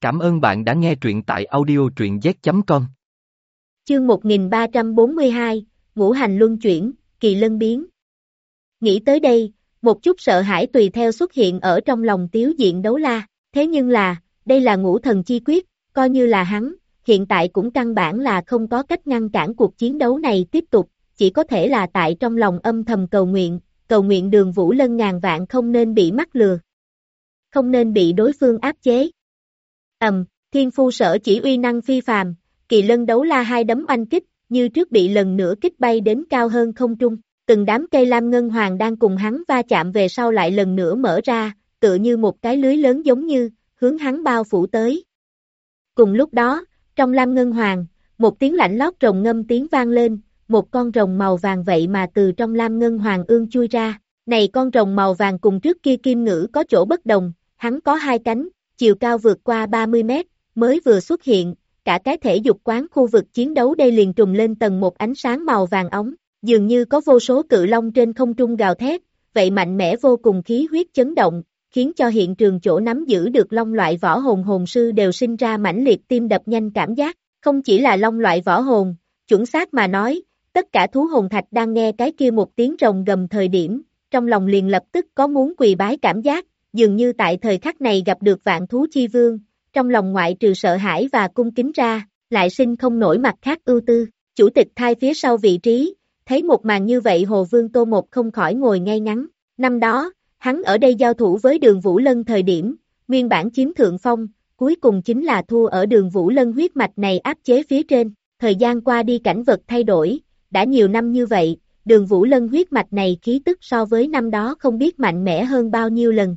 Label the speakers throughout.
Speaker 1: Cảm ơn bạn đã nghe truyện tại audio truyện z.com.
Speaker 2: Chương 1342, Ngũ hành luân chuyển, kỳ lân biến. Nghĩ tới đây, một chút sợ hãi tùy theo xuất hiện ở trong lòng Tiếu Diện Đấu La, thế nhưng là, đây là ngũ thần chi quyết, coi như là hắn, hiện tại cũng căn bản là không có cách ngăn cản cuộc chiến đấu này tiếp tục, chỉ có thể là tại trong lòng âm thầm cầu nguyện Đường Vũ Lân ngàn vạn không nên bị mắc lừa, không nên bị đối phương áp chế. Thiên phu sở chỉ uy năng phi phàm, kỳ lân đấu la hai đấm oanh kích, như trước bị lần nữa kích bay đến cao hơn không trung, từng đám cây lam ngân hoàng đang cùng hắn va chạm về sau lại lần nữa mở ra, tựa như một cái lưới lớn giống như, hướng hắn bao phủ tới. Cùng lúc đó, trong lam ngân hoàng, một tiếng lạnh lót rồng ngâm tiếng vang lên, một con rồng màu vàng vậy mà từ trong lam ngân hoàng ương chui ra, này con rồng màu vàng cùng trước kia kim ngữ có chỗ bất đồng, hắn có hai cánh, chiều cao vượt qua 30 mét, mới vừa xuất hiện, cả cái thể dục quán khu vực chiến đấu đây liền trùm lên tầng một ánh sáng màu vàng óng, dường như có vô số cự long trên không trung gào thét, vậy mạnh mẽ vô cùng khí huyết chấn động, khiến cho hiện trường chỗ nắm giữ được long loại võ hồn hồn sư đều sinh ra mãnh liệt tim đập nhanh cảm giác, không chỉ là long loại võ hồn, chuẩn xác mà nói, tất cả thú hồn thạch đang nghe cái kia một tiếng rồng gầm thời điểm, trong lòng liền lập tức có muốn quỳ bái cảm giác, dường như tại thời khắc này gặp được vạn thú chi vương, trong lòng ngoại trừ sợ hãi và cung kính ra, lại sinh không nổi mặt khác ưu tư. Chủ tịch thai phía sau vị trí, thấy một màn như vậy Hồ Vương Tô Một không khỏi ngồi ngay ngắn. Năm đó, hắn ở đây giao thủ với Đường Vũ Lân thời điểm, nguyên bản chiếm thượng phong, cuối cùng chính là thua ở Đường Vũ Lân huyết mạch này áp chế phía trên. Thời gian qua đi cảnh vật thay đổi, đã nhiều năm như vậy, Đường Vũ Lân huyết mạch này khí tức so với năm đó không biết mạnh mẽ hơn bao nhiêu lần.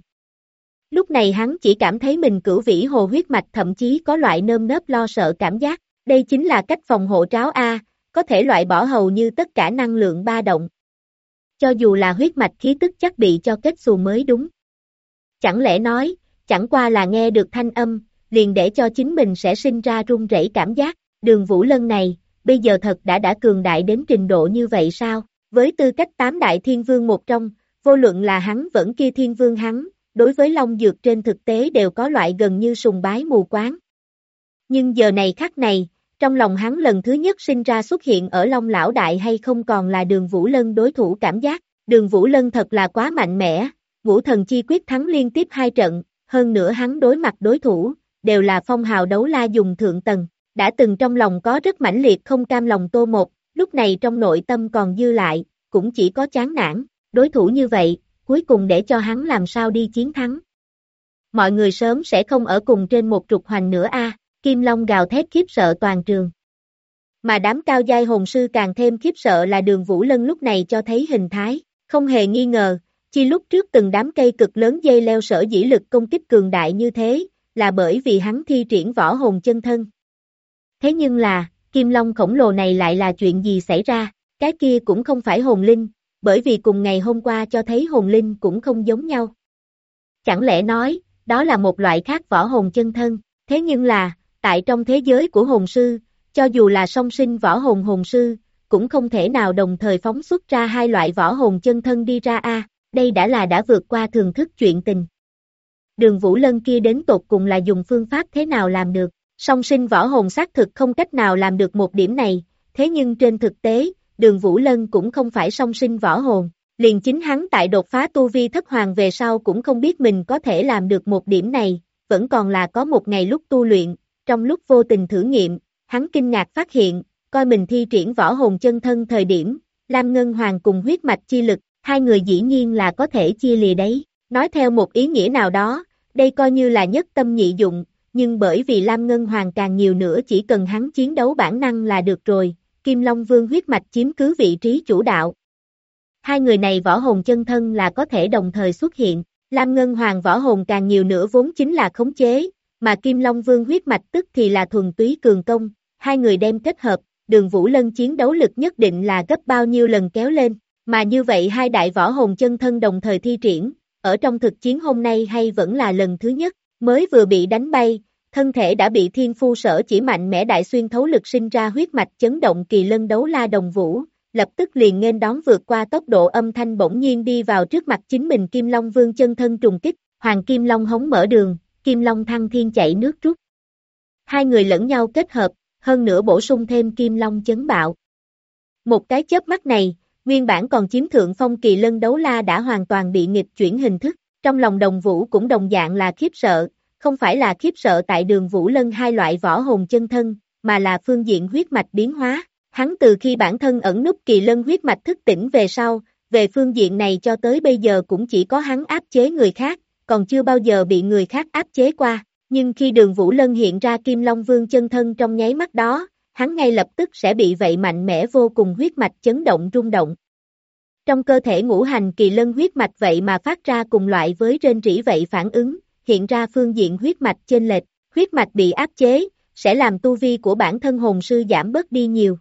Speaker 2: Lúc này hắn chỉ cảm thấy mình cửu vĩ hồ huyết mạch thậm chí có loại nơm nớp lo sợ cảm giác, đây chính là cách phòng hộ tráo A, có thể loại bỏ hầu như tất cả năng lượng ba động. Cho dù là huyết mạch khí tức chắc bị cho kết xù mới đúng. Chẳng lẽ nói, chẳng qua là nghe được thanh âm, liền để cho chính mình sẽ sinh ra run rẩy cảm giác, Đường Vũ Lân này, bây giờ thật đã cường đại đến trình độ như vậy sao? Với tư cách 8 đại thiên vương một trong, vô luận là hắn vẫn kia thiên vương hắn, đối với Long Dược trên thực tế đều có loại gần như sùng bái mù quáng. Nhưng giờ này khắc này, trong lòng hắn lần thứ nhất sinh ra xuất hiện ở Long Lão Đại hay không còn là Đường Vũ Lân đối thủ cảm giác, Đường Vũ Lân thật là quá mạnh mẽ, ngũ thần chi quyết thắng liên tiếp 2 trận, hơn nữa hắn đối mặt đối thủ, đều là phong hào đấu la dùng thượng tầng, đã từng trong lòng có rất mãnh liệt không cam lòng Tô Một, lúc này trong nội tâm còn dư lại, cũng chỉ có chán nản, đối thủ như vậy, cuối cùng để cho hắn làm sao đi chiến thắng. Mọi người sớm sẽ không ở cùng trên một trục hoành nữa a. Kim Long gào thét khiếp sợ toàn trường. Mà đám cao giai hồn sư càng thêm khiếp sợ là Đường Vũ Lân lúc này cho thấy hình thái, không hề nghi ngờ, chi lúc trước từng đám cây cực lớn dây leo sở dĩ lực công kích cường đại như thế, là bởi vì hắn thi triển võ hồn chân thân. Thế nhưng là, Kim Long khổng lồ này lại là chuyện gì xảy ra, cái kia cũng không phải hồn linh, bởi vì cùng ngày hôm qua cho thấy hồn linh cũng không giống nhau. Chẳng lẽ nói, đó là một loại khác võ hồn chân thân, thế nhưng là, tại trong thế giới của hồn sư, cho dù là song sinh võ hồn hồn sư, cũng không thể nào đồng thời phóng xuất ra hai loại võ hồn chân thân đi ra đây đã vượt qua thường thức chuyện tình. Đường Vũ Lân kia đến tột cùng là dùng phương pháp thế nào làm được, song sinh võ hồn xác thực không cách nào làm được một điểm này, thế nhưng trên thực tế, Đường Vũ Lân cũng không phải song sinh võ hồn, liền chính hắn tại đột phá tu vi thất hoàng về sau cũng không biết mình có thể làm được một điểm này, vẫn còn là có một ngày lúc tu luyện, trong lúc vô tình thử nghiệm, hắn kinh ngạc phát hiện, coi mình thi triển võ hồn chân thân thời điểm, Lam Ngân Hoàng cùng huyết mạch chi lực, hai người dĩ nhiên là có thể chia lìa đấy, nói theo một ý nghĩa nào đó, đây coi như là nhất tâm nhị dụng, nhưng bởi vì Lam Ngân Hoàng càng nhiều nữa chỉ cần hắn chiến đấu bản năng là được rồi. Kim Long Vương huyết mạch chiếm cứ vị trí chủ đạo. Hai người này võ hồn chân thân là có thể đồng thời xuất hiện, Lam Ngân Hoàng võ hồn càng nhiều nữa vốn chính là khống chế, mà Kim Long Vương huyết mạch tức thì là thuần túy cường công, hai người đem kết hợp, Đường Vũ Lân chiến đấu lực nhất định là gấp bao nhiêu lần kéo lên, mà như vậy hai đại võ hồn chân thân đồng thời thi triển, ở trong thực chiến hôm nay hay vẫn là lần thứ nhất, mới vừa bị đánh bay, thân thể đã bị thiên phu sở chỉ mạnh mẽ đại xuyên thấu lực sinh ra huyết mạch chấn động kỳ lân đấu la đồng vũ, lập tức liền nghênh đón vượt qua tốc độ âm thanh bỗng nhiên đi vào trước mặt chính mình Kim Long Vương chân thân trùng kích, Hoàng Kim Long hống mở đường, Kim Long thăng thiên chạy nước rút, Hai người lẫn nhau kết hợp, hơn nữa bổ sung thêm Kim Long chấn bạo. Một cái chớp mắt này, nguyên bản còn chiếm thượng phong Kỳ Lân đấu la đã hoàn toàn bị nghịch chuyển hình thức, trong lòng Đồng Vũ cũng đồng dạng là khiếp sợ, không phải là khiếp sợ tại Đường Vũ Lân hai loại võ hồn chân thân, mà là phương diện huyết mạch biến hóa. Hắn từ khi bản thân ẩn núp Kỳ Lân huyết mạch thức tỉnh về sau, về phương diện này cho tới bây giờ cũng chỉ có hắn áp chế người khác, còn chưa bao giờ bị người khác áp chế qua. Nhưng khi Đường Vũ Lân hiện ra Kim Long Vương chân thân trong nháy mắt đó, hắn ngay lập tức sẽ bị vậy mạnh mẽ vô cùng huyết mạch chấn động rung động. Trong cơ thể ngũ hành Kỳ Lân huyết mạch vậy mà phát ra cùng loại với rên rỉ vậy phản ứng, hiện ra phương diện huyết mạch chênh lệch, huyết mạch bị áp chế, sẽ làm tu vi của bản thân hồn sư giảm bớt đi nhiều.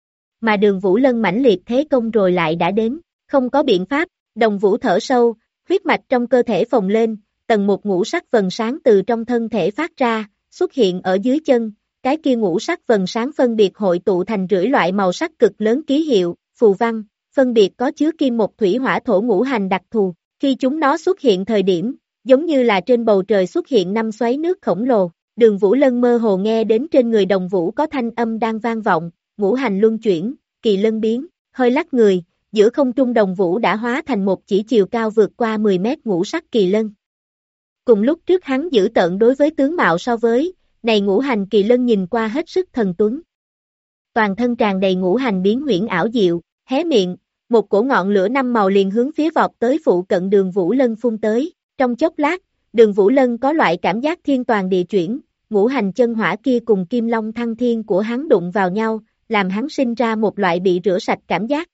Speaker 2: Mà Đường Vũ Lân mãnh liệt thế công rồi lại đã đến, không có biện pháp, Đồng Vũ thở sâu, huyết mạch trong cơ thể phồng lên, tầng một ngũ sắc vầng sáng từ trong thân thể phát ra, xuất hiện ở dưới chân, cái kia ngũ sắc vầng sáng phân biệt hội tụ thành rưỡi loại màu sắc cực lớn ký hiệu, phù văn, phân biệt có chứa kim một thủy hỏa thổ ngũ hành đặc thù, khi chúng nó xuất hiện thời điểm, giống như là trên bầu trời xuất hiện năm xoáy nước khổng lồ. Đường Vũ Lân mơ hồ nghe đến trên người Đồng Vũ có thanh âm đang vang vọng, ngũ hành luân chuyển, kỳ lân biến, hơi lắc người, giữa không trung Đồng Vũ đã hóa thành một chỉ chiều cao vượt qua 10 mét ngũ sắc kỳ lân. Cùng lúc trước hắn giữ tợn đối với tướng mạo so với, này ngũ hành kỳ lân nhìn qua hết sức thần tuấn. Toàn thân tràn đầy ngũ hành biến huyễn ảo diệu, hé miệng, một cổ ngọn lửa năm màu liền hướng phía vọt tới phụ cận Đường Vũ Lân phun tới, trong chốc lát, Đường Vũ Lân có loại cảm giác thiên toàn địa chuyển, ngũ hành chân hỏa kia cùng kim long thăng thiên của hắn đụng vào nhau, làm hắn sinh ra một loại bị rửa sạch cảm giác.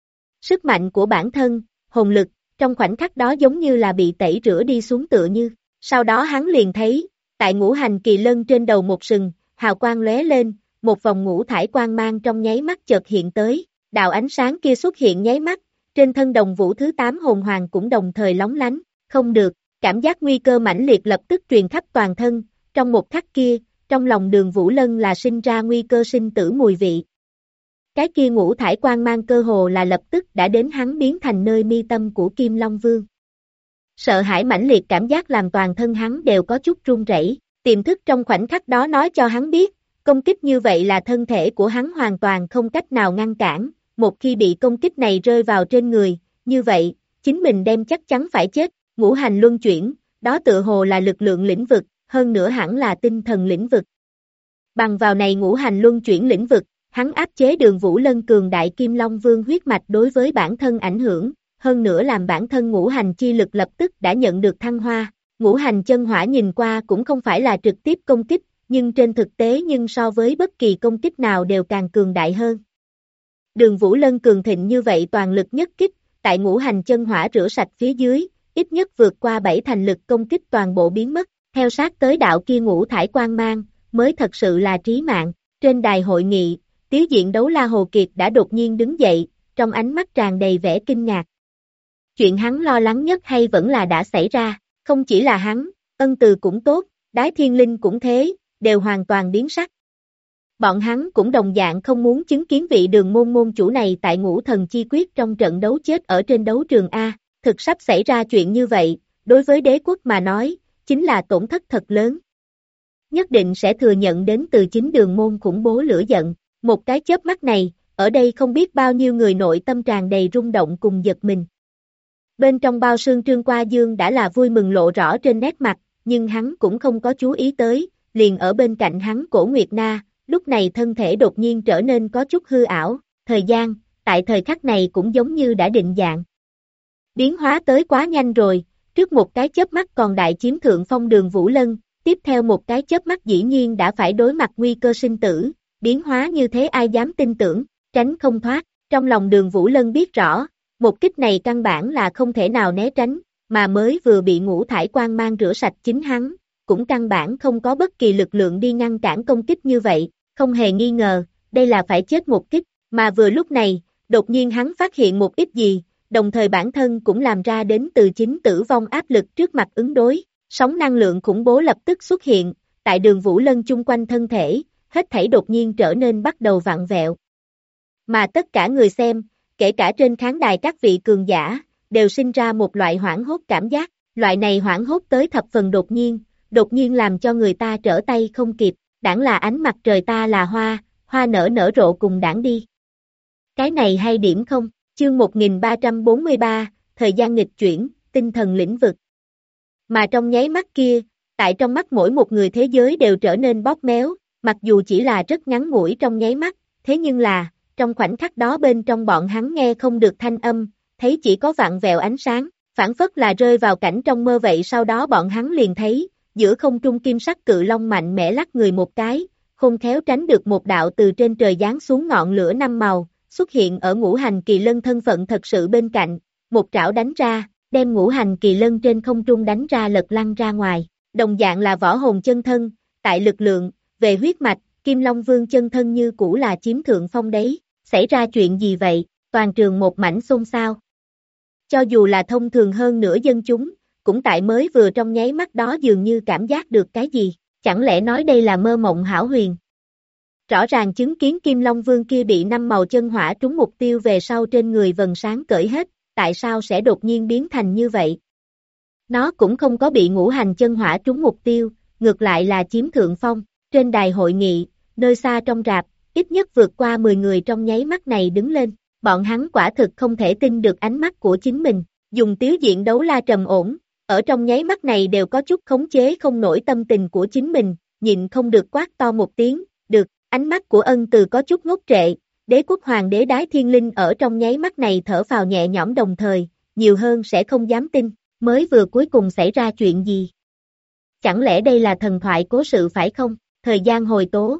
Speaker 2: Sức mạnh của bản thân, hồn lực, trong khoảnh khắc đó giống như là bị tẩy rửa đi xuống tựa như, sau đó hắn liền thấy, tại ngũ hành kỳ lân trên đầu một sừng, hào quang lóe lên, một vòng ngũ thải quang mang trong nháy mắt chợt hiện tới, đạo ánh sáng kia xuất hiện nháy mắt, trên thân Đồng Vũ thứ 8 hồn hoàng cũng đồng thời lóng lánh, không được, cảm giác nguy cơ mãnh liệt lập tức truyền khắp toàn thân, trong một khắc kia, trong lòng Đường Vũ Lân là sinh ra nguy cơ sinh tử mùi vị. Cái kia ngũ thải quang mang cơ hồ là lập tức đã đến hắn biến thành nơi mi tâm của Kim Long Vương. Sợ hãi mãnh liệt cảm giác làm toàn thân hắn đều có chút run rẩy, tiềm thức trong khoảnh khắc đó nói cho hắn biết, công kích như vậy là thân thể của hắn hoàn toàn không cách nào ngăn cản, một khi bị công kích này rơi vào trên người, như vậy, chính mình đem chắc chắn phải chết, ngũ hành luân chuyển, đó tựa hồ là lực lượng lĩnh vực, hơn nữa hẳn là tinh thần lĩnh vực. Bằng vào này ngũ hành luân chuyển lĩnh vực, hắn áp chế Đường Vũ Lân cường đại Kim Long Vương huyết mạch đối với bản thân ảnh hưởng, hơn nữa làm bản thân ngũ hành chi lực lập tức đã nhận được thăng hoa, ngũ hành chân hỏa nhìn qua cũng không phải là trực tiếp công kích, nhưng trên thực tế nhưng so với bất kỳ công kích nào đều càng cường đại hơn. Đường Vũ Lân cường thịnh như vậy toàn lực nhất kích, tại ngũ hành chân hỏa rửa sạch phía dưới, ít nhất vượt qua 7 thành lực công kích toàn bộ biến mất, theo sát tới đạo kia ngũ thải quang mang, mới thật sự là trí mạng. Trên đài hội nghị, Tiếu Diện Đấu La Hồ Kiệt đã đột nhiên đứng dậy, trong ánh mắt tràn đầy vẻ kinh ngạc. Chuyện hắn lo lắng nhất hay vẫn là đã xảy ra, không chỉ là hắn, Ân Từ cũng tốt, Đái Thiên Linh cũng thế, đều hoàn toàn biến sắc. Bọn hắn cũng đồng dạng không muốn chứng kiến vị Đường môn môn chủ này tại Ngũ Thần Chi Quyết trong trận đấu chết ở trên đấu trường A, thực sắp xảy ra chuyện như vậy, đối với đế quốc mà nói, chính là tổn thất thật lớn. Nhất định sẽ thừa nhận đến từ chính Đường môn khủng bố lửa giận, một cái chớp mắt này, ở đây không biết bao nhiêu người nội tâm tràn đầy rung động cùng giật mình. Bên trong bao xương Trương Qua Dương đã là vui mừng lộ rõ trên nét mặt, nhưng hắn cũng không có chú ý tới, liền ở bên cạnh hắn Cổ Nguyệt Na, lúc này thân thể đột nhiên trở nên có chút hư ảo, thời gian, tại thời khắc này cũng giống như đã định dạng. Biến hóa tới quá nhanh rồi, trước một cái chớp mắt còn đại chiếm thượng phong Đường Vũ Lân, tiếp theo một cái chớp mắt dĩ nhiên đã phải đối mặt nguy cơ sinh tử, biến hóa như thế ai dám tin tưởng, tránh không thoát, trong lòng Đường Vũ Lân biết rõ, một kích này căn bản là không thể nào né tránh, mà mới vừa bị ngũ thải quang mang rửa sạch chính hắn, cũng căn bản không có bất kỳ lực lượng đi ngăn cản công kích như vậy, không hề nghi ngờ, đây là phải chết một kích, mà vừa lúc này, đột nhiên hắn phát hiện một ít gì, đồng thời bản thân cũng làm ra đến từ chính tử vong áp lực trước mặt ứng đối, sóng năng lượng khủng bố lập tức xuất hiện, tại Đường Vũ Lân chung quanh thân thể, hết thảy đột nhiên trở nên bắt đầu vặn vẹo. Mà tất cả người xem, kể cả trên khán đài các vị cường giả, đều sinh ra một loại hoảng hốt cảm giác, loại này hoảng hốt tới thập phần đột nhiên làm cho người ta trở tay không kịp, đảng là ánh mặt trời ta là hoa, hoa nở nở rộ cùng đảng đi. Cái này hay điểm không? Chương 1343, thời gian nghịch chuyển, tinh thần lĩnh vực. Mà trong nháy mắt kia, tại trong mắt mỗi một người thế giới đều trở nên bóp méo, mặc dù chỉ là rất ngắn ngủi trong nháy mắt, thế nhưng là, trong khoảnh khắc đó bên trong bọn hắn nghe không được thanh âm, thấy chỉ có vặn vẹo ánh sáng, phảng phất là rơi vào cảnh trong mơ vậy. Sau đó bọn hắn liền thấy, giữa không trung kim sắc cự long mạnh mẽ lắc người một cái, khôn khéo tránh được một đạo từ trên trời giáng xuống ngọn lửa năm màu, xuất hiện ở Ngũ Hành Kỳ Lân thân phận thật sự bên cạnh, một trảo đánh ra, đem Ngũ Hành Kỳ Lân trên không trung đánh ra lật lăn ra ngoài. Đồng dạng là võ hồn chân thân, tại lực lượng, về huyết mạch, Kim Long Vương chân thân như cũ là chiếm thượng phong đấy. Xảy ra chuyện gì vậy? Toàn trường một mảnh xôn xao. Cho dù là thông thường hơn nửa dân chúng, cũng tại mới vừa trong nháy mắt đó dường như cảm giác được cái gì, chẳng lẽ nói đây là mơ mộng hão huyền. Rõ ràng chứng kiến Kim Long Vương kia bị năm màu chân hỏa trúng mục tiêu về sau trên người vầng sáng cởi hết, tại sao sẽ đột nhiên biến thành như vậy? Nó cũng không có bị ngũ hành chân hỏa trúng mục tiêu, ngược lại là chiếm thượng phong. Trên đài hội nghị, nơi xa trong rạp, ít nhất vượt qua 10 người trong nháy mắt này đứng lên, bọn hắn quả thực không thể tin được ánh mắt của chính mình, dùng tiếu diện đấu la trầm ổn, ở trong nháy mắt này đều có chút khống chế không nổi tâm tình của chính mình, nhịn không được quát to một tiếng, được, ánh mắt của Ân Từ có chút ngốc trệ, Đế quốc hoàng đế Đái Thiên Linh ở trong nháy mắt này thở phào nhẹ nhõm đồng thời, nhiều hơn sẽ không dám tin, mới vừa cuối cùng xảy ra chuyện gì? Chẳng lẽ đây là thần thoại cố sự phải không? Thời gian hồi tố.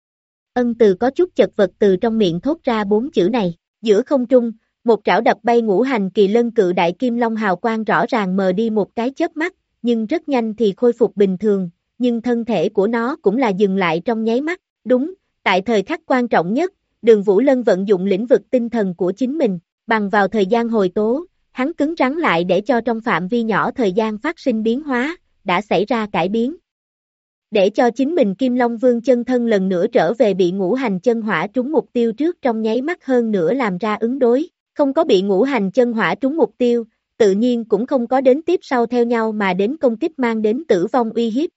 Speaker 2: Ân Từ có chút chật vật từ trong miệng thốt ra 4 chữ này, giữa không trung, một trảo đập bay Ngũ Hành Kỳ Lân cự đại kim long hào quang rõ ràng mờ đi một cái chớp mắt, nhưng rất nhanh thì khôi phục bình thường, nhưng thân thể của nó cũng là dừng lại trong nháy mắt, đúng, tại thời khắc quan trọng nhất, Đường Vũ Lân vận dụng lĩnh vực tinh thần của chính mình, bằng vào thời gian hồi tố, hắn cứng rắn lại để cho trong phạm vi nhỏ thời gian phát sinh biến hóa, đã xảy ra cải biến. Để cho chính mình Kim Long Vương chân thân lần nữa trở về bị ngũ hành chân hỏa trúng mục tiêu trước trong nháy mắt hơn nữa làm ra ứng đối, không có bị ngũ hành chân hỏa trúng mục tiêu, tự nhiên cũng không có đến tiếp sau theo nhau mà đến công kích mang đến tử vong uy hiếp.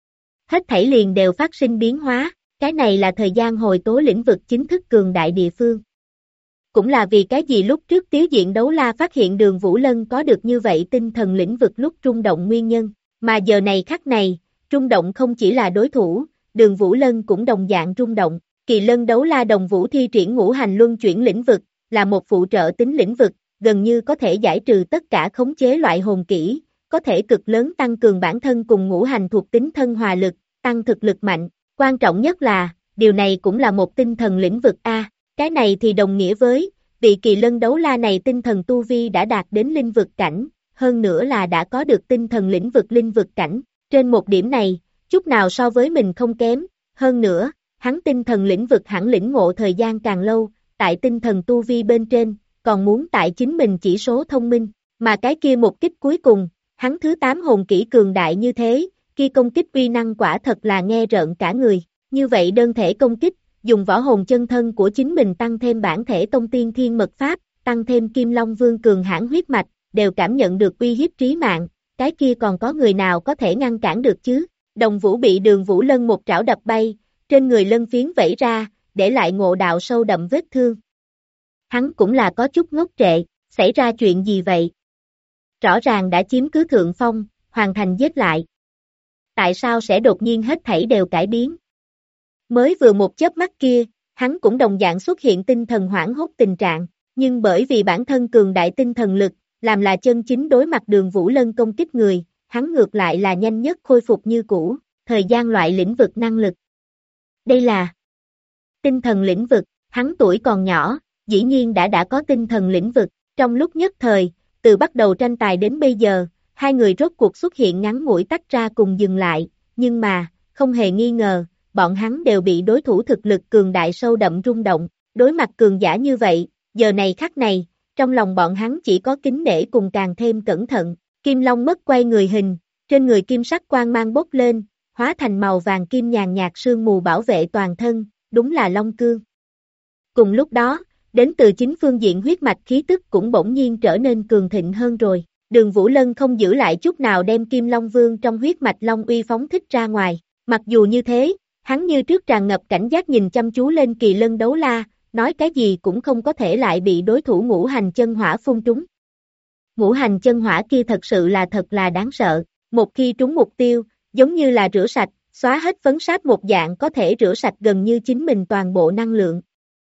Speaker 2: Hết thảy liền đều phát sinh biến hóa, cái này là thời gian hồi tố lĩnh vực chính thức cường đại địa phương. Cũng là vì cái gì lúc trước tiếu diện đấu la phát hiện Đường Vũ Lân có được như vậy tinh thần lĩnh vực lúc rung động nguyên nhân, mà giờ này khắc này, rung động không chỉ là đối thủ, Đường Vũ Lân cũng đồng dạng rung động, Kỳ Lân đấu la đồng vũ thi triển ngũ hành luân chuyển lĩnh vực, là một phụ trợ tính lĩnh vực, gần như có thể giải trừ tất cả khống chế loại hồn kỹ, có thể cực lớn tăng cường bản thân cùng ngũ hành thuộc tính thân hòa lực, tăng thực lực mạnh, quan trọng nhất là, điều này cũng là một tinh thần lĩnh vực A, cái này thì đồng nghĩa với, vị Kỳ Lân đấu la này tinh thần tu vi đã đạt đến linh vực cảnh, hơn nữa là đã có được tinh thần lĩnh vực linh vực cảnh. Trên một điểm này, chút nào so với mình không kém, hơn nữa, hắn tinh thần lĩnh vực hẳn lĩnh ngộ thời gian càng lâu, tại tinh thần tu vi bên trên, còn muốn tại chính mình chỉ số thông minh, mà cái kia một kích cuối cùng, hắn thứ 8 hồn kỹ cường đại như thế, kia công kích uy năng quả thật là nghe rợn cả người, như vậy đơn thể công kích, dùng võ hồn chân thân của chính mình tăng thêm bản thể tông tiên thiên mật pháp, tăng thêm Kim Long Vương cường hãn huyết mạch, đều cảm nhận được uy hiếp trí mạng. Cái kia còn có người nào có thể ngăn cản được chứ? Đồng Vũ bị Đường Vũ Lân một trảo đập bay, trên người lân phiến vẩy ra, để lại ngộ đạo sâu đậm vết thương. Hắn cũng là có chút ngốc trệ, xảy ra chuyện gì vậy? Rõ ràng đã chiếm cứ thượng phong, hoàn thành giết lại. Tại sao sẽ đột nhiên hết thảy đều cải biến? Mới vừa một chớp mắt kia, hắn cũng đồng dạng xuất hiện tinh thần hoảng hốt tình trạng, nhưng bởi vì bản thân cường đại tinh thần lực, làm là chân chính đối mặt Đường Vũ Lân công kích người, hắn ngược lại là nhanh nhất khôi phục như cũ, thời gian loại lĩnh vực năng lực. Đây là tinh thần lĩnh vực, hắn tuổi còn nhỏ, dĩ nhiên đã có tinh thần lĩnh vực, trong lúc nhất thời, từ bắt đầu tranh tài đến bây giờ, hai người rốt cuộc xuất hiện ngắn ngủi tách ra cùng dừng lại, nhưng mà, không hề nghi ngờ, bọn hắn đều bị đối thủ thực lực cường đại sâu đậm rung động, đối mặt cường giả như vậy, giờ này khắc này, trong lòng bọn hắn chỉ có kính nể cùng càng thêm cẩn thận, Kim Long mất quay người hình, trên người kim sắc quang mang bốc lên, hóa thành màu vàng kim nhàn nhạt sương mù bảo vệ toàn thân, đúng là Long Cương. Cùng lúc đó, đến từ chính phương diện huyết mạch khí tức cũng bỗng nhiên trở nên cường thịnh hơn rồi, Đường Vũ Lân không giữ lại chút nào đem Kim Long Vương trong huyết mạch Long uy phóng thích ra ngoài, mặc dù như thế, Hắn như trước tràn ngập cảnh giác nhìn chăm chú lên Kỳ Lân Đấu La, nói cái gì cũng không có thể lại bị đối thủ ngũ hành chân hỏa phun trúng. Ngũ hành chân hỏa kia thật sự là thật là đáng sợ, một khi trúng mục tiêu, giống như là rửa sạch, xóa hết phấn sáp một dạng có thể rửa sạch gần như chính mình toàn bộ năng lượng.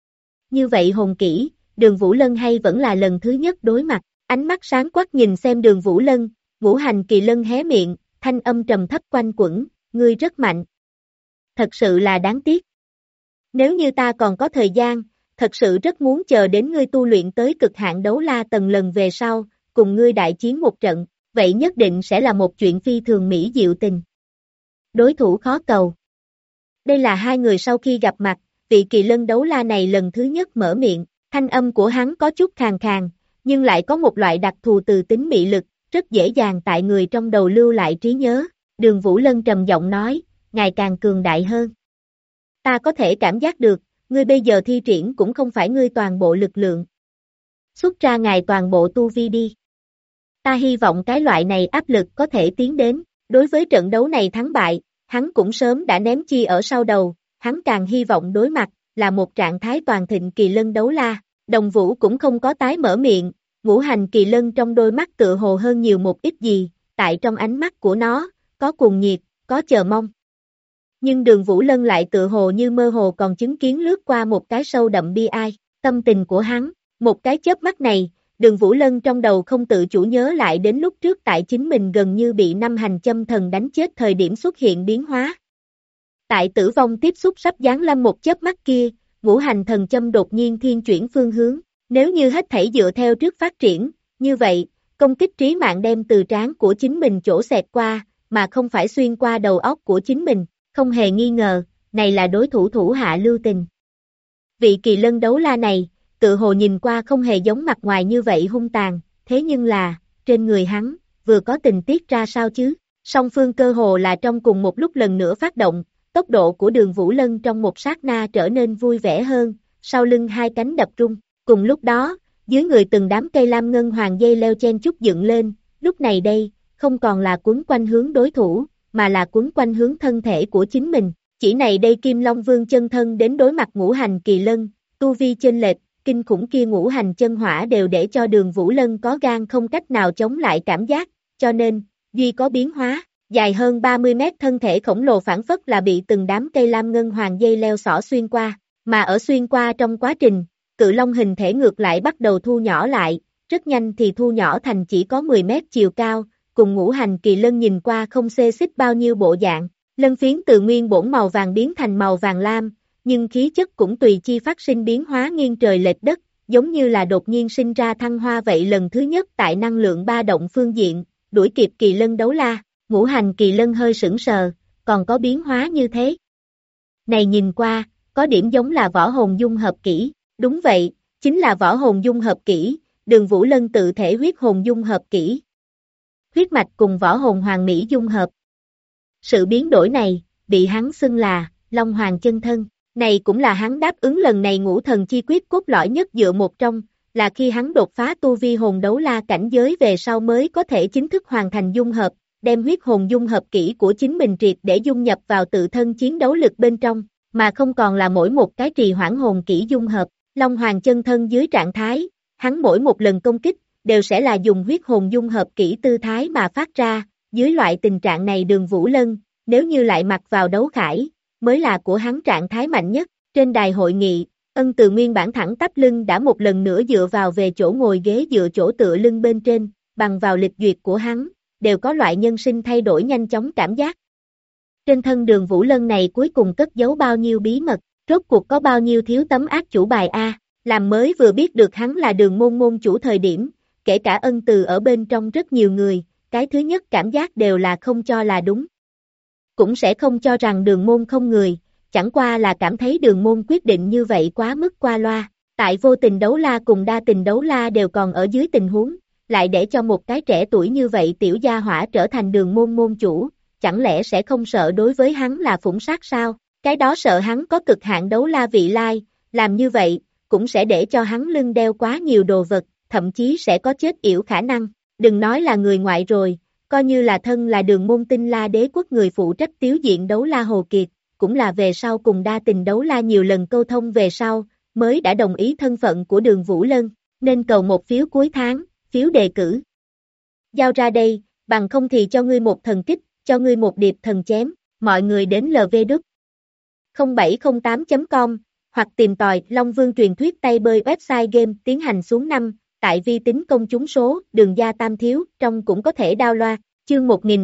Speaker 2: Như vậy hồn kỹ, Đường Vũ Lân hay vẫn là lần thứ nhất đối mặt, ánh mắt sáng quắc nhìn xem Đường Vũ Lân, ngũ hành kỳ lân hé miệng, thanh âm trầm thấp quanh quẩn, ngươi rất mạnh. Thật sự là đáng tiếc. Nếu như ta còn có thời gian, thật sự rất muốn chờ đến ngươi tu luyện tới cực hạn đấu la tầng lần về sau, cùng ngươi đại chiến một trận, vậy nhất định sẽ là một chuyện phi thường mỹ diệu tình. Đối thủ khó cầu. Đây là hai người sau khi gặp mặt, vị Kỳ Lân Đấu La này lần thứ nhất mở miệng, thanh âm của hắn có chút khàn khàn, nhưng lại có một loại đặc thù từ tính mị lực, rất dễ dàng tại người trong đầu lưu lại trí nhớ. Đường Vũ Lân trầm giọng nói, ngày càng cường đại hơn. Ta có thể cảm giác được, ngươi bây giờ thi triển cũng không phải ngươi toàn bộ lực lượng. Xuất ra ngài toàn bộ tu vi đi. Ta hy vọng cái loại này áp lực có thể tiến đến, đối với trận đấu này thắng bại, hắn cũng sớm đã ném chi ở sau đầu, hắn càng hy vọng đối mặt, là một trạng thái toàn thịnh Kỳ Lân Đấu La. Đồng Vũ cũng không có tái mở miệng, ngũ hành kỳ lân trong đôi mắt tựa hồ hơn nhiều một ít gì, tại trong ánh mắt của nó, có cuồng nhiệt, có chờ mong. Nhưng Đường Vũ Lân lại tựa hồ như mơ hồ còn chứng kiến lướt qua một cái sâu đậm bi ai, tâm tình của hắn, một cái chớp mắt này, Đường Vũ Lân trong đầu không tự chủ nhớ lại đến lúc trước tại chính mình gần như bị năm hành châm thần đánh chết thời điểm xuất hiện biến hóa. Tại tử vong tiếp xúc sắp giáng lâm một chớp mắt kia, ngũ hành thần châm đột nhiên thiên chuyển phương hướng, nếu như hết thảy dựa theo trước phát triển, như vậy, công kích trí mạng đem từ trán của chính mình chỗ xẹt qua, mà không phải xuyên qua đầu óc của chính mình, không hề nghi ngờ, này là đối thủ thủ hạ lưu tình. Vị Kỳ Lân Đấu La này, tự hồ nhìn qua không hề giống mặt ngoài như vậy hung tàn, thế nhưng là, trên người hắn, vừa có tình tiết ra sao chứ, song phương cơ hồ là trong cùng một lúc lần nữa phát động, tốc độ của Đường Vũ Lân trong một sát na trở nên vui vẻ hơn, sau lưng hai cánh đập rung, cùng lúc đó, dưới người từng đám cây lam ngân hoàng dây leo chen chúc dựng lên, lúc này đây, không còn là quấn quanh hướng đối thủ, mà là quấn quanh hướng thân thể của chính mình, chỉ này đây Kim Long Vương chân thân đến đối mặt ngũ hành kỳ lân, tu vi chênh lệch, kinh khủng kia ngũ hành chân hỏa đều để cho Đường Vũ Lân có gan không cách nào chống lại cảm giác, cho nên, duy có biến hóa, dài hơn 30 mét thân thể khổng lồ phản phất là bị từng đám cây lam ngân hoàng dây leo xỏ xuyên qua, mà ở xuyên qua trong quá trình, cự long hình thể ngược lại bắt đầu thu nhỏ lại, rất nhanh thì thu nhỏ thành chỉ có 10 mét chiều cao, cùng ngũ hành kỳ lân nhìn qua không xê xích bao nhiêu bộ dạng, lân phiến từ nguyên bổn màu vàng biến thành màu vàng lam, nhưng khí chất cũng tùy chi phát sinh biến hóa nghiêng trời lệch đất, giống như là đột nhiên sinh ra thăng hoa vậy lần thứ nhất tại năng lượng ba động phương diện, đuổi kịp Kỳ Lân Đấu La, ngũ hành kỳ lân hơi sững sờ, còn có biến hóa như thế. Này nhìn qua, có điểm giống là võ hồn dung hợp kỹ, đúng vậy, chính là võ hồn dung hợp kỹ, Đường Vũ Lân tự thể huyết hồn dung hợp kỹ. Huyết mạch cùng võ hồn hoàng mỹ dung hợp. Sự biến đổi này, bị hắn xưng là, Long Hoàng chân thân, này cũng là hắn đáp ứng lần này ngũ thần chi quyết cốt lõi nhất dựa một trong, là khi hắn đột phá tu vi hồn đấu la cảnh giới về sau mới có thể chính thức hoàn thành dung hợp, đem huyết hồn dung hợp kỹ của chính mình triệt để dung nhập vào tự thân chiến đấu lực bên trong, mà không còn là mỗi một cái trì hoãn hồn kỹ dung hợp. Long Hoàng chân thân dưới trạng thái, hắn mỗi một lần công kích, đều sẽ là dùng huyết hồn dung hợp kỹ tư thái mà phát ra, dưới loại tình trạng này Đường Vũ Lân, nếu như lại mặc vào đấu khải, mới là của hắn trạng thái mạnh nhất. Trên đài hội nghị, Ân Từ nguyên bản thẳng tắp lưng đã một lần nữa dựa vào về chỗ ngồi ghế dựa chỗ tựa lưng bên trên, bằng vào lịch duyệt của hắn, đều có loại nhân sinh thay đổi nhanh chóng cảm giác. Trên thân Đường Vũ Lân này cuối cùng cất giấu bao nhiêu bí mật, rốt cuộc có bao nhiêu thiếu tấm ác chủ bài A, làm mới vừa biết được hắn là Đường môn môn chủ thời điểm, kể cả Ân Từ ở bên trong rất nhiều người, cái thứ nhất cảm giác đều là không cho là đúng. Cũng sẽ không cho rằng Đường môn không người, chẳng qua là cảm thấy Đường môn quyết định như vậy quá mức qua loa, tại vô tình đấu la cùng đa tình đấu la đều còn ở dưới tình huống, lại để cho một cái trẻ tuổi như vậy tiểu gia hỏa trở thành Đường môn môn chủ, chẳng lẽ sẽ không sợ đối với hắn là phủng sát sao, cái đó sợ hắn có cực hạn đấu la vị lai, làm như vậy, cũng sẽ để cho hắn lưng đeo quá nhiều đồ vật, thậm chí sẽ có chết yểu khả năng, đừng nói là người ngoại rồi, coi như là thân là Đường môn tinh la đế quốc người phụ trách tiếu diện đấu la Hồ Kiệt, cũng là về sau cùng Đa Tình Đấu La nhiều lần câu thông về sau, mới đã đồng ý thân phận của Đường Vũ Lân, nên cầu một phiếu cuối tháng, phiếu đề cử. Giao ra đây, bằng không thì cho ngươi một thần kích, cho ngươi một điệp thần chém, mọi người đến lvđ0708.com, hoặc tìm tòi Long Vương truyền thuyết tay bơi website game tiến hành xuống 5, tại vi tính công chúng số, đường gia tam thiếu, trong cũng có thể download, chương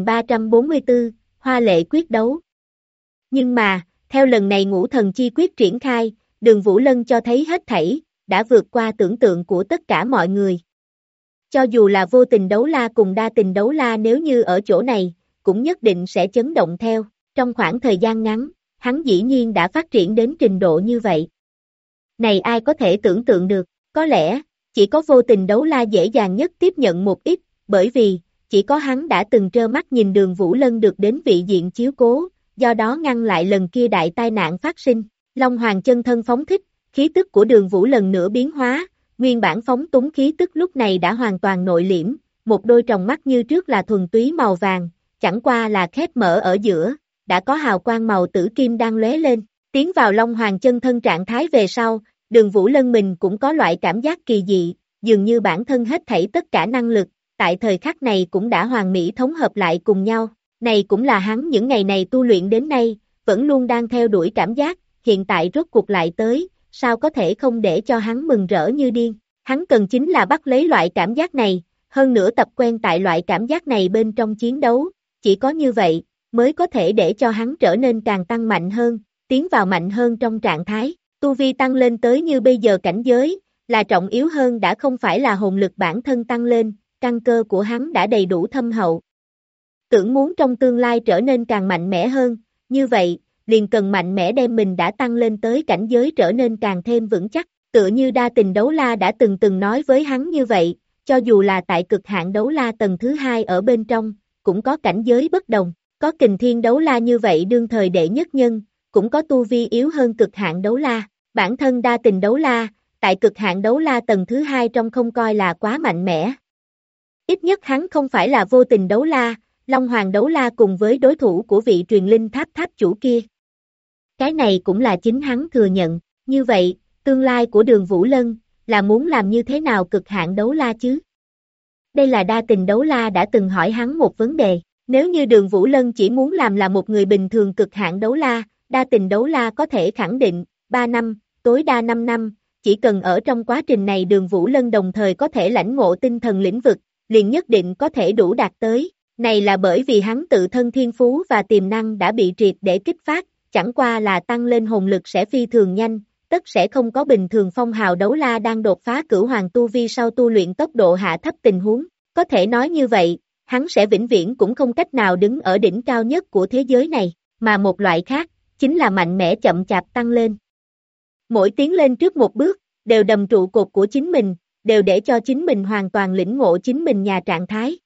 Speaker 2: 1344, Hoa Lệ quyết đấu. Nhưng mà, theo lần này Ngũ Thần Chi quyết triển khai, Đường Vũ Lân cho thấy hết thảy, đã vượt qua tưởng tượng của tất cả mọi người. Cho dù là Vô Tình Đấu La cùng Đa Tình Đấu La nếu như ở chỗ này, cũng nhất định sẽ chấn động theo, trong khoảng thời gian ngắn, hắn dĩ nhiên đã phát triển đến trình độ như vậy. Này ai có thể tưởng tượng được, có lẽ, chỉ có Vô Tình Đấu La dễ dàng nhất tiếp nhận một ít, bởi vì, chỉ có hắn đã từng trơ mắt nhìn Đường Vũ Lân được đến vị diện chiếu cố, do đó ngăn lại lần kia đại tai nạn phát sinh. Long Hoàng chân thân phóng thích, khí tức của Đường Vũ lần nữa biến hóa, nguyên bản phóng túng khí tức lúc này đã hoàn toàn nội liễm, một đôi tròng mắt như trước là thuần túy màu vàng, chẳng qua là khép mở ở giữa, đã có hào quang màu tử kim đang lóe lên, tiến vào Long Hoàng chân thân trạng thái về sau, Đường Vũ Lân mình cũng có loại cảm giác kỳ dị, dường như bản thân hết thảy tất cả năng lực, tại thời khắc này cũng đã hoàn mỹ thống hợp lại cùng nhau, này cũng là hắn những ngày này tu luyện đến nay, vẫn luôn đang theo đuổi cảm giác, hiện tại rốt cuộc lại tới, sao có thể không để cho hắn mừng rỡ như điên, hắn cần chính là bắt lấy loại cảm giác này, hơn nữa tập quen tại loại cảm giác này bên trong chiến đấu, chỉ có như vậy, mới có thể để cho hắn trở nên càng tăng mạnh hơn, tiến vào mạnh hơn trong trạng thái, tu vi tăng lên tới như bây giờ cảnh giới, là trọng yếu hơn đã không phải là hồn lực bản thân tăng lên, căn cơ của hắn đã đầy đủ thâm hậu. Tưởng muốn trong tương lai trở nên càng mạnh mẽ hơn, như vậy, liền cần mạnh mẽ đem mình đã tăng lên tới cảnh giới trở nên càng thêm vững chắc, tựa như Đa Tình Đấu La đã từng nói với hắn như vậy, cho dù là tại cực hạn đấu la tầng thứ 2 ở bên trong, cũng có cảnh giới bất đồng, có Kình Thiên Đấu La như vậy đương thời đệ nhất nhân, cũng có tu vi yếu hơn cực hạn đấu la, bản thân Đa Tình Đấu La, tại cực hạn đấu la tầng thứ 2 trong không coi là quá mạnh mẽ. Ít nhất hắn không phải là Vô Tình Đấu La, Long Hoàng Đấu La cùng với đối thủ của vị truyền linh tháp tháp chủ kia. Cái này cũng là chính hắn thừa nhận, như vậy, tương lai của Đường Vũ Lân, là muốn làm như thế nào cực hạn đấu la chứ? Đây là Đa Tình Đấu La đã từng hỏi hắn một vấn đề, nếu như Đường Vũ Lân chỉ muốn làm là một người bình thường cực hạn đấu la, Đa Tình Đấu La có thể khẳng định, 3 năm, tối đa 5 năm, chỉ cần ở trong quá trình này Đường Vũ Lân đồng thời có thể lãnh ngộ tinh thần lĩnh vực, liền nhất định có thể đủ đạt tới. Này là bởi vì hắn tự thân thiên phú và tiềm năng đã bị triệt để kích phát, chẳng qua là tăng lên hồn lực sẽ phi thường nhanh, tất sẽ không có bình thường phong hào đấu la đang đột phá cửu hoàng tu vi sau tu luyện tốc độ hạ thấp tình huống. Có thể nói như vậy, hắn sẽ vĩnh viễn cũng không cách nào đứng ở đỉnh cao nhất của thế giới này, mà một loại khác, chính là mạnh mẽ chậm chạp tăng lên. Mỗi tiến lên trước một bước, đều đầm trụ cột của chính mình, đều để cho chính mình hoàn toàn lĩnh ngộ chính mình nhà trạng thái.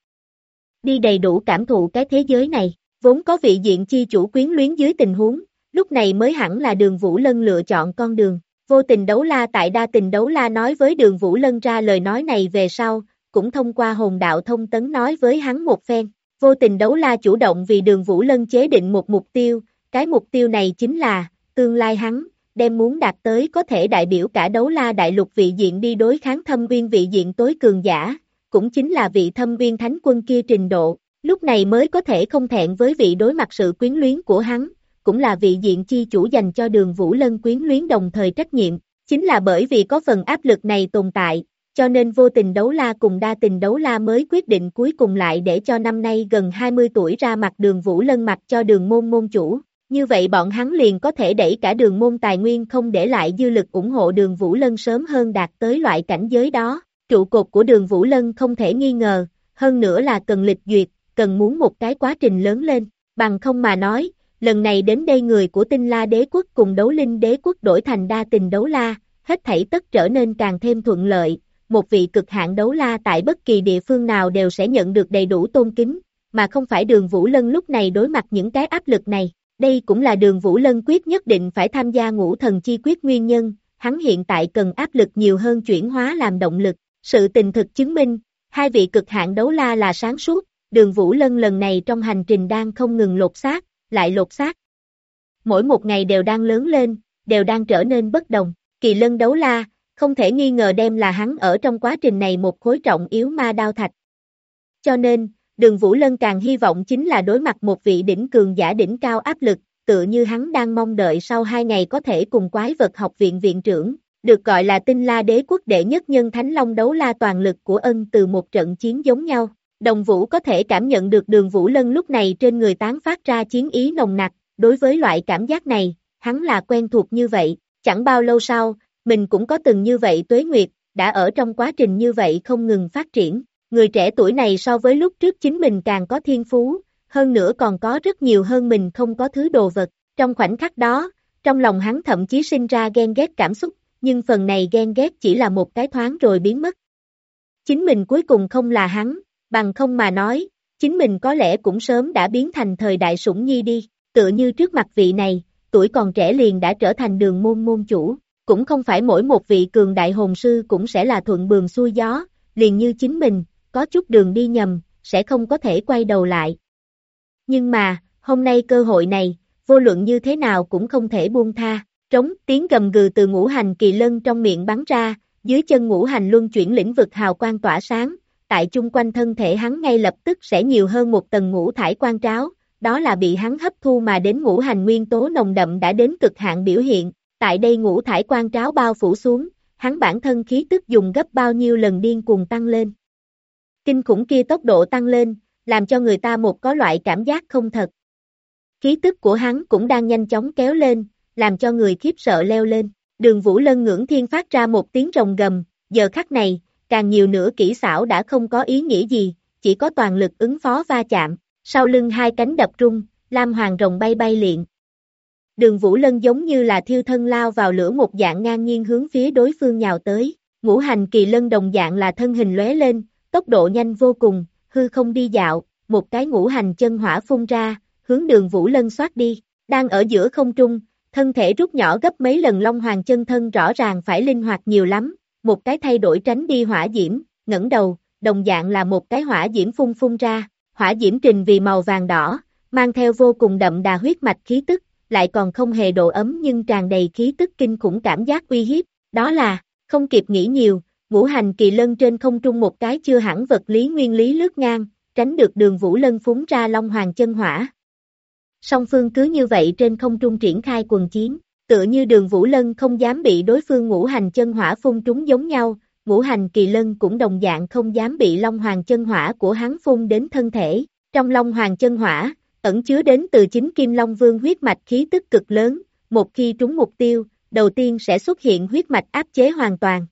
Speaker 2: Đi đầy đủ cảm thụ cái thế giới này, vốn có vị diện chi chủ quyến luyến dưới tình huống, lúc này mới hẳn là Đường Vũ Lân lựa chọn con đường. Vô Tình Đấu La tại Đa Tình Đấu La nói với Đường Vũ Lân ra lời nói này về sau, cũng thông qua hồn đạo thông tấn nói với hắn một phen. Vô Tình Đấu La chủ động vì Đường Vũ Lân chế định một mục tiêu, cái mục tiêu này chính là, tương lai hắn, đem muốn đạt tới có thể đại biểu cả Đấu La đại lục vị diện đi đối kháng Thâm Uyên vị diện tối cường giả, cũng chính là vị Thâm Uyên Thánh Quân kia trình độ, lúc này mới có thể không thẹn với vị đối mặt sự quyến luyến của hắn, cũng là vị diện chi chủ dành cho Đường Vũ Lân quyến luyến đồng thời trách nhiệm, chính là bởi vì có phần áp lực này tồn tại, cho nên Vô Tình Đấu La cùng Đa Tình Đấu La mới quyết định cuối cùng lại để cho năm nay gần 20 tuổi ra mặt Đường Vũ Lân mặc cho Đường môn môn chủ, như vậy bọn hắn liền có thể đẩy cả Đường môn tài nguyên không để lại dư lực ủng hộ Đường Vũ Lân sớm hơn đạt tới loại cảnh giới đó. Trụ cột của Đường Vũ Lân không thể nghi ngờ, hơn nữa là cần lịch duyệt, cần muốn một cái quá trình lớn lên, bằng không mà nói, lần này đến đây người của Tinh La Đế Quốc cùng Đấu Linh Đế Quốc đổi thành Đa Tình Đấu La, hết thảy tất trở nên càng thêm thuận lợi, một vị cực hạn đấu la tại bất kỳ địa phương nào đều sẽ nhận được đầy đủ tôn kính, mà không phải Đường Vũ Lân lúc này đối mặt những cái áp lực này, đây cũng là Đường Vũ Lân quyết nhất định phải tham gia Ngũ Thần Chi quyết nguyên nhân, hắn hiện tại cần áp lực nhiều hơn chuyển hóa làm động lực. Sự tình thực chứng minh, hai vị cực hạn đấu la là sáng suốt, Đường Vũ Lân lần này trong hành trình đang không ngừng lột xác, lại lột xác. mỗi một ngày đều đang lớn lên, đều đang trở nên bất đồng. Kỳ lân đấu la, không thể nghi ngờ đem là hắn ở trong quá trình này một khối trọng yếu ma đao thạch. Cho nên, Đường Vũ Lân càng hy vọng chính là đối mặt một vị đỉnh cường giả đỉnh cao áp lực, tựa như hắn đang mong đợi sau 2 ngày có thể cùng quái vật học viện viện trưởng, được gọi là Tinh La Đế quốc đệ nhất nhân Thánh Long đấu la toàn lực của ân từ một trận chiến giống nhau. Đồng Vũ có thể cảm nhận được Đường Vũ Lân lúc này trên người tán phát ra chiến ý nồng nặc, đối với loại cảm giác này, hắn là quen thuộc như vậy, chẳng bao lâu sau, mình cũng có từng như vậy tuế nguyệt, đã ở trong quá trình như vậy không ngừng phát triển. Người trẻ tuổi này so với lúc trước chính mình càng có thiên phú, hơn nữa còn có rất nhiều hơn mình không có thứ đồ vật. Trong khoảnh khắc đó, trong lòng hắn thậm chí sinh ra ghen ghét cảm xúc, nhưng phần này ghen ghét chỉ là một cái thoáng rồi biến mất. Chính mình cuối cùng không là hắn, bằng không mà nói, chính mình có lẽ cũng sớm đã biến thành thời đại sủng nhi đi, tựa như trước mặt vị này, tuổi còn trẻ liền đã trở thành đường môn môn chủ, cũng không phải mỗi một vị cường đại hồn sư cũng sẽ là thuận buồm xuôi gió, liền như chính mình, có chút đường đi nhầm, sẽ không có thể quay đầu lại. Nhưng mà, hôm nay cơ hội này, vô luận như thế nào cũng không thể buông tha, trống tiếng gầm gừ từ ngũ hành kỳ lân trong miệng bắn ra, dưới chân ngũ hành luân chuyển lĩnh vực hào quang tỏa sáng, tại chung quanh thân thể hắn ngay lập tức sẽ nhiều hơn một tầng ngũ thải quang tráo, đó là bị hắn hấp thu mà đến ngũ hành nguyên tố nồng đậm đã đến cực hạn biểu hiện, tại đây ngũ thải quang tráo bao phủ xuống, hắn bản thân khí tức dùng gấp bao nhiêu lần điên cuồng tăng lên. Kinh khủng kia tốc độ tăng lên, làm cho người ta một có loại cảm giác không thật. Khí tức của hắn cũng đang nhanh chóng kéo lên, làm cho người khiếp sợ leo lên. Đường Vũ Lân ngưỡng thiên phát ra một tiếng rồng gầm, giờ khắc này, càng nhiều nữa kỹ xảo đã không có ý nghĩa gì, chỉ có toàn lực ứng phó va chạm. Sau lưng hai cánh đập rung, lam hoàng rồng bay bay liệng. Đường Vũ Lân giống như là thiêu thân lao vào lửa một dạng ngang nhiên hướng phía đối phương nhào tới. Ngũ hành kỳ lân đồng dạng là thân hình lóe lên, tốc độ nhanh vô cùng, hư không đi dạo, một cái ngũ hành chân hỏa phun ra, hướng Đường Vũ Lân xoát đi. Đang ở giữa không trung, thân thể rút nhỏ gấp mấy lần Long Hoàng chân thân rõ ràng phải linh hoạt nhiều lắm, một cái thay đổi tránh đi hỏa diễm, ngẩng đầu, đồng dạng là một cái hỏa diễm phun ra, hỏa diễm trình vì màu vàng đỏ, mang theo vô cùng đậm đà huyết mạch khí tức, lại còn không hề độ ấm nhưng tràn đầy khí tức kinh khủng cảm giác uy hiếp, đó là, không kịp nghĩ nhiều, ngũ hành kỳ lân trên không trung một cái chưa hẳn vật lý nguyên lý lướt ngang, tránh được Đường Vũ Lân phúng ra Long Hoàng chân hỏa. Song phương cứ như vậy trên không trung triển khai quần chiến, tựa như Đường Vũ Lân không dám bị đối phương ngũ hành chân hỏa phun trúng giống nhau, ngũ hành kỳ lân cũng đồng dạng không dám bị Long Hoàng chân hỏa của hắn phun đến thân thể. Trong Long Hoàng chân hỏa, ẩn chứa đến từ chính Kim Long Vương huyết mạch khí tức cực lớn, một khi trúng mục tiêu, đầu tiên sẽ xuất hiện huyết mạch áp chế hoàn toàn.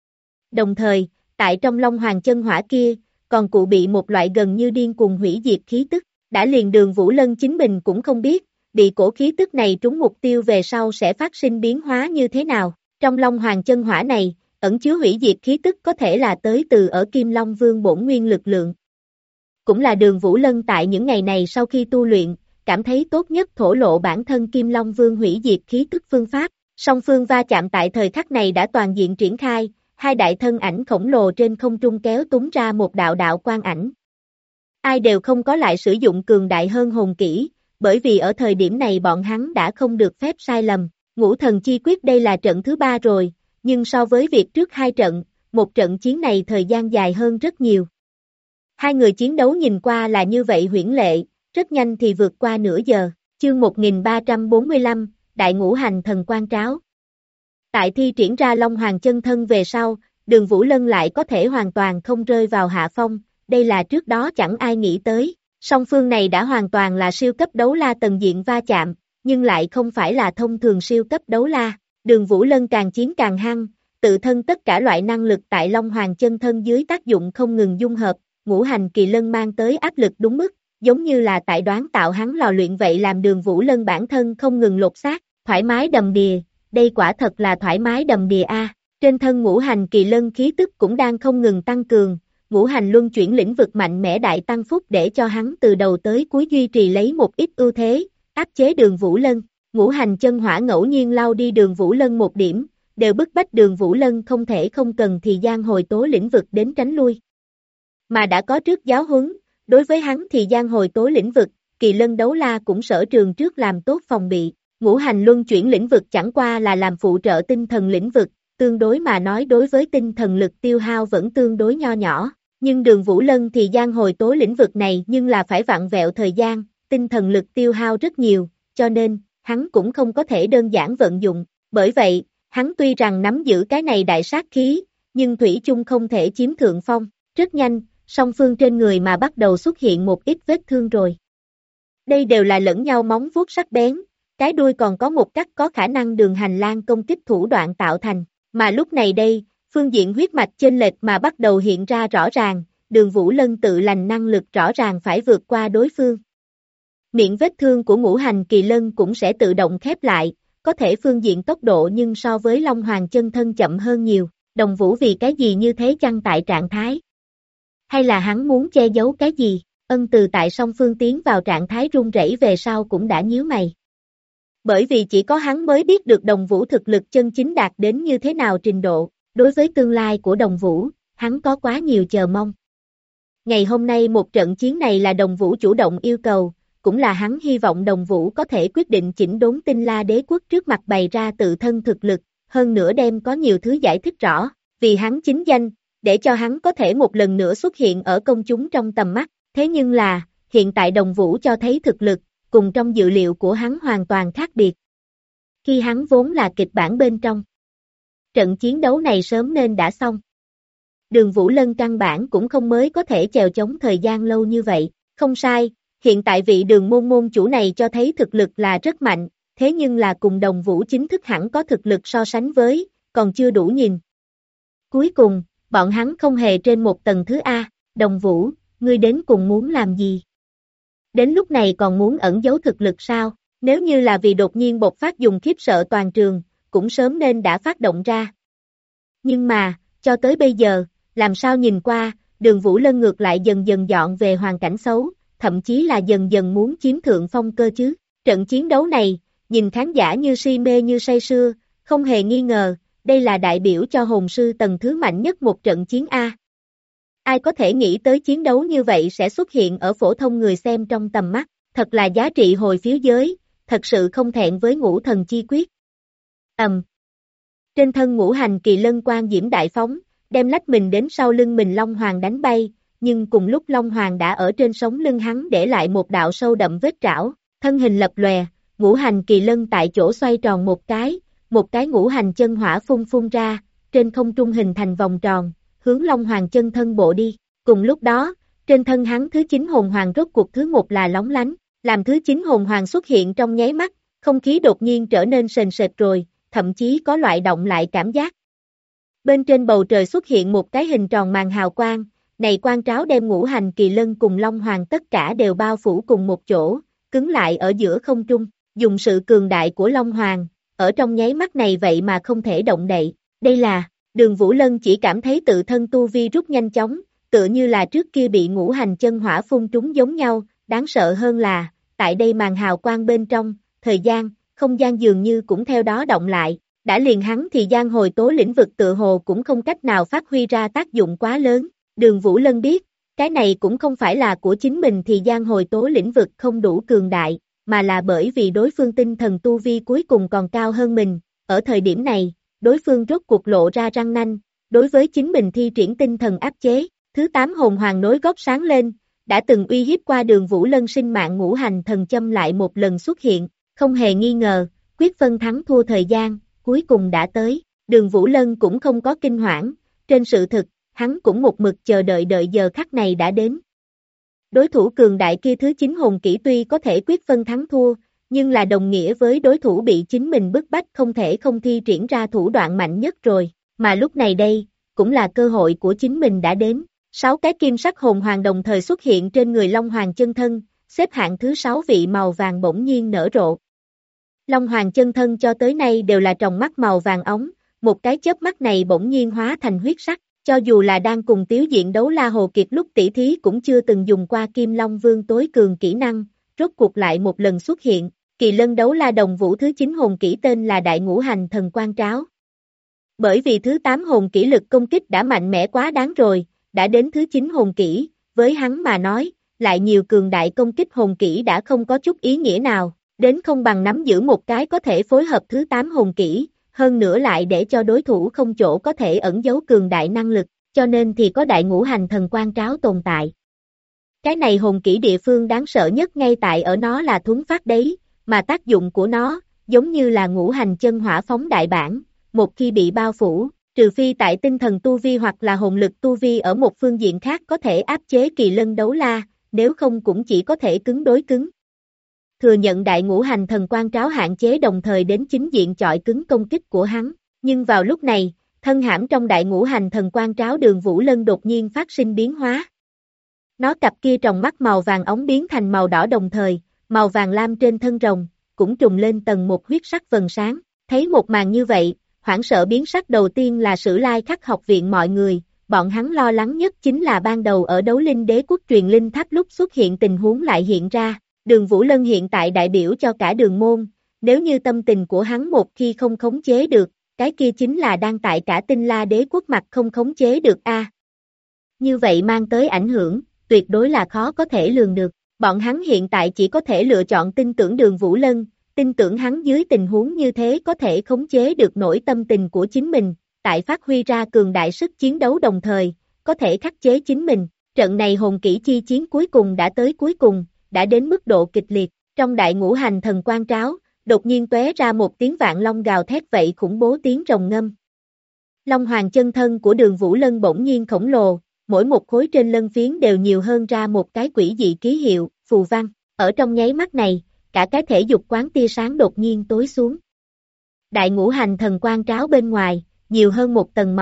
Speaker 2: Đồng thời, tại trong Long Hoàng chân hỏa kia, còn cụ bị một loại gần như điên cuồng hủy diệt khí tức, đã liền Đường Vũ Lân chính mình cũng không biết, bị cổ khí tức này trúng mục tiêu về sau sẽ phát sinh biến hóa như thế nào. Trong Long Hoàng chân hỏa này, ẩn chứa hủy diệt khí tức có thể là tới từ ở Kim Long Vương bổn nguyên lực lượng. Cũng là Đường Vũ Lân tại những ngày này sau khi tu luyện, cảm thấy tốt nhất thổ lộ bản thân Kim Long Vương hủy diệt khí tức phương pháp. Song phương va chạm tại thời khắc này đã toàn diện triển khai, hai đại thân ảnh khổng lồ trên không trung kéo túng ra một đạo đạo quang ảnh. Ai đều không có lại sử dụng cường đại hơn hồn kỹ, bởi vì ở thời điểm này bọn hắn đã không được phép sai lầm. Ngũ thần chi quyết đây là trận thứ 3 rồi, nhưng so với việc trước 2 trận, một trận chiến này thời gian dài hơn rất nhiều. Hai người chiến đấu nhìn qua là như vậy huyễn lệ, rất nhanh thì vượt qua nửa giờ. Chương 1345, Đại Ngũ Hành Thần Quang Tráo. Tại thi triển ra Long Hoàng chân thân về sau, Đường Vũ Lân lại có thể hoàn toàn không rơi vào hạ phong, đây là trước đó chẳng ai nghĩ tới. Song phương này đã hoàn toàn là siêu cấp đấu la tầng diện va chạm, nhưng lại không phải là thông thường siêu cấp đấu la. Đường Vũ Lân càng chiến càng hăng, tự thân tất cả loại năng lực tại Long Hoàng chân thân dưới tác dụng không ngừng dung hợp, ngũ hành kỳ lân mang tới áp lực đúng mức, giống như là tại đoán tạo hắn lò luyện vậy làm Đường Vũ Lân bản thân không ngừng lột xác, thoải mái đầm đìa, đây quả thật là thoải mái đầm đìa a. Trên thân ngũ hành kỳ lân khí tức cũng đang không ngừng tăng cường, ngũ hành luân chuyển lĩnh vực mạnh mẽ đại tăng phúc để cho hắn từ đầu tới cuối duy trì lấy một ít ưu thế, áp chế Đường Vũ Lân. Ngũ hành chân hỏa ngẫu nhiên lao đi Đường Vũ Lân một điểm, đều bức bách Đường Vũ Lân không thể không cần thì gian hồi tố lĩnh vực đến tránh lui. Mà đã có trước giáo huấn, đối với hắn thì gian hồi tố lĩnh vực, kỳ lân đấu la cũng sở trường trước làm tốt phòng bị. Ngũ hành luân chuyển lĩnh vực chẳng qua là làm phụ trợ tinh thần lĩnh vực, tương đối mà nói đối với tinh thần lực tiêu hao vẫn tương đối nho nhỏ, nhưng Đường Vũ Lân thì gian hồi tố lĩnh vực này nhưng là phải vặn vẹo thời gian, tinh thần lực tiêu hao rất nhiều, cho nên, hắn cũng không có thể đơn giản vận dụng, bởi vậy, hắn tuy rằng nắm giữ cái này đại sát khí, nhưng thủy chung không thể chiếm thượng phong, rất nhanh, song phương trên người mà bắt đầu xuất hiện một ít vết thương rồi. Đây đều là lẫn nhau móng vuốt sắc bén, cái đuôi còn có một cắt có khả năng đường hành lang công kích thủ đoạn tạo thành, mà lúc này đây, phương diện huyết mạch chênh lệch mà bắt đầu hiện ra rõ ràng, Đường Vũ Lân tự lành năng lực rõ ràng phải vượt qua đối phương. Miệng vết thương của ngũ hành kỳ lân cũng sẽ tự động khép lại, có thể phương diện tốc độ nhưng so với Long Hoàng chân thân chậm hơn nhiều, Đồng Vũ vì cái gì như thế chăng tại trạng thái? Hay là hắn muốn che giấu cái gì? Ân Từ tại song phương tiến vào trạng thái run rẩy về sau cũng đã nhíu mày. Bởi vì chỉ có hắn mới biết được Đồng Vũ thực lực chân chính đạt đến như thế nào trình độ, đối với tương lai của Đồng Vũ, hắn có quá nhiều chờ mong. Ngày hôm nay một trận chiến này là Đồng Vũ chủ động yêu cầu, cũng là hắn hy vọng Đồng Vũ có thể quyết định chỉnh đốn Tinh La Đế quốc trước mặt bày ra tự thân thực lực, hơn nữa đem có nhiều thứ giải thích rõ, vì hắn chính danh, để cho hắn có thể một lần nữa xuất hiện ở công chúng trong tầm mắt, thế nhưng là, hiện tại Đồng Vũ cho thấy thực lực, cùng trong dự liệu của hắn hoàn toàn khác biệt. Khi hắn vốn là kịch bản bên trong. Trận chiến đấu này sớm nên đã xong. Đường Vũ Lân căn bản cũng không mới có thể chèo chống thời gian lâu như vậy, không sai, hiện tại vị Đường môn môn chủ này cho thấy thực lực là rất mạnh, thế nhưng là cùng Đồng Vũ chính thức hẳn có thực lực so sánh với, còn chưa đủ nhìn. Cuối cùng, bọn hắn không hề trên một tầng thứ A, Đồng Vũ, ngươi đến cùng muốn làm gì? Đến lúc này còn muốn ẩn giấu thực lực sao? Nếu như là vì đột nhiên bộc phát dùng khiếp sợ toàn trường, cũng sớm nên đã phát động ra. Nhưng mà, cho tới bây giờ, làm sao nhìn qua, Đường Vũ Lân ngược lại dần dần dọn về hoàn cảnh xấu, thậm chí là dần dần muốn chiếm thượng phong cơ chứ. Trận chiến đấu này, nhìn khán giả như si mê như say sưa, không hề nghi ngờ, đây là đại biểu cho hồn sư tầng thứ mạnh nhất một trận chiến A. Ai có thể nghĩ tới chiến đấu như vậy sẽ xuất hiện ở phổ thông người xem trong tầm mắt, thật là giá trị hồi phiếu giới, thật sự không thẹn với ngũ thần chi quyết. Trên thân ngũ hành kỳ lân quang diễm đại phóng, đem lách mình đến sau lưng mình Long Hoàng đánh bay, nhưng cùng lúc Long Hoàng đã ở trên sống lưng hắn để lại một đạo sâu đậm vết trảo, thân hình lập lòe, ngũ hành kỳ lân tại chỗ xoay tròn một cái ngũ hành chân hỏa phun phun ra, trên không trung hình thành vòng tròn, hướng Long Hoàng chân thân bộ đi. Cùng lúc đó, trên thân hắn thứ 9 hồn hoàng rốt cuộc thứ 1 là lóng lánh, làm thứ 9 hồn hoàng xuất hiện trong nháy mắt, không khí đột nhiên trở nên sền sệt rồi, thậm chí có loại động lại cảm giác. Bên trên bầu trời xuất hiện một cái hình tròn màn hào quang, này quang tráo đem ngũ hành kỳ lân cùng Long Hoàng tất cả đều bao phủ cùng một chỗ, cứng lại ở giữa không trung, dùng sự cường đại của Long Hoàng, ở trong nháy mắt này vậy mà không thể động đậy, đây là, Đường Vũ Lân chỉ cảm thấy tự thân tu vi rút nhanh chóng, tựa như là trước kia bị ngũ hành chân hỏa phun trúng giống nhau, đáng sợ hơn là, tại đây màn hào quang bên trong, thời gian, không gian dường như cũng theo đó động lại, đã liền hắn thì gian hồi tố lĩnh vực tựa hồ cũng không cách nào phát huy ra tác dụng quá lớn, Đường Vũ Lân biết, cái này cũng không phải là của chính mình thì gian hồi tố lĩnh vực không đủ cường đại, mà là bởi vì đối phương tinh thần tu vi cuối cùng còn cao hơn mình, ở thời điểm này, đối phương rốt cuộc lộ ra răng nanh, đối với chính mình thi triển tinh thần áp chế, thứ 8 hồn hoàng nối gót sáng lên, đã từng uy hiếp qua Đường Vũ Lân sinh mạng ngũ hành thần châm lại một lần xuất hiện, không hề nghi ngờ, quyết phân thắng thua thời gian, cuối cùng đã tới, Đường Vũ Lân cũng không có kinh hoảng, trên sự thực, hắn cũng một mực chờ đợi giờ khắc này đã đến. Đối thủ cường đại kia thứ 9 hồn kỹ tuy có thể quyết phân thắng thua, nhưng là đồng nghĩa với đối thủ bị chính mình bức bách không thể không thi triển ra thủ đoạn mạnh nhất rồi, mà lúc này đây, cũng là cơ hội của chính mình đã đến. 6 cái kim sắc hồn hoàng đồng thời xuất hiện trên người Long Hoàng chân thân, xếp hạng thứ 6 vị màu vàng bỗng nhiên nở rộ. Long Hoàng chân thân cho tới nay đều là tròng mắt màu vàng ống, một cái chớp mắt này bỗng nhiên hóa thành huyết sắc, cho dù là đang cùng Tiếu Diện đấu La Hồ Kiệt lúc tỷ thí cũng chưa từng dùng qua Kim Long Vương tối cường kỹ năng, rốt cuộc lại một lần xuất hiện, Kỳ Lân đấu La Đồng Vũ thứ 9 hồn kỹ tên là Đại Ngũ Hành Thần Quang Tráo. Bởi vì thứ 8 hồn kỹ lực công kích đã mạnh mẽ quá đáng rồi, đã đến thứ 9 hồn kỹ, với hắn mà nói, lại nhiều cường đại công kích hồn kỹ đã không có chút ý nghĩa nào, đến không bằng nắm giữ một cái có thể phối hợp thứ 8 hồn kỹ, hơn nữa lại để cho đối thủ không chỗ có thể ẩn giấu cường đại năng lực, cho nên thì có đại ngũ hành thần quang tráo tồn tại. Cái này hồn kỹ địa phương đáng sợ nhất ngay tại ở nó là thuấn phát đấy, mà tác dụng của nó, giống như là ngũ hành chân hỏa phóng đại bản, một khi bị bao phủ, trừ phi tại tinh thần tu vi hoặc là hồn lực tu vi ở một phương diện khác có thể áp chế kỳ lân đấu la, nếu không cũng chỉ có thể cứng đối cứng. Thừa nhận đại ngũ hành thần quang tráo hạn chế đồng thời đến chính diện chọi cứng công kích của hắn, nhưng vào lúc này, thân hãm trong đại ngũ hành thần quang tráo Đường Vũ Lân đột nhiên phát sinh biến hóa. Nó cặp kia tròng mắt màu vàng ống biến thành màu đỏ đồng thời, màu vàng lam trên thân rồng, cũng trùng lên tầng một huyết sắc vầng sáng, thấy một màn như vậy, hoảng sợ biến sắc đầu tiên là Sử Lai Khắc học viện mọi người, bọn hắn lo lắng nhất chính là ban đầu ở đấu linh đế quốc truyền linh tháp lúc xuất hiện tình huống lại hiện ra, Đường Vũ Lân hiện tại đại biểu cho cả đường môn, nếu như tâm tình của hắn một khi không khống chế được, cái kia chính là đang tại cả Tinh La đế quốc mặt không khống chế được a. Như vậy mang tới ảnh hưởng, tuyệt đối là khó có thể lường được, bọn hắn hiện tại chỉ có thể lựa chọn tin tưởng Đường Vũ Lân, tin tưởng hắn dưới tình huống như thế có thể khống chế được nỗi tâm tình của chính mình, tại phát huy ra cường đại sức chiến đấu đồng thời, có thể khắc chế chính mình, trận này hồn kỹ chi chiến cuối cùng đã tới cuối cùng, đã đến mức độ kịch liệt, trong đại ngũ hành thần quang tráo, đột nhiên tóe ra một tiếng vạn long gào thét vậy khủng bố tiếng rồng ngâm. Long hoàng chân thân của Đường Vũ Lân bỗng nhiên khổng lồ, mỗi một khối trên lân phiến đều nhiều hơn ra một cái quỷ dị ký hiệu, phù văn, ở trong nháy mắt này, cả cái thể dục quán tia sáng đột nhiên tối xuống. Đại ngũ hành thần quang tráo bên ngoài, nhiều hơn một tầng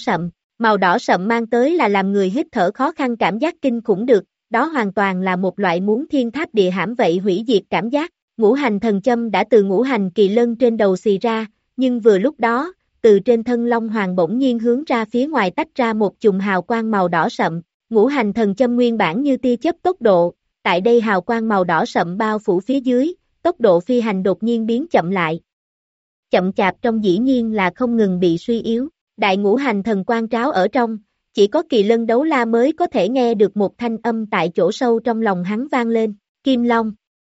Speaker 2: màu đỏ sậm mang tới là làm người hít thở khó khăn cảm giác kinh khủng được, đó hoàn toàn là một loại muốn thiên tháp địa hãm vậy hủy diệt cảm giác, ngũ hành thần châm đã từ ngũ hành kỳ lân trên đầu xì ra, nhưng vừa lúc đó, từ trên thân Long Hoàng bỗng nhiên hướng ra phía ngoài tách ra một chùm hào quang màu đỏ sậm, ngũ hành thần châm nguyên bản như tia chớp tốc độ, tại đây hào quang màu đỏ sậm bao phủ phía dưới, tốc độ phi hành đột nhiên biến chậm lại. Chậm chạp trong dĩ nhiên là không ngừng bị suy yếu, đại ngũ hành thần quang tráo ở trong, chỉ có kỳ lân đấu la mới có thể nghe được một thanh âm tại chỗ sâu trong lòng hắn vang lên, Kim Long.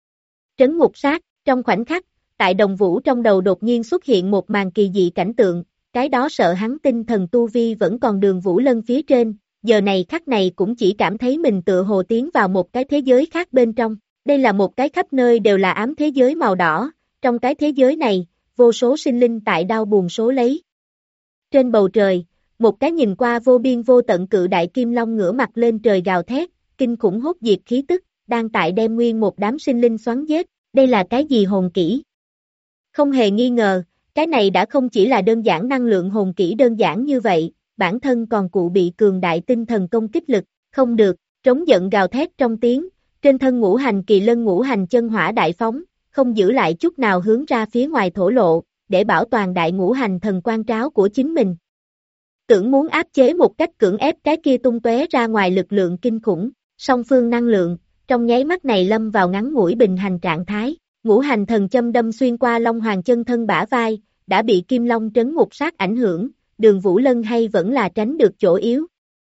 Speaker 2: Trấn ngục sát, trong khoảnh khắc, tại Đồng Vũ trong đầu đột nhiên xuất hiện một màn kỳ dị cảnh tượng, cái đó sợ hắn tinh thần tu vi vẫn còn Đường Vũ Lân phía trên, giờ này khắc này cũng chỉ cảm thấy mình tựa hồ tiến vào một cái thế giới khác bên trong, đây là một cái khắp nơi đều là ám thế giới màu đỏ, trong cái thế giới này, vô số sinh linh tại đau buồn số lấy. Trên bầu trời, một cái nhìn qua vô biên vô tận cự đại kim long ngửa mặt lên trời gào thét, kinh khủng hốt diệt khí tức, đang tại đem nguyên một đám sinh linh xoắn giết, đây là cái gì hồn kỹ? Không hề nghi ngờ, cái này đã không chỉ là đơn giản năng lượng hồn kỹ đơn giản như vậy, bản thân còn cụ bị cường đại tinh thần công kích lực, không được, trống giận gào thét trong tiếng, trên thân ngũ hành kỳ lân ngũ hành chân hỏa đại phóng, không giữ lại chút nào hướng ra phía ngoài thổ lộ, để bảo toàn đại ngũ hành thần quang tráo của chính mình. Tưởng muốn áp chế một cách cưỡng ép cái kia tung tóe ra ngoài lực lượng kinh khủng, song phương năng lượng, trong nháy mắt này lâm vào ngắn ngủi bình hành trạng thái, ngũ hành thần châm đâm xuyên qua Long Hoàng chân thân bả vai, đã bị Kim Long trấn ngục sát ảnh hưởng, Đường Vũ Lân hay vẫn là tránh được chỗ yếu.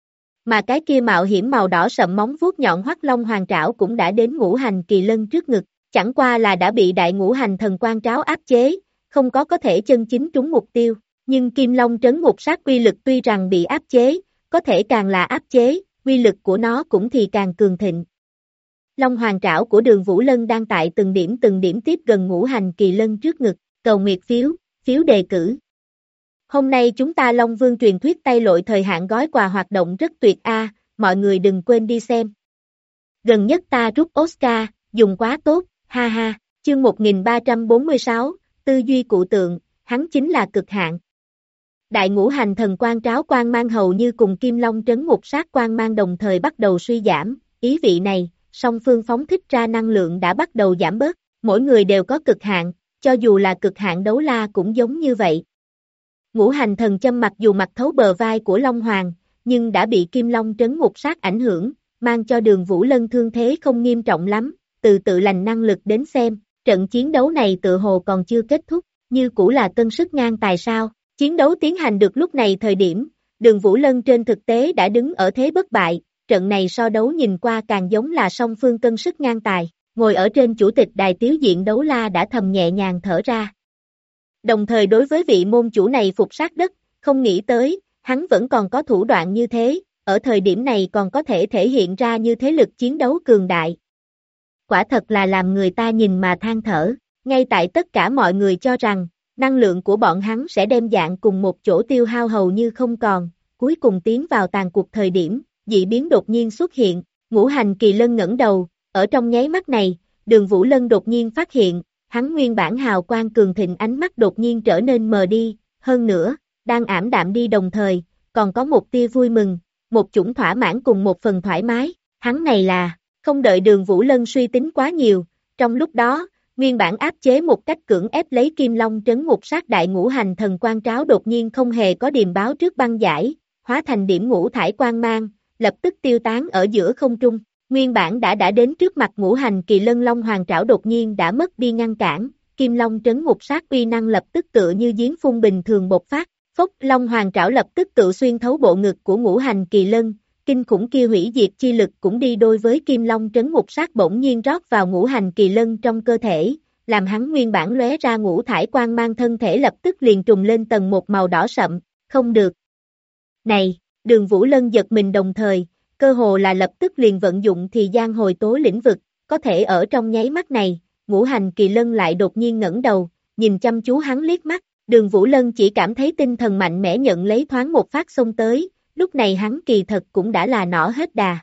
Speaker 2: Mà cái kia mạo hiểm màu đỏ sậm móng vuốt nhọn hoắt Long Hoàng trảo cũng đã đến ngũ hành kỳ lân trước ngực, chẳng qua là đã bị đại ngũ hành thần quang tráo áp chế, không có thể chân chính trúng mục tiêu, nhưng Kim Long trấn ngục sát uy lực tuy rằng bị áp chế, có thể càng là áp chế, uy lực của nó cũng thì càng cường thịnh. Long Hoàng trảo của Đường Vũ Lân đang tại từng điểm tiếp gần ngũ hành kỳ lân trước ngực, cầu nguyệt phiếu đề cử. Hôm nay chúng ta Long Vương truyền thuyết tay lội thời hạn gói quà hoạt động rất tuyệt a, mọi người đừng quên đi xem. Gần nhất ta rút Oscar, dùng quá tốt, ha ha, chương 1346, tư duy cụ tượng, hắn chính là cực hạn. Đại ngũ hành thần quang tráo quang mang hầu như cùng Kim Long trấn ngục sát quang mang đồng thời bắt đầu suy giảm, ý vị này, song phương phóng thích ra năng lượng đã bắt đầu giảm bớt, mỗi người đều có cực hạn, cho dù là cực hạn đấu la cũng giống như vậy. Ngũ hành thần châm mặc dù mặt thấu bờ vai của Long Hoàng, nhưng đã bị Kim Long trấn ngục sát ảnh hưởng, mang cho Đường Vũ Lân thương thế không nghiêm trọng lắm, từ tự lành năng lực đến xem, trận chiến đấu này tự hồ còn chưa kết thúc, như cũ là cân sức ngang tài sao. Chiến đấu tiến hành được lúc này thời điểm, Đường Vũ Lân trên thực tế đã đứng ở thế bất bại, trận này so đấu nhìn qua càng giống là song phương cân sức ngang tài, ngồi ở trên chủ tịch đài tiếu diện đấu la đã thầm nhẹ nhàng thở ra. Đồng thời đối với vị môn chủ này phục sát đất, không nghĩ tới, hắn vẫn còn có thủ đoạn như thế, ở thời điểm này còn có thể thể hiện ra như thế lực chiến đấu cường đại. Quả thật là làm người ta nhìn mà than thở, ngay tại tất cả mọi người cho rằng, năng lượng của bọn hắn sẽ đem dạng cùng một chỗ tiêu hao hầu như không còn, cuối cùng tiến vào tàn cuộc thời điểm, dị biến đột nhiên xuất hiện, Ngũ Hành Kỳ Lân ngẩng đầu, ở trong nháy mắt này, Đường Vũ Lân đột nhiên phát hiện, hắn nguyên bản hào quang cường thịnh ánh mắt đột nhiên trở nên mờ đi, hơn nữa, đang ảm đạm đi đồng thời, còn có một tia vui mừng, một chủng thỏa mãn cùng một phần thoải mái, hắn này là, không đợi Đường Vũ Lân suy tính quá nhiều, trong lúc đó, nguyên bản áp chế một cách cưỡng ép lấy Kim Long trấn ngục sát đại ngũ hành thần quang tráo đột nhiên không hề có điềm báo trước băng giải, hóa thành điểm ngũ thải quang mang, lập tức tiêu tán ở giữa không trung. Nguyên bản đã đến trước mặt Ngũ Hành Kỳ Lân Long Hoàng trảo đột nhiên đã mất đi ngăn cản, Kim Long trấn ngục sát uy năng lập tức tựa như giếng phun bình thường bộc phát, phốc Long Hoàng trảo lập tức tự xuyên thấu bộ ngực của Ngũ Hành Kỳ Lân, kinh khủng kia hủy diệt chi lực cũng đi đôi với Kim Long trấn ngục sát bỗng nhiên rót vào Ngũ Hành Kỳ Lân trong cơ thể, làm hắn nguyên bản lóe ra ngũ thải quang mang thân thể lập tức liền trùng lên tầng một màu đỏ sậm, không được. Này, Đường Vũ Lân giật mình đồng thời, cơ hồ là lập tức liền vận dụng thì gian hồi tố lĩnh vực, có thể ở trong nháy mắt này, Ngũ Hành Kỳ Lân lại đột nhiên ngẩng đầu, nhìn chăm chú hắn liếc mắt, Đường Vũ Lân chỉ cảm thấy tinh thần mạnh mẽ nhận lấy thoáng một phát xông tới, lúc này hắn kỳ thật cũng đã là nỏ hết đà.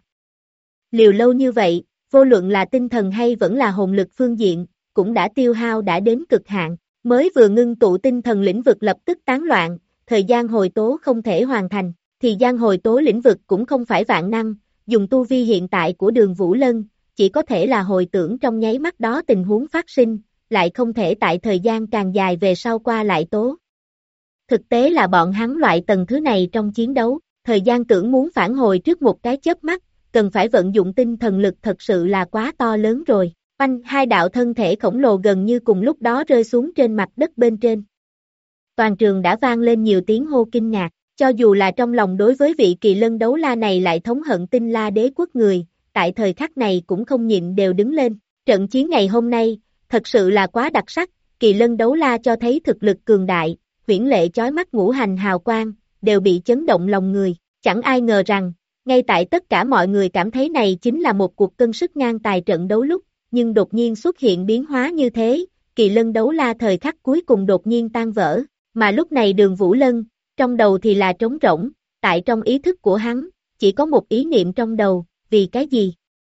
Speaker 2: Liều lâu như vậy, vô luận là tinh thần hay vẫn là hồn lực phương diện, cũng đã tiêu hao đã đến cực hạn, mới vừa ngưng tụ tinh thần lĩnh vực lập tức tán loạn, thời gian hồi tố không thể hoàn thành. Thì gian hồi tố lĩnh vực cũng không phải vạn năng, dùng tu vi hiện tại của Đường Vũ Lân, chỉ có thể là hồi tưởng trong nháy mắt đó tình huống phát sinh, lại không thể tại thời gian càng dài về sau qua lại tố. Thực tế là bọn hắn loại tầng thứ này trong chiến đấu, thời gian tưởng muốn phản hồi trước một cái chớp mắt, cần phải vận dụng tinh thần lực thật sự là quá to lớn rồi. Hai đạo thân thể khổng lồ gần như cùng lúc đó rơi xuống trên mặt đất bên trên. Toàn trường đã vang lên nhiều tiếng hô kinh ngạc. Cho dù là trong lòng đối với vị Kỳ Lân đấu la này lại thống hận Tinh La đế quốc người, tại thời khắc này cũng không nhịn đều đứng lên. Trận chiến ngày hôm nay, thật sự là quá đặc sắc, Kỳ Lân đấu la cho thấy thực lực cường đại, huyễn lệ chói mắt ngũ hành hào quang, đều bị chấn động lòng người. Chẳng ai ngờ rằng, ngay tại tất cả mọi người cảm thấy này chính là một cuộc cân sức ngang tài trận đấu lúc, nhưng đột nhiên xuất hiện biến hóa như thế, Kỳ Lân đấu la thời khắc cuối cùng đột nhiên tan vỡ, mà lúc này Đường Vũ Lân, trong đầu thì là trống rỗng, tại trong ý thức của hắn, chỉ có một ý niệm trong đầu, vì cái gì?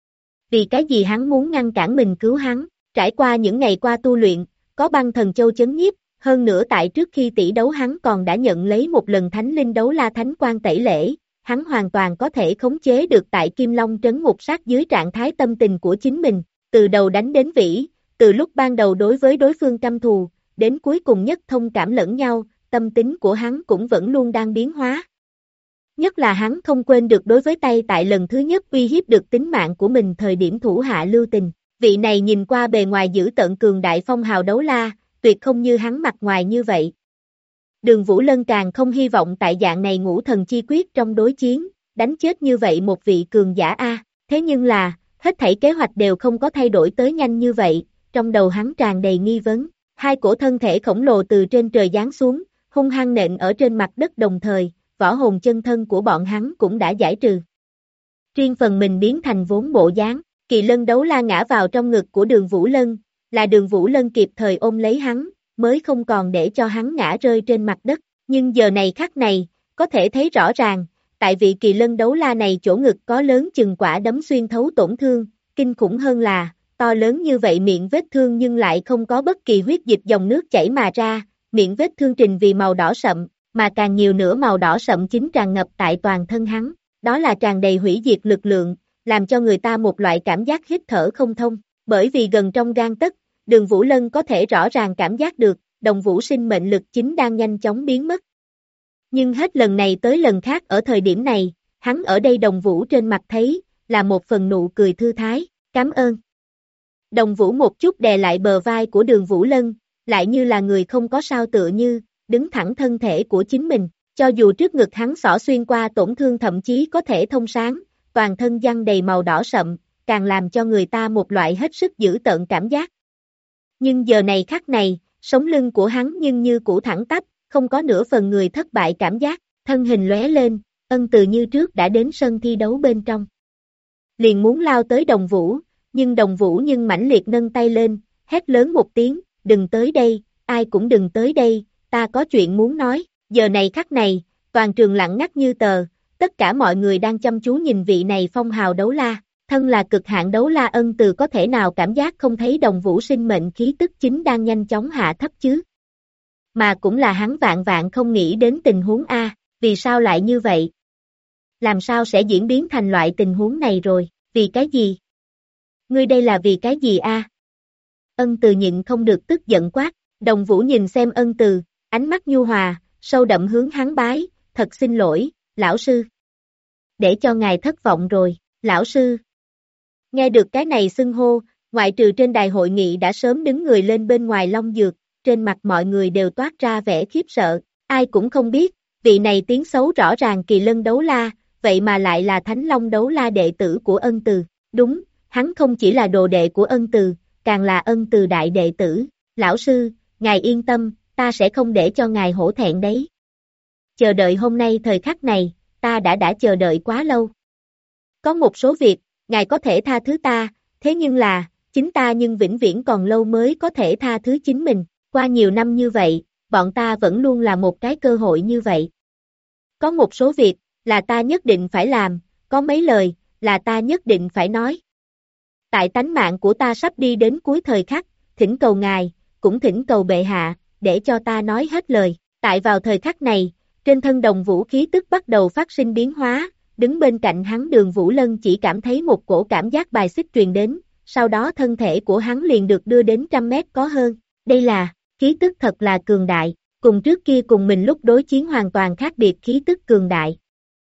Speaker 2: Vì cái gì hắn muốn ngăn cản mình cứu hắn, trải qua những ngày qua tu luyện, có băng thần châu chấn nhiếp, hơn nữa tại trước khi tỷ đấu hắn còn đã nhận lấy một lần thánh linh đấu la thánh quan tẩy lễ, hắn hoàn toàn có thể khống chế được tại Kim Long trấn ngục sát dưới trạng thái tâm tình của chính mình, từ đầu đánh đến vĩ, từ lúc ban đầu đối với đối phương căm thù, đến cuối cùng nhất thông cảm lẫn nhau, tâm tính của hắn cũng vẫn luôn đang biến hóa. Nhất là hắn không quên được đối với tay tại lần thứ nhất uy hiếp được tính mạng của mình thời điểm thủ hạ lưu tình. Vị này nhìn qua bề ngoài dữ tợn cường đại phong hào đấu la, tuyệt không như hắn mặt ngoài như vậy. Đường Vũ Lân càng không hy vọng tại dạng này ngũ thần chi quyết trong đối chiến, đánh chết như vậy một vị cường giả A. Thế nhưng là, hết thảy kế hoạch đều không có thay đổi tới nhanh như vậy, trong đầu hắn tràn đầy nghi vấn. Hai cổ thân thể khổng lồ từ trên trời giáng xuống, hung hăng nện ở trên mặt đất đồng thời, võ hồn chân thân của bọn hắn cũng đã giải trừ. Riêng phần mình biến thành vốn bộ dáng, Kỳ Lân đấu la ngã vào trong ngực của Đường Vũ Lân, là Đường Vũ Lân kịp thời ôm lấy hắn, mới không còn để cho hắn ngã rơi trên mặt đất, nhưng giờ này khắc này, có thể thấy rõ ràng, tại vị Kỳ Lân đấu la này chỗ ngực có lớn chừng quả đấm xuyên thấu tổn thương, kinh khủng hơn là, to lớn như vậy miệng vết thương nhưng lại không có bất kỳ huyết dịch dòng nước chảy mà ra, miệng vết thương trình vì màu đỏ sậm, mà càng nhiều nữa màu đỏ sậm chính tràn ngập tại toàn thân hắn, đó là tràn đầy hủy diệt lực lượng, làm cho người ta một loại cảm giác hít thở không thông, bởi vì gần trong gang tấc, Đường Vũ Lân có thể rõ ràng cảm giác được, đồng vũ sinh mệnh lực chính đang nhanh chóng biến mất. Nhưng hết lần này tới lần khác ở thời điểm này, hắn ở đây đồng vũ trên mặt thấy, là một phần nụ cười thư thái, cảm ơn. Đồng vũ một chút đè lại bờ vai của Đường Vũ Lân, lại như là người không có sao tựa như, đứng thẳng thân thể của chính mình, cho dù trước ngực hắn xỏ xuyên qua tổn thương thậm chí có thể thông sáng, toàn thân giăng đầy màu đỏ sậm, càng làm cho người ta một loại hết sức dữ tợn cảm giác. Nhưng giờ này khắc này, sống lưng của hắn nhưng như cũ thẳng tắp, không có nửa phần người thất bại cảm giác, thân hình lóe lên, Ân Từ như trước đã đến sân thi đấu bên trong. Liền muốn lao tới Đồng Vũ, nhưng Đồng Vũ mãnh liệt nâng tay lên, hét lớn một tiếng, đừng tới đây, ai cũng đừng tới đây, ta có chuyện muốn nói. Giờ này khắc này, toàn trường lặng ngắt như tờ, tất cả mọi người đang chăm chú nhìn vị này phong hào đấu la, thân là cực hạn đấu la Ân Từ có thể nào cảm giác không thấy Đồng Vũ sinh mệnh khí tức chính đang nhanh chóng hạ thấp chứ? Mà cũng là hắn vạn vạn không nghĩ đến tình huống A, vì sao lại như vậy? Làm sao sẽ diễn biến thành loại tình huống này rồi, vì cái gì? Ngươi đây là vì cái gì A? Ân Từ nhịn không được tức giận quát, Đồng Vũ nhìn xem Ân Từ, ánh mắt nhu hòa, sâu đậm hướng hắn bái, thật xin lỗi, lão sư. Để cho ngài thất vọng rồi, lão sư. Nghe được cái này xưng hô, ngoại trừ trên đài hội nghị đã sớm đứng người lên bên ngoài Long Dược, trên mặt mọi người đều toát ra vẻ khiếp sợ, ai cũng không biết, vị này tiếng xấu rõ ràng Kỳ Lân đấu la, vậy mà lại là Thánh Long đấu la đệ tử của Ân Từ, đúng, hắn không chỉ là đồ đệ của Ân Từ, càng là Ân Từ đại đệ tử, lão sư, ngài yên tâm, ta sẽ không để cho ngài hổ thẹn đấy. Chờ đợi hôm nay thời khắc này, ta đã chờ đợi quá lâu. Có một số việc, ngài có thể tha thứ ta, thế nhưng là, chính ta nhưng vĩnh viễn còn lâu mới có thể tha thứ chính mình, qua nhiều năm như vậy, bọn ta vẫn luôn là một cái cơ hội như vậy. Có một số việc, là ta nhất định phải làm, có mấy lời, là ta nhất định phải nói. Tại tánh mạng của ta sắp đi đến cuối thời khắc, thỉnh cầu ngài, cũng thỉnh cầu bệ hạ, để cho ta nói hết lời. Tại vào thời khắc này, trên thân Đồng Vũ khí tức bắt đầu phát sinh biến hóa, đứng bên cạnh hắn Đường Vũ Lân chỉ cảm thấy một cổ cảm giác bài xích truyền đến, sau đó thân thể của hắn liền được đưa đến 100 mét có hơn. Đây là, khí tức thật là cường đại, cùng trước kia cùng mình lúc đối chiến hoàn toàn khác biệt khí tức cường đại.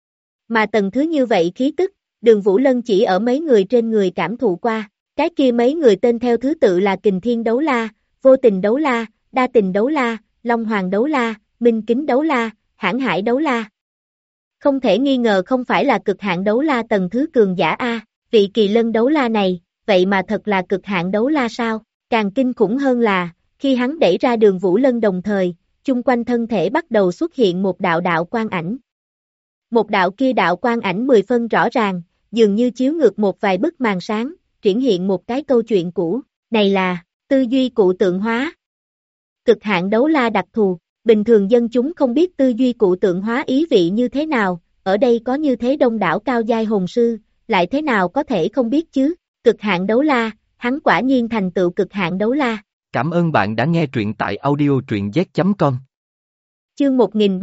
Speaker 2: Mà tầng thứ như vậy khí tức, Đường Vũ Lân chỉ ở mấy người trên người cảm thụ qua, cái kia mấy người tên theo thứ tự là Kình Thiên đấu la, Vô Tình đấu la, Đa Tình đấu la, Long Hoàng đấu la, Minh Kính đấu la, Hãn Hải đấu la. Không thể nghi ngờ không phải là cực hạn đấu la tầng thứ cường giả A, vị Kỳ Lân đấu la này, vậy mà thật là cực hạn đấu la sao? Càng kinh khủng hơn là, khi hắn đẩy ra Đường Vũ Lân đồng thời, chung quanh thân thể bắt đầu xuất hiện một đạo quang ảnh. Một đạo kia đạo quang ảnh 10 phân rõ ràng, dường như chiếu ngược một vài bức màn sáng, triển hiện một cái câu chuyện cũ, này là, tư duy cụ tượng hóa. Cực hạn đấu la đặc thù, bình thường dân chúng không biết tư duy cụ tượng hóa ý vị như thế nào, ở đây có như thế đông đảo cao giai hồn sư, lại thế nào có thể không biết chứ, cực hạn đấu la, hắn quả nhiên thành tựu cực hạn đấu la.
Speaker 1: Cảm ơn bạn đã nghe truyện tại audio truyện z.com.
Speaker 2: Chương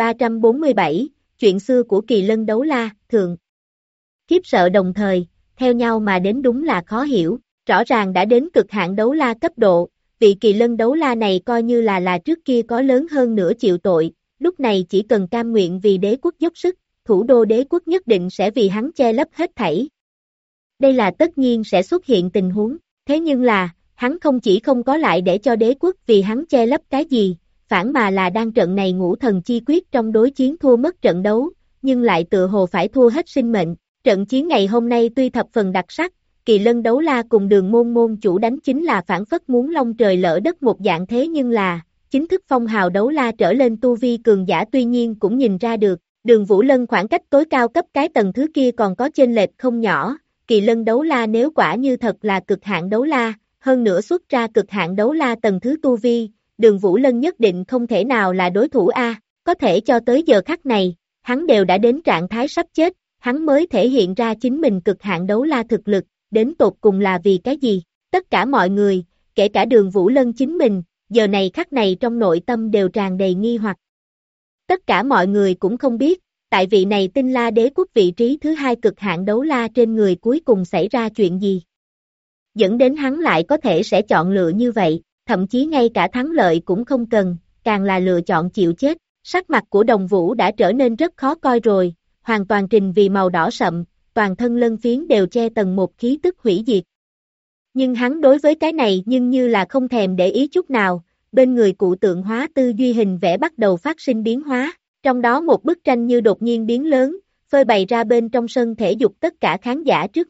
Speaker 2: 1347, chuyện xưa của Kỳ Lân đấu la, thượng. Khiếp sợ đồng thời, theo nhau mà đến đúng là khó hiểu, rõ ràng đã đến cực hạn đấu la cấp độ, vị Kỳ Lân đấu la này coi như là trước kia có lớn hơn nửa chịu tội, lúc này chỉ cần cam nguyện vì đế quốc dốc sức, thủ đô đế quốc nhất định sẽ vì hắn che lấp hết thảy. Đây là tất nhiên sẽ xuất hiện tình huống, thế nhưng là, hắn không chỉ không có lại để cho đế quốc vì hắn che lấp cái gì, phản mà là đang trận này ngũ thần chi quyết trong đối chiến thua mất trận đấu, nhưng lại tựa hồ phải thua hết sinh mệnh. Trận chiến ngày hôm nay tuy thập phần đặc sắc, Kỳ Lân đấu la cùng Đường môn chủ đánh chính là phản phất muốn long trời lỡ đất một dạng, thế nhưng là, chính thức phong hào đấu la trở lên tu vi cường giả tuy nhiên cũng nhìn ra được, Đường Vũ Lân khoảng cách tối cao cấp cái tầng thứ kia còn có chênh lệch không nhỏ, Kỳ Lân đấu la nếu quả như thật là cực hạn đấu la, hơn nữa xuất ra cực hạn đấu la tầng thứ tu vi, Đường Vũ Lân nhất định không thể nào là đối thủ A, có thể cho tới giờ khắc này, hắn đều đã đến trạng thái sắp chết, hắn mới thể hiện ra chính mình cực hạn đấu la thực lực, đến tột cùng là vì cái gì? Tất cả mọi người, kể cả Đường Vũ Lân chính mình, giờ này khắc này trong nội tâm đều tràn đầy nghi hoặc. Tất cả mọi người cũng không biết, tại vị này Tinh La đế quốc vị trí thứ hai cực hạn đấu la trên người cuối cùng xảy ra chuyện gì. Dẫn đến hắn lại có thể sẽ chọn lựa như vậy, thậm chí ngay cả thắng lợi cũng không cần, càng là lựa chọn chịu chết. Sắc mặt của Đồng Vũ đã trở nên rất khó coi rồi, hoàn toàn trình vì màu đỏ sậm, toàn thân lân phiến đều che tầng một khí tức hủy diệt. Nhưng hắn đối với cái này nhưng như là không thèm để ý chút nào, bên người cụ tượng hóa tư duy hình vẽ bắt đầu phát sinh biến hóa, trong đó một bức tranh như đột nhiên biến lớn, phơi bày ra bên trong sân thể dục tất cả khán giả trước mặt,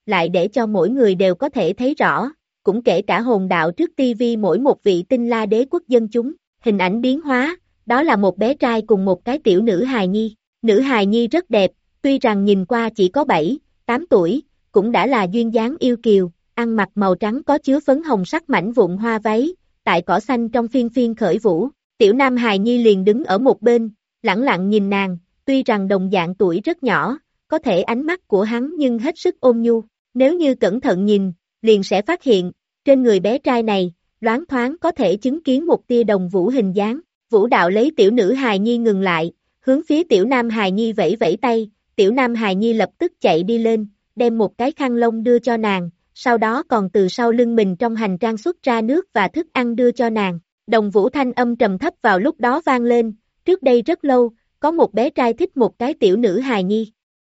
Speaker 2: lại để cho mỗi người đều có thể thấy rõ, cũng kể cả hồn đạo trước tivi mỗi một vị tinh la đế quốc dân chúng, hình ảnh biến hóa, đó là một bé trai cùng một cái tiểu nữ hài nhi. Nữ hài nhi rất đẹp, tuy rằng nhìn qua chỉ có 7, 8 tuổi, cũng đã là duyên dáng yêu kiều, ăn mặc màu trắng có chứa phấn hồng sắc mảnh vụn hoa váy, tại cỏ xanh trong phiên phiên khởi vũ. Tiểu nam hài nhi liền đứng ở một bên, lẳng lặng nhìn nàng, tuy rằng đồng dạng tuổi rất nhỏ, có thể ánh mắt của hắn nhưng hết sức ôn nhu. Nếu như cẩn thận nhìn, liền sẽ phát hiện, trên người bé trai này, loáng thoáng có thể chứng kiến một tia đồng vũ hình dáng. Vũ đạo lấy tiểu nữ hài nhi ngừng lại, hướng phía tiểu nam hài nhi vẫy vẫy tay, tiểu nam hài nhi lập tức chạy đi lên, đem một cái khăn lông đưa cho nàng, sau đó còn từ sau lưng mình trong hành trang xuất ra nước và thức ăn đưa cho nàng. Đồng vũ thanh âm trầm thấp vào lúc đó vang lên, trước đây rất lâu, có một bé trai thích một cái tiểu nữ hài nhi.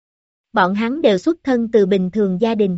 Speaker 2: Bọn hắn đều xuất thân từ bình thường gia đình.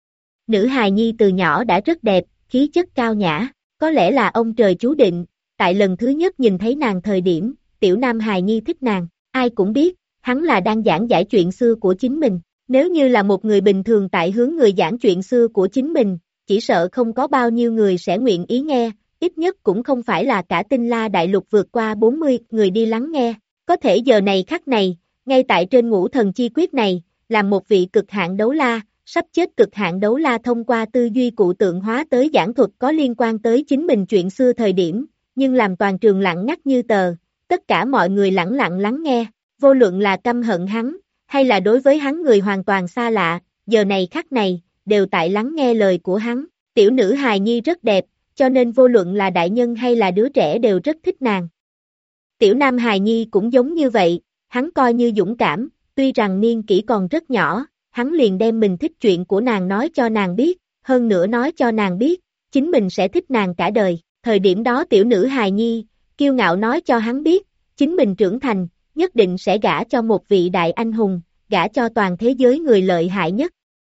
Speaker 2: Nữ hài nhi từ nhỏ đã rất đẹp, khí chất cao nhã, có lẽ là ông trời chú định, tại lần thứ nhất nhìn thấy nàng thời điểm, tiểu nam hài nhi thích nàng, ai cũng biết, hắn là đang giảng giải chuyện xưa của chính mình. Nếu như là một người bình thường tại hướng người giảng chuyện xưa của chính mình, chỉ sợ không có bao nhiêu người sẽ nguyện ý nghe, ít nhất cũng không phải là cả tinh la đại lục vượt qua 40 người đi lắng nghe. Có thể giờ này khắc này, ngay tại trên ngũ thần chi quyết này, là một vị cực hạn đấu la, sắp chết cực hạn đấu la thông qua tư duy cụ tượng hóa tới giảng thuật có liên quan tới chính mình chuyện xưa thời điểm, nhưng làm toàn trường lặng ngắt như tờ, tất cả mọi người lẳng lặng lắng nghe, vô luận là căm hận hắn, hay là đối với hắn người hoàn toàn xa lạ, giờ này khắc này, đều tại lắng nghe lời của hắn. Tiểu nữ hài nhi rất đẹp, cho nên vô luận là đại nhân hay là đứa trẻ đều rất thích nàng. Tiểu nam hài nhi cũng giống như vậy, hắn coi như dũng cảm, tuy rằng niên kỷ còn rất nhỏ, hắn liền đem mình thích chuyện của nàng nói cho nàng biết, hơn nữa nói cho nàng biết, chính mình sẽ thích nàng cả đời. Thời điểm đó tiểu nữ hài nhi, kiêu ngạo nói cho hắn biết, chính mình trưởng thành, nhất định sẽ gả cho một vị đại anh hùng, gả cho toàn thế giới người lợi hại nhất.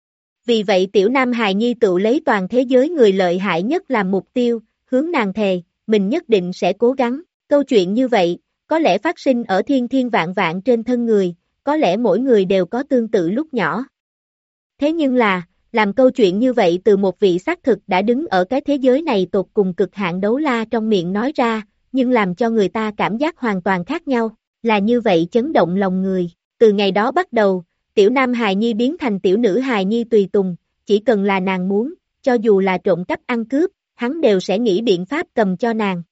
Speaker 2: Vì vậy tiểu nam hài nhi tự lấy toàn thế giới người lợi hại nhất làm mục tiêu, hướng nàng thề, mình nhất định sẽ cố gắng. Câu chuyện như vậy, có lẽ phát sinh ở thiên thiên vạn vạn trên thân người, có lẽ mỗi người đều có tương tự lúc nhỏ. Thế nhưng là, làm câu chuyện như vậy từ một vị xác thực đã đứng ở cái thế giới này tột cùng cực hạn đấu la trong miệng nói ra, nhưng làm cho người ta cảm giác hoàn toàn khác nhau, là như vậy chấn động lòng người. Từ ngày đó bắt đầu, tiểu nam hài nhi biến thành tiểu nữ hài nhi tùy tùng, chỉ cần là nàng muốn, cho dù là trộm cắp ăn cướp, hắn đều sẽ nghĩ biện pháp cầm cho nàng.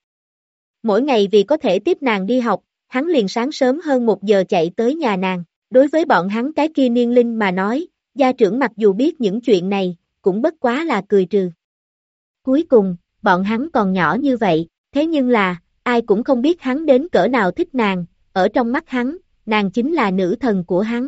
Speaker 2: Mỗi ngày vì có thể tiếp nàng đi học, hắn liền sáng sớm hơn 1 giờ chạy tới nhà nàng. Đối với bọn hắn cái kia niên linh mà nói, gia trưởng mặc dù biết những chuyện này, cũng bất quá là cười trừ. Cuối cùng, bọn hắn còn nhỏ như vậy, thế nhưng là, ai cũng không biết hắn đến cỡ nào thích nàng, ở trong mắt hắn, nàng chính là nữ thần của hắn.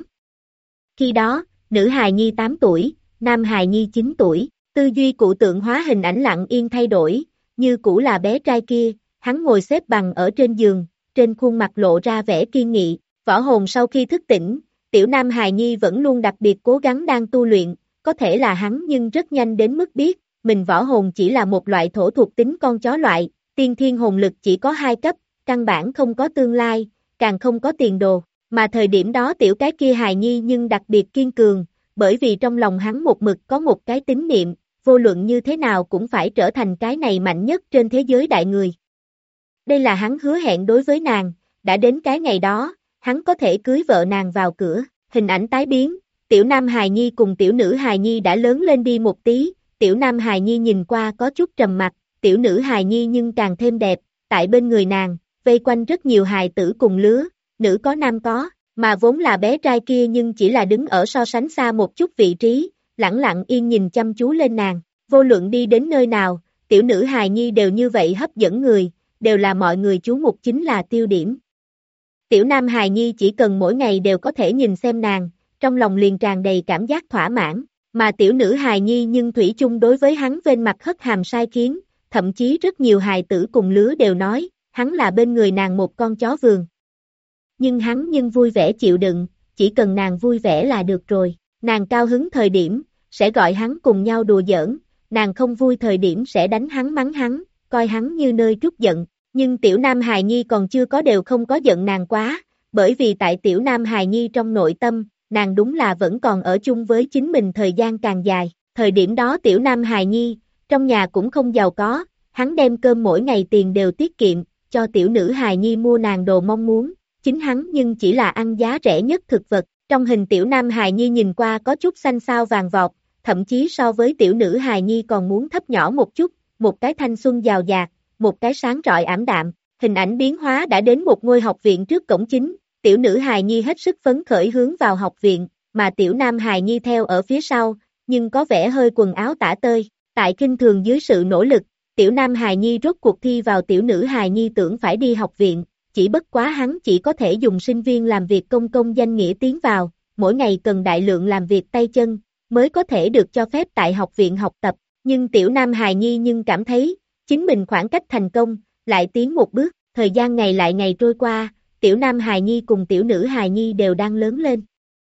Speaker 2: Khi đó, nữ hài nhi 8 tuổi, nam hài nhi 9 tuổi, tư duy cụ tượng hóa hình ảnh lặng yên thay đổi, như cũ là bé trai kia, hắn ngồi xếp bằng ở trên giường, trên khuôn mặt lộ ra vẻ kiên nghị. Võ hồn sau khi thức tỉnh, tiểu nam hài nhi vẫn luôn đặc biệt cố gắng đang tu luyện, có thể là hắn nhưng rất nhanh đến mức biết, mình võ hồn chỉ là một loại thổ thuộc tính con chó loại, tiên thiên hồn lực chỉ có 2 cấp, căn bản không có tương lai, càng không có tiền đồ, mà thời điểm đó tiểu cái kia hài nhi nhưng đặc biệt kiên cường, bởi vì trong lòng hắn một mực có một cái tín niệm, vô luận như thế nào cũng phải trở thành cái này mạnh nhất trên thế giới đại người. Đây là hắn hứa hẹn đối với nàng, đã đến cái ngày đó, hắn có thể cưới vợ nàng vào cửa, hình ảnh tái biến, tiểu nam hài nhi cùng tiểu nữ hài nhi đã lớn lên đi một tí, tiểu nam hài nhi nhìn qua có chút trầm mặc, tiểu nữ hài nhi nhưng càng thêm đẹp, tại bên người nàng, vây quanh rất nhiều hài tử cùng lứa, nữ có nam có, mà vốn là bé trai kia nhưng chỉ là đứng ở so sánh xa một chút vị trí, lẳng lặng yên nhìn chăm chú lên nàng, vô luận đi đến nơi nào, tiểu nữ hài nhi đều như vậy hấp dẫn người, đều là mọi người chú mục chính là tiêu điểm. Tiểu nam hài nhi chỉ cần mỗi ngày đều có thể nhìn xem nàng, trong lòng liền tràn đầy cảm giác thỏa mãn, mà tiểu nữ hài nhi nhưng thủy chung đối với hắn bên mặt hất hàm sai khiến, thậm chí rất nhiều hài tử cùng lứa đều nói, hắn là bên người nàng một con chó vườn. Nhưng hắn vui vẻ chịu đựng, chỉ cần nàng vui vẻ là được rồi, nàng cao hứng thời điểm, sẽ gọi hắn cùng nhau đùa giỡn, nàng không vui thời điểm sẽ đánh hắn mắng hắn, coi hắn như nơi trút giận. Nhưng tiểu nam hài nhi còn chưa có đều không có giận nàng quá, bởi vì tại tiểu nam hài nhi trong nội tâm, nàng đúng là vẫn còn ở chung với chính mình thời gian càng dài. Thời điểm đó tiểu nam hài nhi, trong nhà cũng không giàu có, hắn đem cơm mỗi ngày tiền đều tiết kiệm, cho tiểu nữ hài nhi mua nàng đồ mong muốn, chính hắn nhưng chỉ là ăn giá rẻ nhất thực vật. Trong hình tiểu nam hài nhi nhìn qua có chút xanh xao vàng vọt, thậm chí so với tiểu nữ hài nhi còn muốn thấp nhỏ một chút, một cái thanh xuân giàu dạt, một cái sáng rọi ảm đạm. Hình ảnh biến hóa đã đến một ngôi học viện trước cổng chính, tiểu nữ hài nhi hết sức phấn khởi hướng vào học viện, mà tiểu nam hài nhi theo ở phía sau, nhưng có vẻ hơi quần áo tả tơi. Tại kinh thường dưới sự nỗ lực, tiểu nam hài nhi rốt cuộc thi vào tiểu nữ hài nhi tưởng phải đi học viện, chỉ bất quá hắn chỉ có thể dùng sinh viên làm việc công danh nghĩa tiến vào, mỗi ngày cần đại lượng làm việc tay chân, mới có thể được cho phép tại học viện học tập, nhưng tiểu nam hài nhi nhưng cảm thấy, chính mình khoảng cách thành công, lại tiến một bước, thời gian ngày lại ngày trôi qua, tiểu nam hài nhi cùng tiểu nữ hài nhi đều đang lớn lên.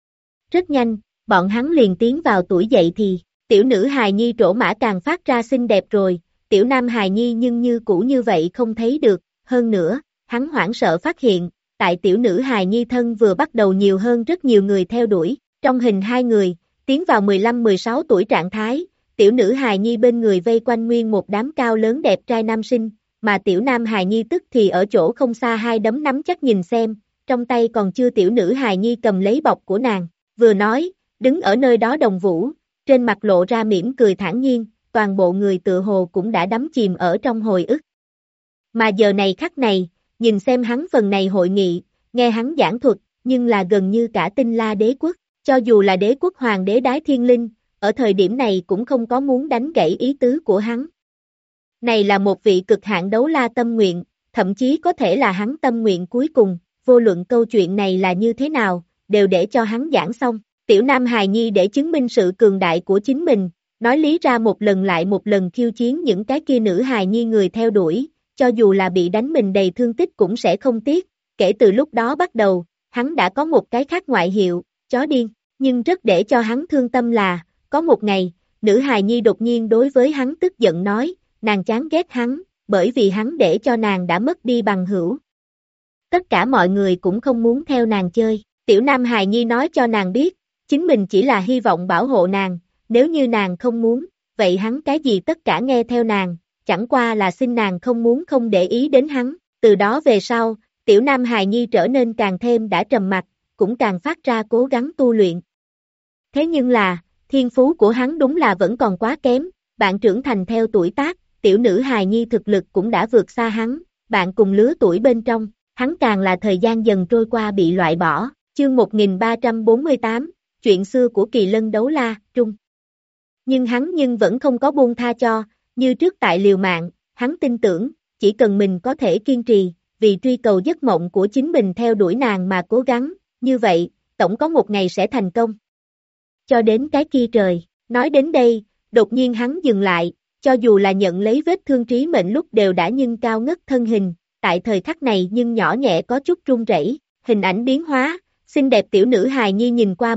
Speaker 2: Rất nhanh, bọn hắn liền tiến vào tuổi dậy thì, tiểu nữ hài nhi trổ mã càng phát ra xinh đẹp rồi, tiểu nam hài nhi nhưng như cũ như vậy không thấy được, hơn nữa, hắn hoảng sợ phát hiện, tại tiểu nữ hài nhi thân vừa bắt đầu nhiều hơn rất nhiều người theo đuổi, trong hình hai người, tiến vào 15-16 tuổi trạng thái, tiểu nữ hài nhi bên người vây quanh nguyên một đám cao lớn đẹp trai nam sinh, mà tiểu nam hài nhi tức thì ở chỗ không xa hai đấm nắm chắc nhìn xem, trong tay còn chưa tiểu nữ hài nhi cầm lấy bọc của nàng, vừa nói, đứng ở nơi đó Đồng Vũ, trên mặt lộ ra mỉm cười thản nhiên, toàn bộ người tựa hồ cũng đã đắm chìm ở trong hồi ức. Mà giờ này khắc này, nhìn xem hắn phần này hội nghị, nghe hắn giảng thuật, nhưng là gần như cả Tinh La đế quốc, cho dù là đế quốc hoàng đế Đái Thiên Linh, ở thời điểm này cũng không có muốn đánh gãy ý tứ của hắn. Này là một vị cực hạn đấu la tâm nguyện, thậm chí có thể là hắn tâm nguyện cuối cùng, vô luận câu chuyện này là như thế nào, đều để cho hắn giảng xong. Tiểu nam hài nhi để chứng minh sự cường đại của chính mình, nói lý ra một lần lại một lần khiêu chiến những cái kia nữ hài nhi người theo đuổi, cho dù là bị đánh mình đầy thương tích cũng sẽ không tiếc. Kể từ lúc đó bắt đầu, hắn đã có một cái khác ngoại hiệu, chó điên, nhưng rất để cho hắn thương tâm là, có một ngày, nữ hài nhi đột nhiên đối với hắn tức giận nói, nàng chán ghét hắn, bởi vì hắn để cho nàng đã mất đi bằng hữu. Tất cả mọi người cũng không muốn theo nàng chơi, tiểu nam hài nhi nói cho nàng biết, chính mình chỉ là hy vọng bảo hộ nàng, nếu như nàng không muốn, vậy hắn cái gì tất cả nghe theo nàng, chẳng qua là xin nàng không muốn không để ý đến hắn, từ đó về sau, tiểu nam hài nhi trở nên càng thêm đã trầm mặc, cũng càng phát ra cố gắng tu luyện. Thế nhưng là, thiên phú của hắn đúng là vẫn còn quá kém, bạn trưởng thành theo tuổi tác, tiểu nữ hài nhi thực lực cũng đã vượt xa hắn, bạn cùng lứa tuổi bên trong, hắn càng là thời gian dần trôi qua bị loại bỏ, chương 1348, chuyện xưa của Kỳ Lân Đấu La, Trung. Nhưng hắn vẫn không có buông tha cho, như trước tại liều mạng, hắn tin tưởng, chỉ cần mình có thể kiên trì, vì truy cầu giấc mộng của chính mình theo đuổi nàng mà cố gắng, như vậy, tổng có một ngày sẽ thành công. Cho đến cái kia trời, nói đến đây, đột nhiên hắn dừng lại, cho dù là nhận lấy vết thương trí mệnh lúc đều đã nhưng cao ngất thân hình, tại thời khắc này nhưng nhỏ nhẹ có chút run rẩy, hình ảnh biến hóa, xinh đẹp tiểu nữ hài nhi nhìn qua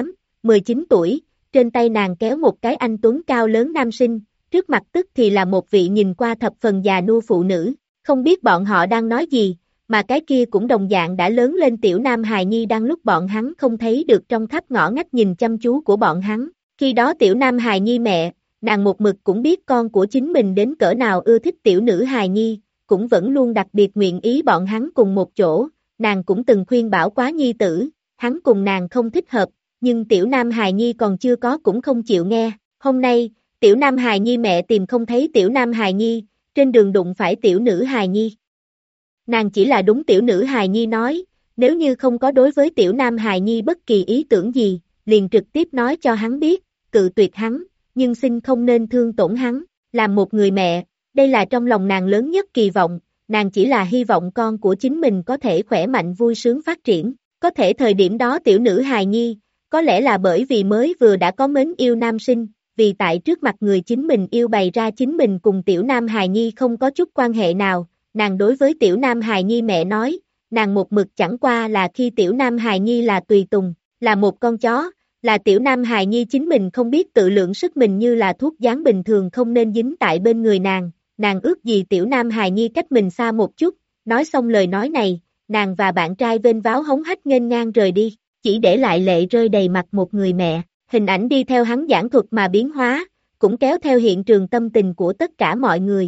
Speaker 2: 18-19 tuổi, trên tay nàng kéo một cái anh tuấn cao lớn nam sinh, trước mặt tức thì là một vị nhìn qua thập phần già nua phụ nữ, không biết bọn họ đang nói gì, mà cái kia cũng đồng dạng đã lớn lên tiểu nam hài nhi đang lúc bọn hắn không thấy được trong khắp ngõ ngách nhìn chăm chú của bọn hắn, khi đó tiểu nam hài nhi mẹ, nàng một mực cũng biết con của chính mình đến cỡ nào ưa thích tiểu nữ hài nhi, cũng vẫn luôn đặc biệt nguyện ý bọn hắn cùng một chỗ, nàng cũng từng khuyên bảo quá nhi tử, hắn cùng nàng không thích hợp, nhưng tiểu nam hài nhi còn chưa có cũng không chịu nghe, hôm nay, tiểu nam hài nhi mẹ tìm không thấy tiểu nam hài nhi, trên đường đụng phải tiểu nữ hài nhi. Nàng chỉ là đúng tiểu nữ hài nhi nói, nếu như không có đối với tiểu nam hài nhi bất kỳ ý tưởng gì, liền trực tiếp nói cho hắn biết, cự tuyệt hắn, nhưng xin không nên thương tổn hắn, làm một người mẹ, đây là trong lòng nàng lớn nhất kỳ vọng, nàng chỉ là hy vọng con của chính mình có thể khỏe mạnh vui sướng phát triển, có thể thời điểm đó tiểu nữ hài nhi, có lẽ là bởi vì mới vừa đã có mến yêu nam sinh, vì tại trước mặt người chính mình yêu bày ra chính mình cùng tiểu nam hài nhi không có chút quan hệ nào, nàng đối với tiểu nam hài nhi mẹ nói, nàng một mực chẳng qua là khi tiểu nam hài nhi là tùy tùng, là một con chó, là tiểu nam hài nhi chính mình không biết tự lượng sức mình như là thuốc dán bình thường không nên dính tại bên người nàng ước gì tiểu nam hài nhi cách mình xa một chút, nói xong lời nói này, nàng và bạn trai vênh váo hống hách nghênh ngang rời đi, chỉ để lại lệ rơi đầy mặt một người mẹ, hình ảnh đi theo hắn giảng thuật mà biến hóa, cũng kéo theo hiện trường tâm tình của tất cả mọi người.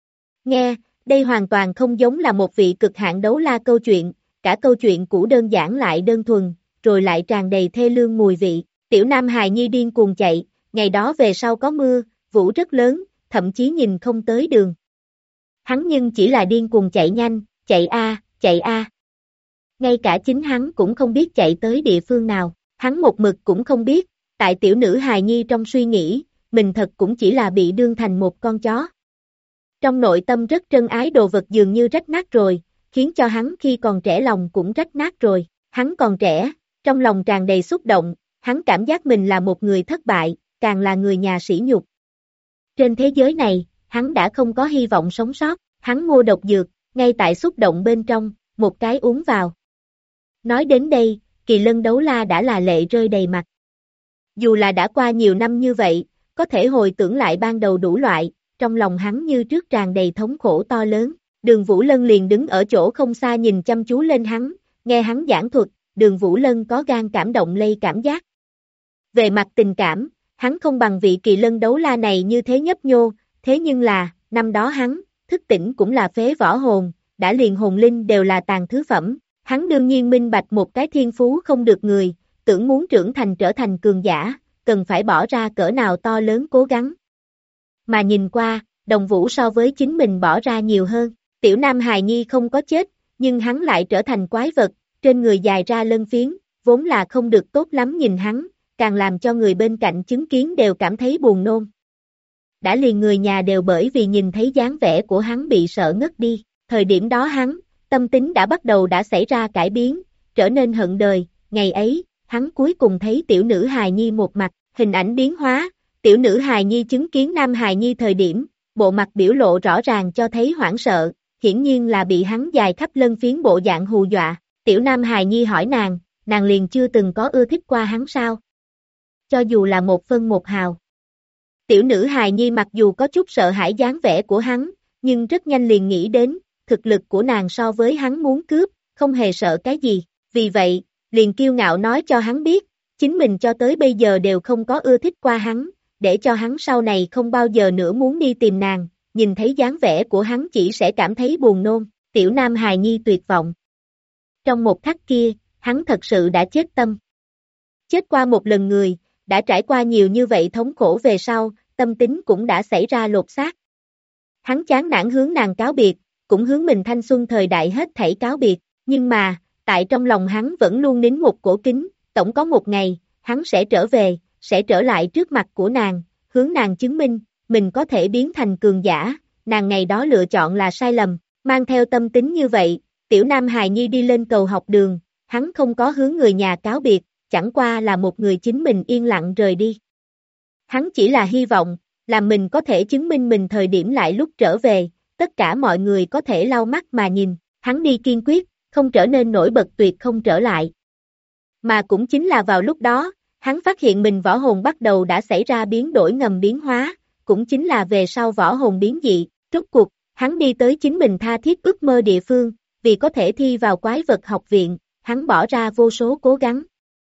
Speaker 2: Nghe, đây hoàn toàn không giống là một vị cực hạn đấu la câu chuyện, cả câu chuyện cũ đơn giản lại đơn thuần, rồi lại tràn đầy thê lương mùi vị. Tiểu nam hài nhi điên cuồng chạy, ngày đó về sau có mưa, vũ rất lớn, thậm chí nhìn không tới đường. Hắn nhưng chỉ là điên cuồng chạy nhanh, chạy a, chạy a. Ngay cả chính hắn cũng không biết chạy tới địa phương nào, hắn một mực cũng không biết, tại tiểu nữ hài nhi trong suy nghĩ, mình thật cũng chỉ là bị đương thành một con chó. Trong nội tâm rất trân ái đồ vật dường như rách nát rồi, khiến cho hắn khi còn trẻ lòng cũng rách nát rồi, hắn còn trẻ, trong lòng tràn đầy xúc động, hắn cảm giác mình là một người thất bại, càng là người nhà sỉ nhục. Trên thế giới này, hắn đã không có hy vọng sống sót, hắn mua độc dược, ngay tại xúc động bên trong, một cái uống vào. Nói đến đây, Kỳ Lân Đấu La đã là lệ rơi đầy mặt. Dù là đã qua nhiều năm như vậy, có thể hồi tưởng lại ban đầu đủ loại, trong lòng hắn như trước tràn đầy thống khổ to lớn. Đường Vũ Lân liền đứng ở chỗ không xa nhìn chăm chú lên hắn, nghe hắn giảng thuật, Đường Vũ Lân có gan cảm động lây cảm giác. Về mặt tình cảm, hắn không bằng vị Kỳ Lân Đấu La này như thế nhấp nhô, thế nhưng là, năm đó hắn, thức tỉnh cũng là phế võ hồn, đã liền hồn linh đều là tàn thứ phẩm. Hắn đương nhiên minh bạch một cái thiên phú không được người, tưởng muốn trưởng thành trở thành cường giả, cần phải bỏ ra cỡ nào to lớn cố gắng. Mà nhìn qua, Đồng Vũ so với chính mình bỏ ra nhiều hơn, tiểu nam hài nhi không có chết, nhưng hắn lại trở thành quái vật, trên người dài ra lân phiến, vốn là không được tốt lắm nhìn hắn, càng làm cho người bên cạnh chứng kiến đều cảm thấy buồn nôn. Đã liền người nhà đều bởi vì nhìn thấy dáng vẻ của hắn bị sợ ngất đi, thời điểm đó hắn, tâm tính đã xảy ra cải biến, trở nên hận đời, ngày ấy, hắn cuối cùng thấy tiểu nữ hài nhi một mặt, hình ảnh biến hóa, tiểu nữ hài nhi chứng kiến nam hài nhi thời điểm, bộ mặt biểu lộ rõ ràng cho thấy hoảng sợ, hiển nhiên là bị hắn dài khắp lân phiến bộ dạng hù dọa, tiểu nam hài nhi hỏi nàng liền chưa từng có ưa thích qua hắn sao? Cho dù là một phân một hào. Tiểu nữ hài nhi mặc dù có chút sợ hãi dáng vẻ của hắn, nhưng rất nhanh liền nghĩ đến, thực lực của nàng so với hắn muốn cướp, không hề sợ cái gì, vì vậy, liền kiêu ngạo nói cho hắn biết, chính mình cho tới bây giờ đều không có ưa thích qua hắn, để cho hắn sau này không bao giờ nữa muốn đi tìm nàng, nhìn thấy dáng vẻ của hắn chỉ sẽ cảm thấy buồn nôn, tiểu nam hài nhi tuyệt vọng. Trong một khắc kia, hắn thật sự đã chết tâm. Chết qua một lần người, đã trải qua nhiều như vậy thống khổ về sau, tâm tính cũng đã xảy ra lột xác. Hắn chán nản hướng nàng cáo biệt, cũng hướng mình thanh xuân thời đại hết thảy cáo biệt, nhưng mà, tại trong lòng hắn vẫn luôn nín một cổ kính, tổng có một ngày, hắn sẽ trở về, sẽ trở lại trước mặt của nàng, hướng nàng chứng minh, mình có thể biến thành cường giả, nàng ngày đó lựa chọn là sai lầm, mang theo tâm tính như vậy, tiểu nam hài nhi đi lên cầu học đường, hắn không có hướng người nhà cáo biệt, chẳng qua là một người chính mình yên lặng rời đi. Hắn chỉ là hy vọng, là mình có thể chứng minh mình thời điểm lại lúc trở về, tất cả mọi người có thể lau mắt mà nhìn, hắn đi kiên quyết, không trở nên nổi bật tuyệt không trở lại. Mà cũng chính là vào lúc đó, hắn phát hiện mình võ hồn bắt đầu đã xảy ra biến đổi ngầm biến hóa, cũng chính là về sau võ hồn biến dị, rốt cuộc, hắn đi tới chính mình tha thiết ước mơ địa phương, vì có thể thi vào quái vật học viện, hắn bỏ ra vô số cố gắng.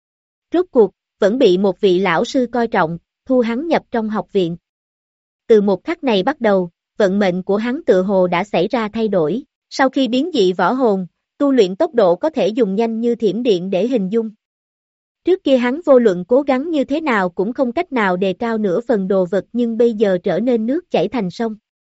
Speaker 2: Rốt cuộc, vẫn bị một vị lão sư coi trọng, thu hắn nhập trong học viện. Từ một khắc này bắt đầu, vận mệnh của hắn tự hồ đã xảy ra thay đổi, sau khi biến dị võ hồn, tu luyện tốc độ có thể dùng nhanh như thiểm điện để hình dung. Trước kia hắn vô luận cố gắng như thế nào cũng không cách nào đề cao nửa phần đồ vật nhưng bây giờ trở nên nước chảy thành sông.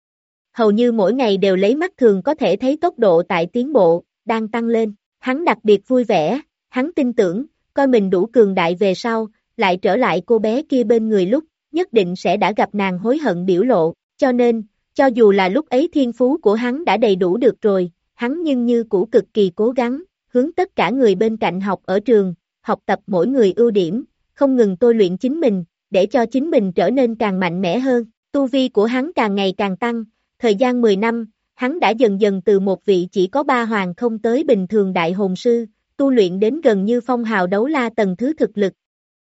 Speaker 2: Hầu như mỗi ngày đều lấy mắt thường có thể thấy tốc độ tại tiến bộ, đang tăng lên, hắn đặc biệt vui vẻ, hắn tin tưởng, coi mình đủ cường đại về sau, lại trở lại cô bé kia bên người lúc, nhất định sẽ đã gặp nàng hối hận biểu lộ, cho nên, cho dù là lúc ấy thiên phú của hắn đã đầy đủ được rồi, hắn nhưng như cũ cực kỳ cố gắng, hướng tất cả người bên cạnh học ở trường, học tập mỗi người ưu điểm, không ngừng tôi luyện chính mình, để cho chính mình trở nên càng mạnh mẽ hơn, tu vi của hắn càng ngày càng tăng, thời gian 10 năm, hắn đã dần dần từ một vị chỉ có 3 hoàng không tới bình thường đại hồn sư, tu luyện đến gần như phong hào đấu la tầng thứ thực lực.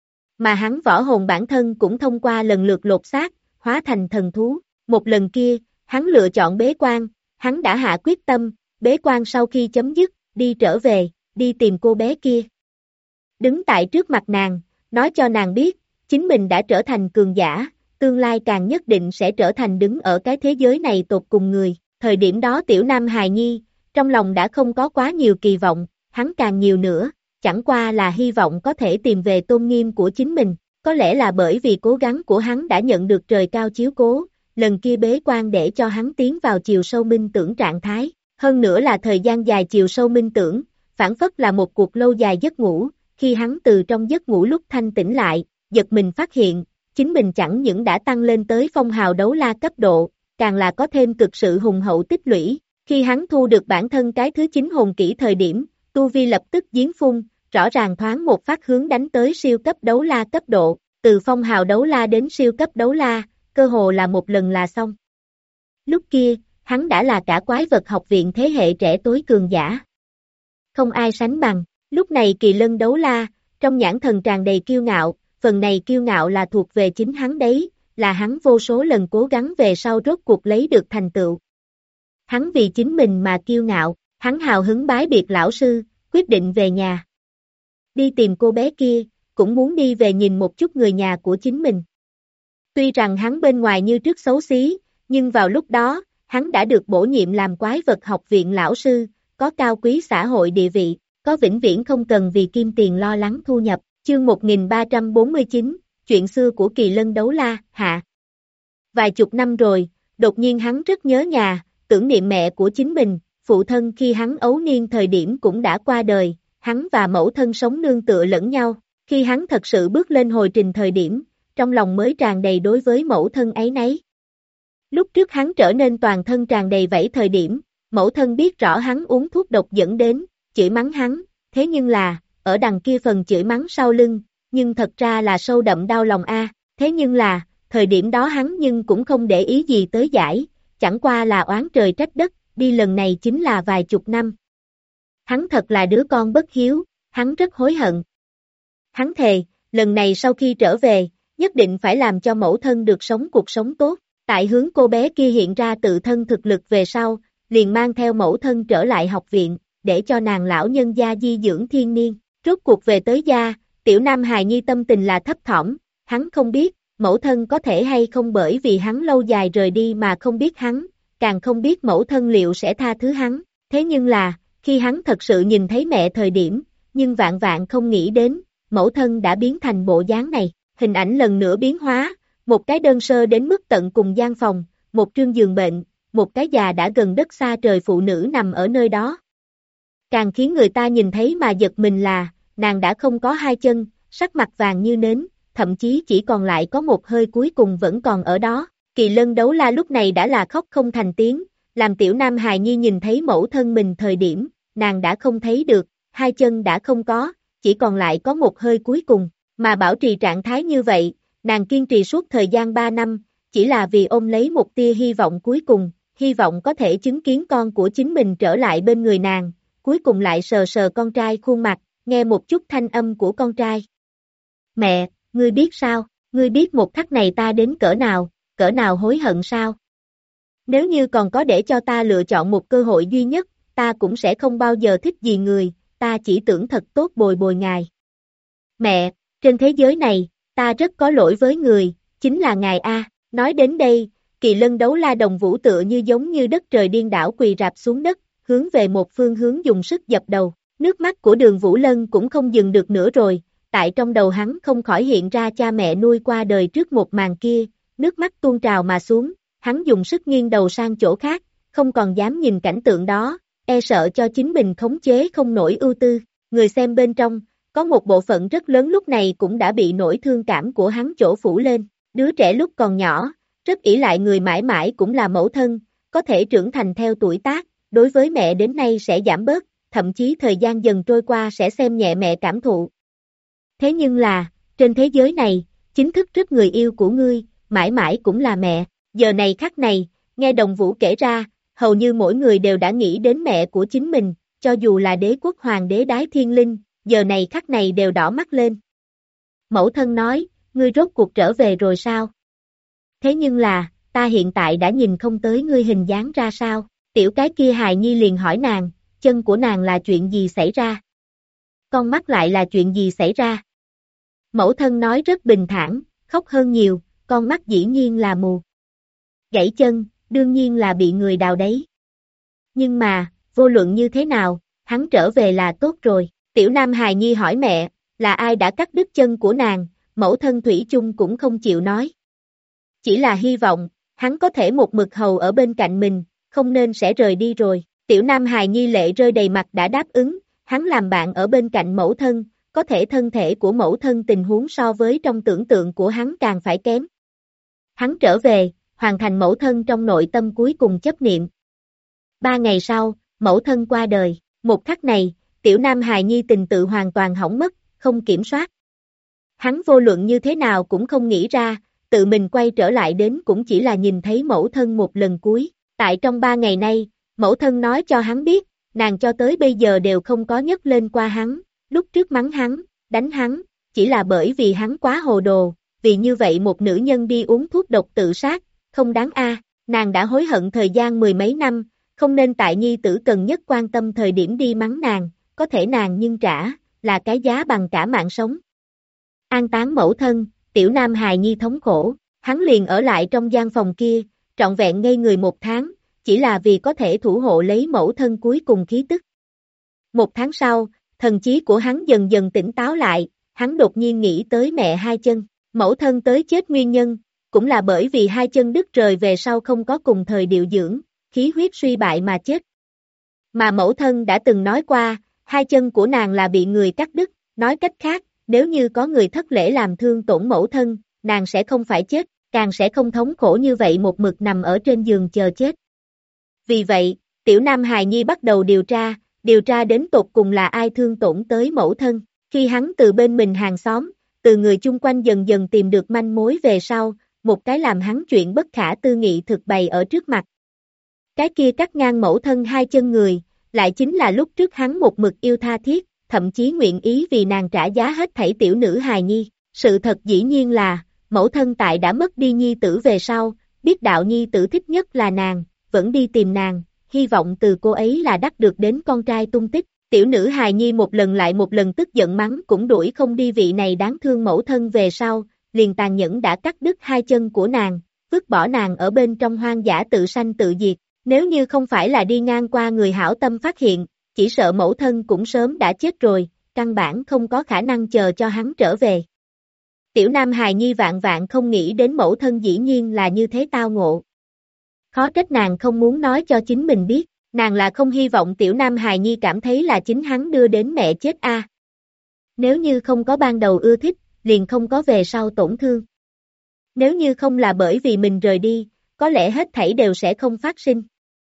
Speaker 2: Mà hắn võ hồn bản thân cũng thông qua lần lượt lột xác, hóa thành thần thú, một lần kia, hắn lựa chọn bế quan, hắn đã hạ quyết tâm, bế quan sau khi chấm dứt, đi trở về, đi tìm cô bé kia. đứng tại trước mặt nàng, nói cho nàng biết, chính mình đã trở thành cường giả, tương lai càng nhất định sẽ trở thành đứng ở cái thế giới này tột cùng người. Thời điểm đó tiểu nam hài nhi, trong lòng đã không có quá nhiều kỳ vọng, hắn càng nhiều nữa, chẳng qua là hy vọng có thể tìm về tôn nghiêm của chính mình. Có lẽ là bởi vì cố gắng của hắn đã nhận được trời cao chiếu cố, lần kia bế quan để cho hắn tiến vào chiều sâu minh tưởng trạng thái. Hơn nữa là thời gian dài chiều sâu minh tưởng, phản phất là một cuộc lâu dài giấc ngủ, khi hắn từ trong giấc ngủ lúc thanh tỉnh lại, giật mình phát hiện, chính mình chẳng những đã tăng lên tới phong hào đấu la cấp độ, càng là có thêm cực sự hùng hậu tích lũy. Khi hắn thu được bản thân cái thứ 9 hồn kỹ thời điểm, tu vi lập tức giếng phun, rõ ràng thoáng một phát hướng đánh tới siêu cấp đấu la cấp độ, từ phong hào đấu la đến siêu cấp đấu la, cơ hồ là một lần là xong. Lúc kia, hắn đã là cả quái vật học viện thế hệ trẻ tối cường giả. Không ai sánh bằng, lúc này Kỳ Lân đấu la, trong nhãn thần tràn đầy kiêu ngạo, phần này kiêu ngạo là thuộc về chính hắn đấy, là hắn vô số lần cố gắng về sau rốt cuộc lấy được thành tựu. Hắn vì chính mình mà kiêu ngạo, hắn hào hứng bái biệt lão sư, quyết định về nhà. Đi tìm cô bé kia, cũng muốn đi về nhìn một chút người nhà của chính mình. Tuy rằng hắn bên ngoài như trước xấu xí, nhưng vào lúc đó, hắn đã được bổ nhiệm làm quái vật học viện lão sư, có cao quý xã hội địa vị, có vĩnh viễn không cần vì kim tiền lo lắng thu nhập. Chương 1349, chuyện xưa của Kỳ Lân đấu la, hạ. Vài chục năm rồi, đột nhiên hắn rất nhớ nhà, tưởng niệm mẹ của chính mình, phụ thân khi hắn ấu niên thời điểm cũng đã qua đời, hắn và mẫu thân sống nương tựa lẫn nhau, khi hắn thật sự bước lên hồi trình thời điểm, trong lòng mới tràn đầy đối với mẫu thân áy náy. Lúc trước hắn trở nên toàn thân tràn đầy vảy thời điểm, mẫu thân biết rõ hắn uống thuốc độc dẫn đến, chửi mắng hắn, thế nhưng là, ở đằng kia phần chửi mắng sau lưng, nhưng thật ra là sâu đậm đau lòng thế nhưng là, thời điểm đó hắn nhưng cũng không để ý gì tới giải, chẳng qua là oán trời trách đất, đi lần này chính là vài chục năm. Hắn thật là đứa con bất hiếu, hắn rất hối hận. Hắn thề, lần này sau khi trở về, nhất định phải làm cho mẫu thân được sống cuộc sống tốt, tại hướng cô bé kia hiện ra tự thân thực lực về sau, liền mang theo mẫu thân trở lại học viện, để cho nàng lão nhân gia di dưỡng thiên niên. Rốt cuộc về tới gia, tiểu nam hài nhi tâm tình là thấp thỏm, hắn không biết, mẫu thân có thể hay không bởi vì hắn lâu dài rời đi mà không biết hắn, càng không biết mẫu thân liệu sẽ tha thứ hắn, thế nhưng là, khi hắn thật sự nhìn thấy mẹ thời điểm, nhưng vạn vạn không nghĩ đến, mẫu thân đã biến thành bộ dáng này, hình ảnh lần nữa biến hóa, một cái đơn sơ đến mức tận cùng gian phòng, một trương giường bệnh, một cái già đã gần đất xa trời phụ nữ nằm ở nơi đó. Càng khiến người ta nhìn thấy mà giật mình là, nàng đã không có hai chân, sắc mặt vàng như nến, thậm chí chỉ còn lại có một hơi cuối cùng vẫn còn ở đó. Kỳ Lân đấu la lúc này đã là khóc không thành tiếng, làm tiểu nam hài nhi nhìn thấy mẫu thân mình thời điểm, nàng đã không thấy được, hai chân đã không có, chỉ còn lại có một hơi cuối cùng, mà bảo trì trạng thái như vậy, nàng kiên trì suốt thời gian 3 năm, chỉ là vì ôm lấy một tia hy vọng cuối cùng, hy vọng có thể chứng kiến con của chính mình trở lại bên người nàng, cuối cùng lại sờ sờ con trai khuôn mặt, nghe một chút thanh âm của con trai. Mẹ, ngươi biết sao, ngươi biết một khắc này ta đến cỡ nào hối hận sao? Nếu như còn có để cho ta lựa chọn một cơ hội duy nhất, ta cũng sẽ không bao giờ thích gì người, ta chỉ tưởng thật tốt bồi bồi ngài. Mẹ, trên thế giới này, ta rất có lỗi với người, chính là ngài a. Nói đến đây, Kỳ Lân đấu la Đồng Vũ tựa như giống như đất trời điên đảo quỳ rạp xuống đất, hướng về một phương hướng dùng sức dập đầu. Nước mắt của Đường Vũ Lân cũng không dừng được nữa rồi, tại trong đầu hắn không khỏi hiện ra cha mẹ nuôi qua đời trước một màn kia, nước mắt tuôn trào mà xuống, hắn dùng sức nghiêng đầu sang chỗ khác, không còn dám nhìn cảnh tượng đó, e sợ cho chính mình khống chế không nổi ưu tư. Người xem bên trong, có một bộ phận rất lớn lúc này cũng đã bị nỗi thương cảm của hắn chỗ phủ lên, đứa trẻ lúc còn nhỏ, rất ỷ lại người mãi mãi cũng là mẫu thân, có thể trưởng thành theo tuổi tác, đối với mẹ đến nay sẽ giảm bớt, thậm chí thời gian dần trôi qua sẽ xem nhẹ mẹ cảm thụ. Thế nhưng là, trên thế giới này, chính thức rất người yêu của ngươi, mãi mãi cũng là mẹ. Giờ này khắc này, nghe Đồng Vũ kể ra, hầu như mỗi người đều đã nghĩ đến mẹ của chính mình, cho dù là đế quốc hoàng đế Đái Thiên Linh, giờ này khắc này đều đỏ mắt lên. Mẫu thân nói, ngươi rốt cuộc trở về rồi sao? Thế nhưng là, ta hiện tại đã nhìn không tới ngươi hình dáng ra sao? Tiểu cái kia hài nhi liền hỏi nàng, chân của nàng là chuyện gì xảy ra? con mắt lại là chuyện gì xảy ra? Mẫu thân nói rất bình thản, khóc hơn nhiều, con mắt dĩ nhiên là mù. Gãy chân, đương nhiên là bị người đào đấy. Nhưng mà, vô luận như thế nào, hắn trở về là tốt rồi. Tiểu Nam hài nhi hỏi mẹ, là ai đã cắt đứt chân của nàng, mẫu thân thủy chung cũng không chịu nói. Chỉ là hy vọng, hắn có thể một mực hầu ở bên cạnh mình, không nên sẽ rời đi rồi. Tiểu Nam hài nhi lệ rơi đầy mặt đã đáp ứng, hắn làm bạn ở bên cạnh mẫu thân, có thể thân thể của mẫu thân tình huống so với trong tưởng tượng của hắn càng phải kém. Hắn trở về, hoàn thành mẫu thân trong nội tâm cuối cùng chấp niệm. 3 ngày sau, mẫu thân qua đời, một khắc này, Tiểu Nam hài nhi tình tự hoàn toàn hỏng mất, không kiểm soát. Hắn vô luận như thế nào cũng không nghĩ ra, tự mình quay trở lại đến cũng chỉ là nhìn thấy mẫu thân một lần cuối. Tại trong 3 ngày nay, mẫu thân nói cho hắn biết, nàng cho tới bây giờ đều không có nhấc lên qua hắn, lúc trước mắng hắn, đánh hắn, chỉ là bởi vì hắn quá hồ đồ, vì như vậy một nữ nhân đi uống thuốc độc tự sát, không đáng a. Nàng đã hối hận thời gian 10 mấy năm, không nên tại nhi tử cần nhất quan tâm thời điểm đi mắng nàng, có thể nàng nhưng trả, là cái giá bằng cả mạng sống. An táng mẫu thân, Tiểu Nam hài nhi thống khổ, hắn liền ở lại trong gian phòng kia, trọn vẹn ngây người 1 tháng, chỉ là vì có thể thủ hộ lấy mẫu thân cuối cùng khí tức. 1 tháng sau, thần trí của hắn dần dần tỉnh táo lại, hắn đột nhiên nghĩ tới mẹ hai chân, mẫu thân tới chết nguyên nhân, cũng là bởi vì hai chân đứt rời về sau không có cùng thời điều dưỡng, khí huyết suy bại mà chết. Mà mẫu thân đã từng nói qua, hai chân của nàng là bị người cắt đứt, nói cách khác, nếu như có người thất lễ làm thương tổn mẫu thân, nàng sẽ không phải chết, càng sẽ không thống khổ như vậy một mực nằm ở trên giường chờ chết. Vì vậy, Tiểu Nam hài nhi bắt đầu điều tra đến tột cùng là ai thương tổn tới mẫu thân. Khi hắn từ bên mình hàng xóm, từ người chung quanh dần dần tìm được manh mối về sau, một cái làm hắn chuyện bất khả tư nghị thực bày ở trước mặt. Cái kia cắt ngang mẫu thân hai chân người, lại chính là lúc trước hắn một mực yêu tha thiết, thậm chí nguyện ý vì nàng trả giá hết thảy tiểu nữ hài nhi. Sự thật dĩ nhiên là, mẫu thân tại đã mất đi nhi tử về sau, biết đạo nhi tử thích nhất là nàng, vẫn đi tìm nàng, hy vọng từ cô ấy là đắc được đến con trai tung tích. Tiểu nữ hài nhi một lần lại một lần tức giận mắng cũng đuổi không đi vị này đáng thương mẫu thân về sau, liền tàn nhẫn đã cắt đứt hai chân của nàng, vứt bỏ nàng ở bên trong hoang dã tự sanh tự diệt. Nếu như không phải là đi ngang qua người hảo tâm phát hiện, chỉ sợ mẫu thân cũng sớm đã chết rồi, căn bản không có khả năng chờ cho hắn trở về. Tiểu Nam hài nhi vạn vạn không nghĩ đến mẫu thân dĩ nhiên là như thế tao ngộ. Khó trách nàng không muốn nói cho chính mình biết, nàng là không hy vọng Tiểu Nam hài nhi cảm thấy là chính hắn đưa đến mẹ chết a. Nếu như không có ban đầu ưa thích, liền không có về sau tổn thương. Nếu như không là bởi vì mình rời đi, có lẽ hết thảy đều sẽ không phát sinh.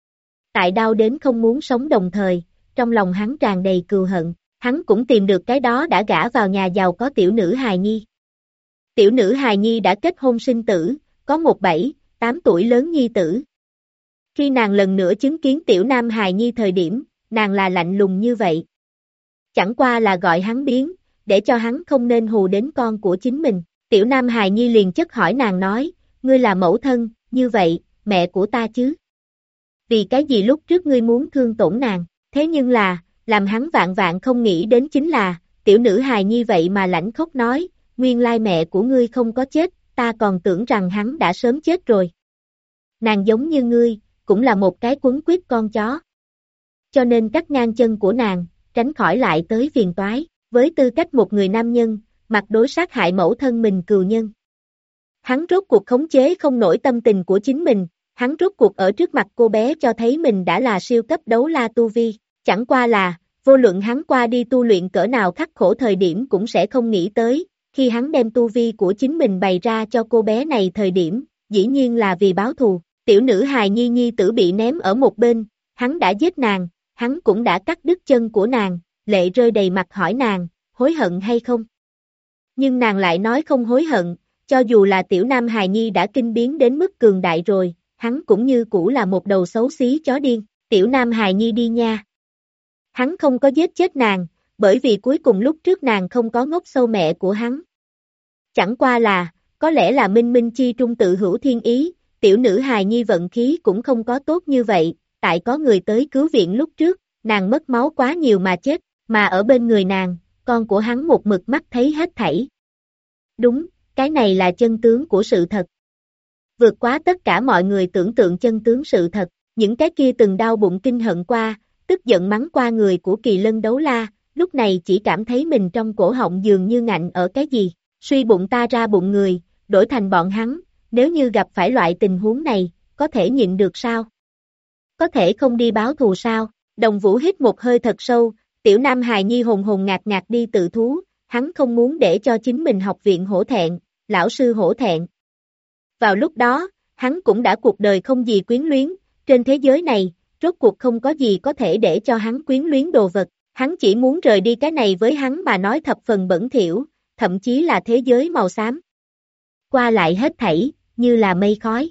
Speaker 2: Tại đau đến không muốn sống đồng thời, trong lòng hắn tràn đầy cừu hận, hắn cũng tìm được cái đó đã gả vào nhà giàu có tiểu nữ hài nhi. Tiểu nữ hài nhi đã kết hôn sinh tử, có một 7-8 tuổi lớn nhi tử. Khi nàng lần nữa chứng kiến Tiểu Nam hài nhi thời điểm, nàng là lạnh lùng như vậy. Chẳng qua là gọi hắn biến, để cho hắn không nên hù đến con của chính mình. Tiểu Nam hài nhi liền chất hỏi nàng nói, ngươi là mẫu thân, như vậy, mẹ của ta chứ? Vì cái gì lúc trước ngươi muốn thương tổn nàng, thế nhưng là, làm hắn vạn vạn không nghĩ đến chính là, tiểu nữ hài nhi vậy mà lãnh khóc nói, nguyên lai mẹ của ngươi không có chết, ta còn tưởng rằng hắn đã sớm chết rồi. Nàng giống như ngươi, cũng là một cái quấn quýt con chó. Cho nên cắt ngang chân của nàng, tránh khỏi lại tới phiền toái, với tư cách một người nam nhân, mặt đối sát hại mẫu thân mình cừu nhân. Hắn rốt cuộc khống chế không nổi tâm tình của chính mình, hắn rốt cuộc ở trước mặt cô bé cho thấy mình đã là siêu cấp đấu la tu vi, chẳng qua là, vô luận hắn qua đi tu luyện cỡ nào khắc khổ thời điểm cũng sẽ không nghĩ tới, khi hắn đem tu vi của chính mình bày ra cho cô bé này thời điểm, dĩ nhiên là vì báo thù. Tiểu nữ hài nhi nhi tử bị ném ở một bên, hắn đã giết nàng, hắn cũng đã cắt đứt chân của nàng, lệ rơi đầy mặt hỏi nàng, hối hận hay không? Nhưng nàng lại nói không hối hận, cho dù là tiểu nam hài nhi đã kinh biến đến mức cường đại rồi, hắn cũng như cũ là một đầu xấu xí chó điên, tiểu nam hài nhi đi nha. Hắn không có giết chết nàng, bởi vì cuối cùng lúc trước nàng không có ngốc sâu mẹ của hắn. Chẳng qua là, có lẽ là minh minh chi trung tự hữu thiên ý, tiểu nữ hài nhi vận khí cũng không có tốt như vậy, tại có người tới cứu viện lúc trước, nàng mất máu quá nhiều mà chết, mà ở bên người nàng, con của hắn một mực mắt thấy hết thảy. Đúng, cái này là chân tướng của sự thật. Vượt quá tất cả mọi người tưởng tượng chân tướng sự thật, những cái kia từng đau bụng kinh hận qua, tức giận mắng qua người của Kỳ Lân Đấu La, lúc này chỉ cảm thấy mình trong cổ họng dường như ngạnh ở cái gì, suy bụng ta ra bụng người, đổi thành bọn hắn, nếu như gặp phải loại tình huống này, có thể nhịn được sao? Có thể không đi báo thù sao? Đồng Vũ hít một hơi thật sâu, tiểu nam hài nhi hồn hồn ngạc ngạc đi tự thú, hắn không muốn để cho chính mình học viện hổ thẹn, lão sư hổ thẹn. Vào lúc đó, hắn cũng đã cuộc đời không gì quyến luyến, trên thế giới này, rốt cuộc không có gì có thể để cho hắn quyến luyến đồ vật, hắn chỉ muốn rời đi cái này với hắn mà nói thập phần bẩn thỉu, thậm chí là thế giới màu xám. Qua lại hết thảy, như là mây khói.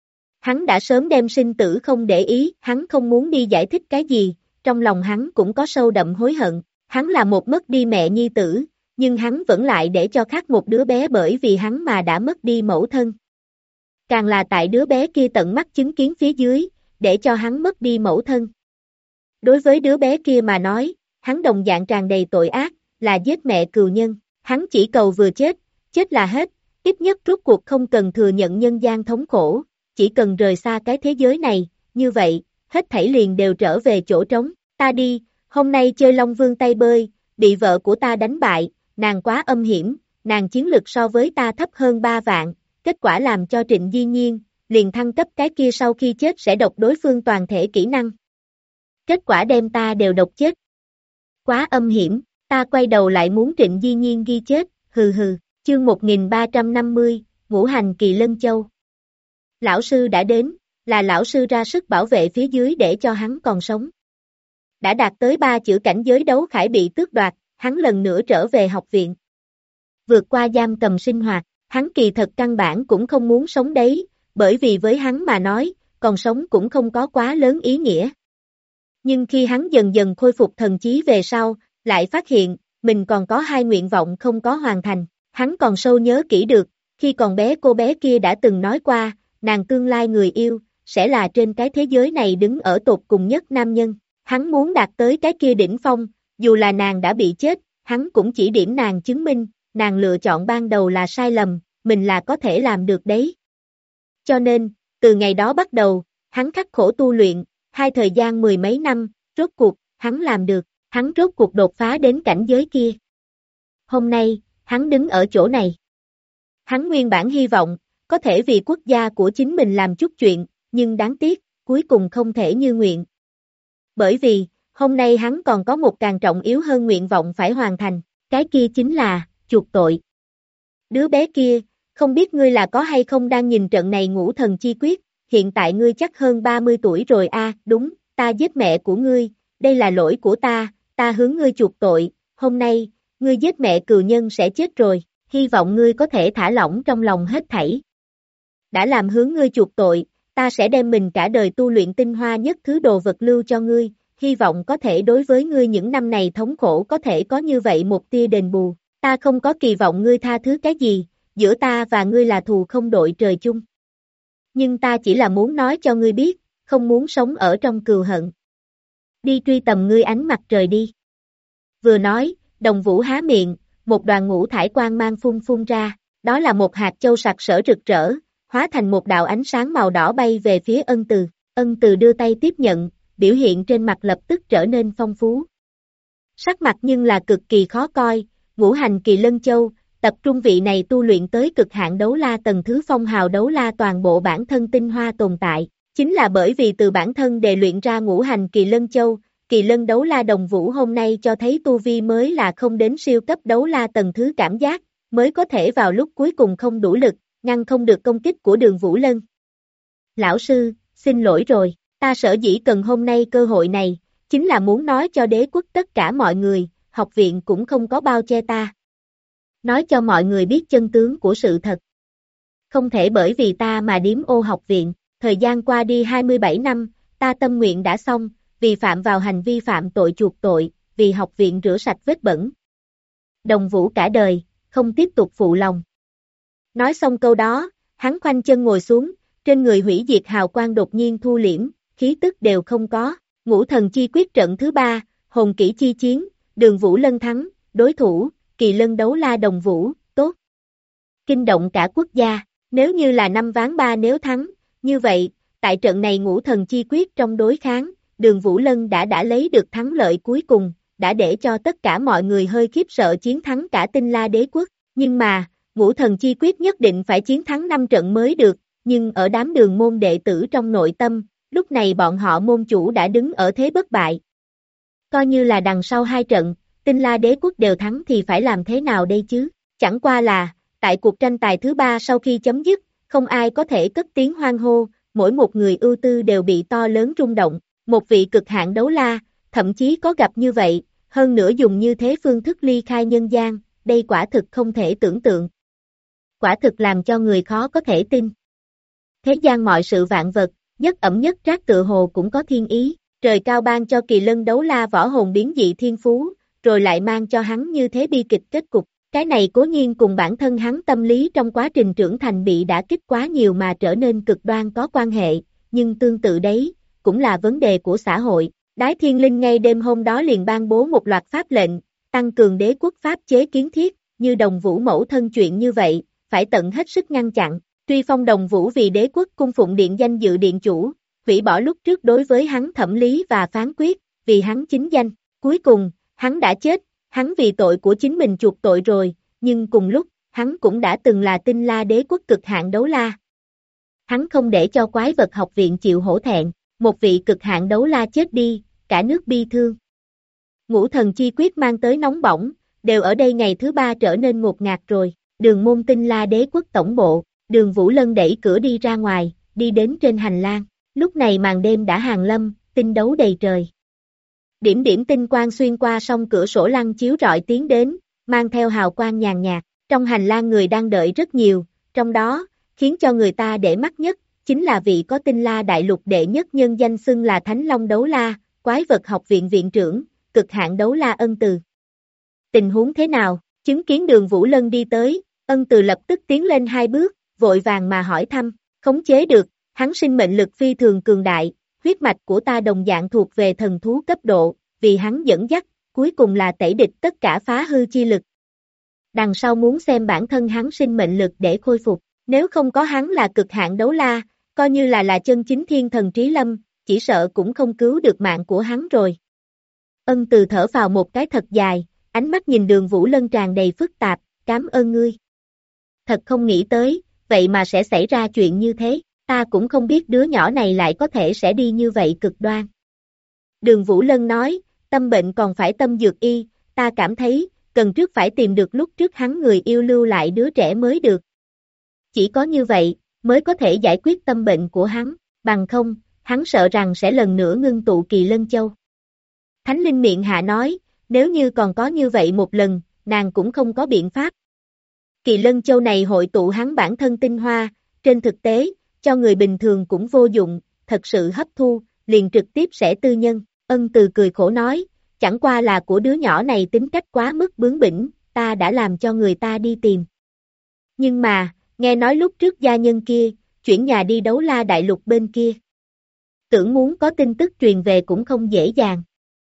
Speaker 2: Hắn đã sớm đem sinh tử không để ý, hắn không muốn đi giải thích cái gì, trong lòng hắn cũng có sâu đậm hối hận, hắn là một mất đi mẹ nhi tử, nhưng hắn vẫn lại để cho khác một đứa bé bởi vì hắn mà đã mất đi mẫu thân. Càng là tại đứa bé kia tận mắt chứng kiến phía dưới, để cho hắn mất đi mẫu thân. Đối với đứa bé kia mà nói, hắn đồng dạng tràn đầy tội ác, là giết mẹ cừu nhân, hắn chỉ cầu vừa chết, chết là hết, ít nhất rốt cuộc không cần thừa nhận nhân gian thống khổ, chỉ cần rời xa cái thế giới này, như vậy, hết thảy liền đều trở về chỗ trống, ta đi, hôm nay chơi Long Vương tay bơi, bị vợ của ta đánh bại, nàng quá âm hiểm, nàng chiến lực so với ta thấp hơn 3 vạn, kết quả làm cho Trịnh Di Nhiên, liền thăng cấp cái kia sau khi chết sẽ độc đối phương toàn thể kỹ năng. Kết quả đem ta đều độc chết. Quá âm hiểm, ta quay đầu lại muốn Trịnh Di Nhiên ghi chết, hừ hừ, chương 1350, Ngũ Hành Kỳ Lân Châu. Lão sư đã đến, là lão sư ra sức bảo vệ phía dưới để cho hắn còn sống. Đã đạt tới 3 chữ cảnh giới đấu khải bị tước đoạt, hắn lần nữa trở về học viện. Vượt qua giam cầm sinh hoạt, hắn kỳ thật căn bản cũng không muốn sống đấy, bởi vì với hắn mà nói, còn sống cũng không có quá lớn ý nghĩa. Nhưng khi hắn dần dần khôi phục thần trí về sau, lại phát hiện, mình còn có 2 nguyện vọng không có hoàn thành, hắn còn sâu nhớ kỹ được, khi còn bé cô bé kia đã từng nói qua, nàng tương lai người yêu, sẽ là trên cái thế giới này đứng ở tột cùng nhất nam nhân, hắn muốn đạt tới cái kia đỉnh phong, dù là nàng đã bị chết, hắn cũng chỉ điểm nàng chứng minh, nàng lựa chọn ban đầu là sai lầm, mình là có thể làm được đấy. Cho nên, từ ngày đó bắt đầu, hắn khắc khổ tu luyện, thời gian 10 mấy năm, rốt cuộc, hắn làm được, hắn rốt cuộc đột phá đến cảnh giới kia. Hôm nay, hắn đứng ở chỗ này. Hắn nguyên bản hy vọng, có thể vì quốc gia của chính mình làm chút chuyện, nhưng đáng tiếc, cuối cùng không thể như nguyện. Bởi vì, hôm nay hắn còn có một càng trọng yếu hơn nguyện vọng phải hoàn thành, cái kia chính là, chuộc tội. Đứa bé kia, không biết ngươi là có hay không đang nhìn trận này Ngũ Thần Chi Quyết, hiện tại ngươi chắc hơn 30 tuổi rồi đúng, ta giết mẹ của ngươi, đây là lỗi của ta hướng ngươi chuộc tội, hôm nay, ngươi giết mẹ cừu nhân sẽ chết rồi, hy vọng ngươi có thể thả lỏng trong lòng hết thảy. Đã làm hướng ngươi chuộc tội, ta sẽ đem mình cả đời tu luyện tinh hoa nhất thứ đồ vật lưu cho ngươi, hy vọng có thể đối với ngươi những năm này thống khổ có thể có như vậy một tia đền bù, ta không có kỳ vọng ngươi tha thứ cái gì, giữa ta và ngươi là thù không đội trời chung. Nhưng ta chỉ là muốn nói cho ngươi biết, không muốn sống ở trong cừu hận. Đi truy tầm ngươi ánh mặt trời đi. Vừa nói, Đồng Vũ há miệng, một đoàn ngũ thải quang mang phun ra, đó là một hạt châu sặc sỡ rực rỡ, hóa thành một đạo ánh sáng màu đỏ bay về phía Ân Từ đưa tay tiếp nhận, biểu hiện trên mặt lập tức trở nên phong phú. Sắc mặt nhưng là cực kỳ khó coi, Ngũ Hành Kỳ Lân Châu, tập trung vị này tu luyện tới cực hạn đấu la tầng thứ phong hào đấu la toàn bộ bản thân tinh hoa tồn tại, chính là bởi vì từ bản thân đề luyện ra Ngũ Hành Kỳ Lân Châu, Kỳ Lân đấu la Đồng Vũ hôm nay cho thấy tu vi mới là không đến siêu cấp đấu la tầng thứ cảm giác, mới có thể vào lúc cuối cùng không đủ lực, ngăn không được công kích của Đường Vũ Lân. Lão sư, xin lỗi rồi, ta sở dĩ cần hôm nay cơ hội này, chính là muốn nói cho đế quốc tất cả mọi người, học viện cũng không có bao che ta. Nói cho mọi người biết chân tướng của sự thật. Không thể bởi vì ta mà điếm ô học viện, thời gian qua đi 27 năm, ta tâm nguyện đã xong, vì phạm vào hành vi phạm tội chuộc tội, vì học viện rửa sạch vết bẩn. Đồng Vũ cả đời, không tiếp tục phụ lòng. Nói xong câu đó, hắn khoanh chân ngồi xuống, trên người hủy diệt hào quang đột nhiên thu liễm, khí tức đều không có. Ngũ Thần Chi Quyết trận thứ 3, hồn kỹ chi chiến, Đường Vũ Lân thắng, đối thủ, Kỳ Lân đấu la Đồng Vũ, tốt. Kinh động cả quốc gia, nếu như là 5 ván 3 nếu thắng, như vậy, tại trận này ngũ thần chi quyết trong đối kháng, Đường Vũ Lân đã lấy được thắng lợi cuối cùng, đã để cho tất cả mọi người hơi khiếp sợ chiến thắng cả Tinh La Đế quốc, nhưng mà, ngũ thần chi quyết nhất định phải chiến thắng 5 trận mới được, nhưng ở đám Đường môn đệ tử trong nội tâm, lúc này bọn họ môn chủ đã đứng ở thế bất bại. Coi như là đằng sau 2 trận, Tinh La Đế quốc đều thắng thì phải làm thế nào đây chứ? Chẳng qua là, tại cuộc tranh tài thứ 3 sau khi chấm dứt, không ai có thể cất tiếng hoan hô, mỗi một người ưu tư đều bị to lớn rung động, một vị cực hạn đấu la, thậm chí có gặp như vậy, hơn nữa dùng như thế phương thức ly khai nhân gian, đây quả thực không thể tưởng tượng. Quả thực làm cho người khó có thể tin. Thế gian mọi sự vạn vật, nhất ẩm nhất trác tựa hồ cũng có thiên ý, trời cao ban cho Kỳ Lân đấu la võ hồn biến dị thiên phú, rồi lại mang cho hắn như thế bi kịch kết cục. Cái này cố nhiên cùng bản thân hắn tâm lý trong quá trình trưởng thành bị đả kích quá nhiều mà trở nên cực đoan có quan hệ, nhưng tương tự đấy, cũng là vấn đề của xã hội. Đái Thiên Linh ngay đêm hôm đó liền ban bố một loạt pháp lệnh, tăng cường đế quốc pháp chế kiến thiết, như Đồng Vũ mẫu thân chuyện như vậy, phải tận hết sức ngăn chặn. Truy phong Đồng Vũ vì đế quốc cung phụng điện danh dự điện chủ, hủy bỏ lúc trước đối với hắn thẩm lý và phán quyết, vì hắn chính danh. Cuối cùng, hắn đã chết, hắn vì tội của chính mình chuộc tội rồi, nhưng cùng lúc, hắn cũng đã từng là Tinh La Đế quốc cực hạn đấu la. Hắn không để cho quái vật học viện chịu hổ thẹn, một vị cực hạn đấu la chết đi, cả nước bi thương. Ngũ thần chi quyết mang tới nóng bỏng, đều ở đây ngày thứ 3 trở nên ngột ngạt rồi. Đường môn Tinh La Đế quốc tổng bộ, Đường Vũ Lân đẩy cửa đi ra ngoài, đi đến trên hành lang. Lúc này màn đêm đã hàng lâm, tinh đấu đầy trời. Điểm điểm tinh quang xuyên qua song cửa sổ lăng chiếu rọi tiến đến, mang theo hào quang nhàn nhạt. Trong hành lang người đang đợi rất nhiều, trong đó, khiến cho người ta để mắt nhất, chính là vị có Tinh La đại lục đệ nhất nhân danh xưng là Thánh Long đấu la, quái vật học viện viện trưởng, cực hạn đấu la Ân Từ. Tình huống thế nào? Chứng kiến Đường Vũ Lân đi tới, Ân Từ lập tức tiến lên 2 bước, vội vàng mà hỏi thăm, khống chế được, hắn sinh mệnh lực phi thường cường đại, huyết mạch của ta đồng dạng thuộc về thần thú cấp độ, vì hắn dẫn dắt, cuối cùng là tẩy địch tất cả phá hư chi lực. Đằng sau muốn xem bản thân hắn sinh mệnh lực để khôi phục, nếu không có hắn là cực hạn đấu la, coi như là chân chính thiên thần trí lâm, chỉ sợ cũng không cứu được mạng của hắn rồi. Ân Từ thở vào một cái thật dài, ánh mắt nhìn Đường Vũ Lân tràn đầy phức tạp, cảm ơn ngươi. Thật không nghĩ tới, vậy mà sẽ xảy ra chuyện như thế, ta cũng không biết đứa nhỏ này lại có thể sẽ đi như vậy cực đoan. Đường Vũ Lân nói, tâm bệnh còn phải tâm dược y, ta cảm thấy, cần trước phải tìm được lúc trước hắn người yêu lưu lại đứa trẻ mới được. Chỉ có như vậy, mới có thể giải quyết tâm bệnh của hắn, bằng không, hắn sợ rằng sẽ lần nữa ngưng tụ Kỳ Lân Châu. Thánh Linh miệng hạ nói, nếu như còn có như vậy một lần, nàng cũng không có biện pháp. Kỳ Lân Châu này hội tụ hắn bản thân tinh hoa, trên thực tế, cho người bình thường cũng vô dụng, thật sự hấp thu, liền trực tiếp sẽ tư nhân. Ân Từ cười khổ nói, chẳng qua là của đứa nhỏ này tính cách quá mức bướng bỉnh, ta đã làm cho người ta đi tìm. Nhưng mà, nghe nói lúc trước gia nhân kia, chuyển nhà đi Đấu La đại lục bên kia. Tưởng muốn có tin tức truyền về cũng không dễ dàng.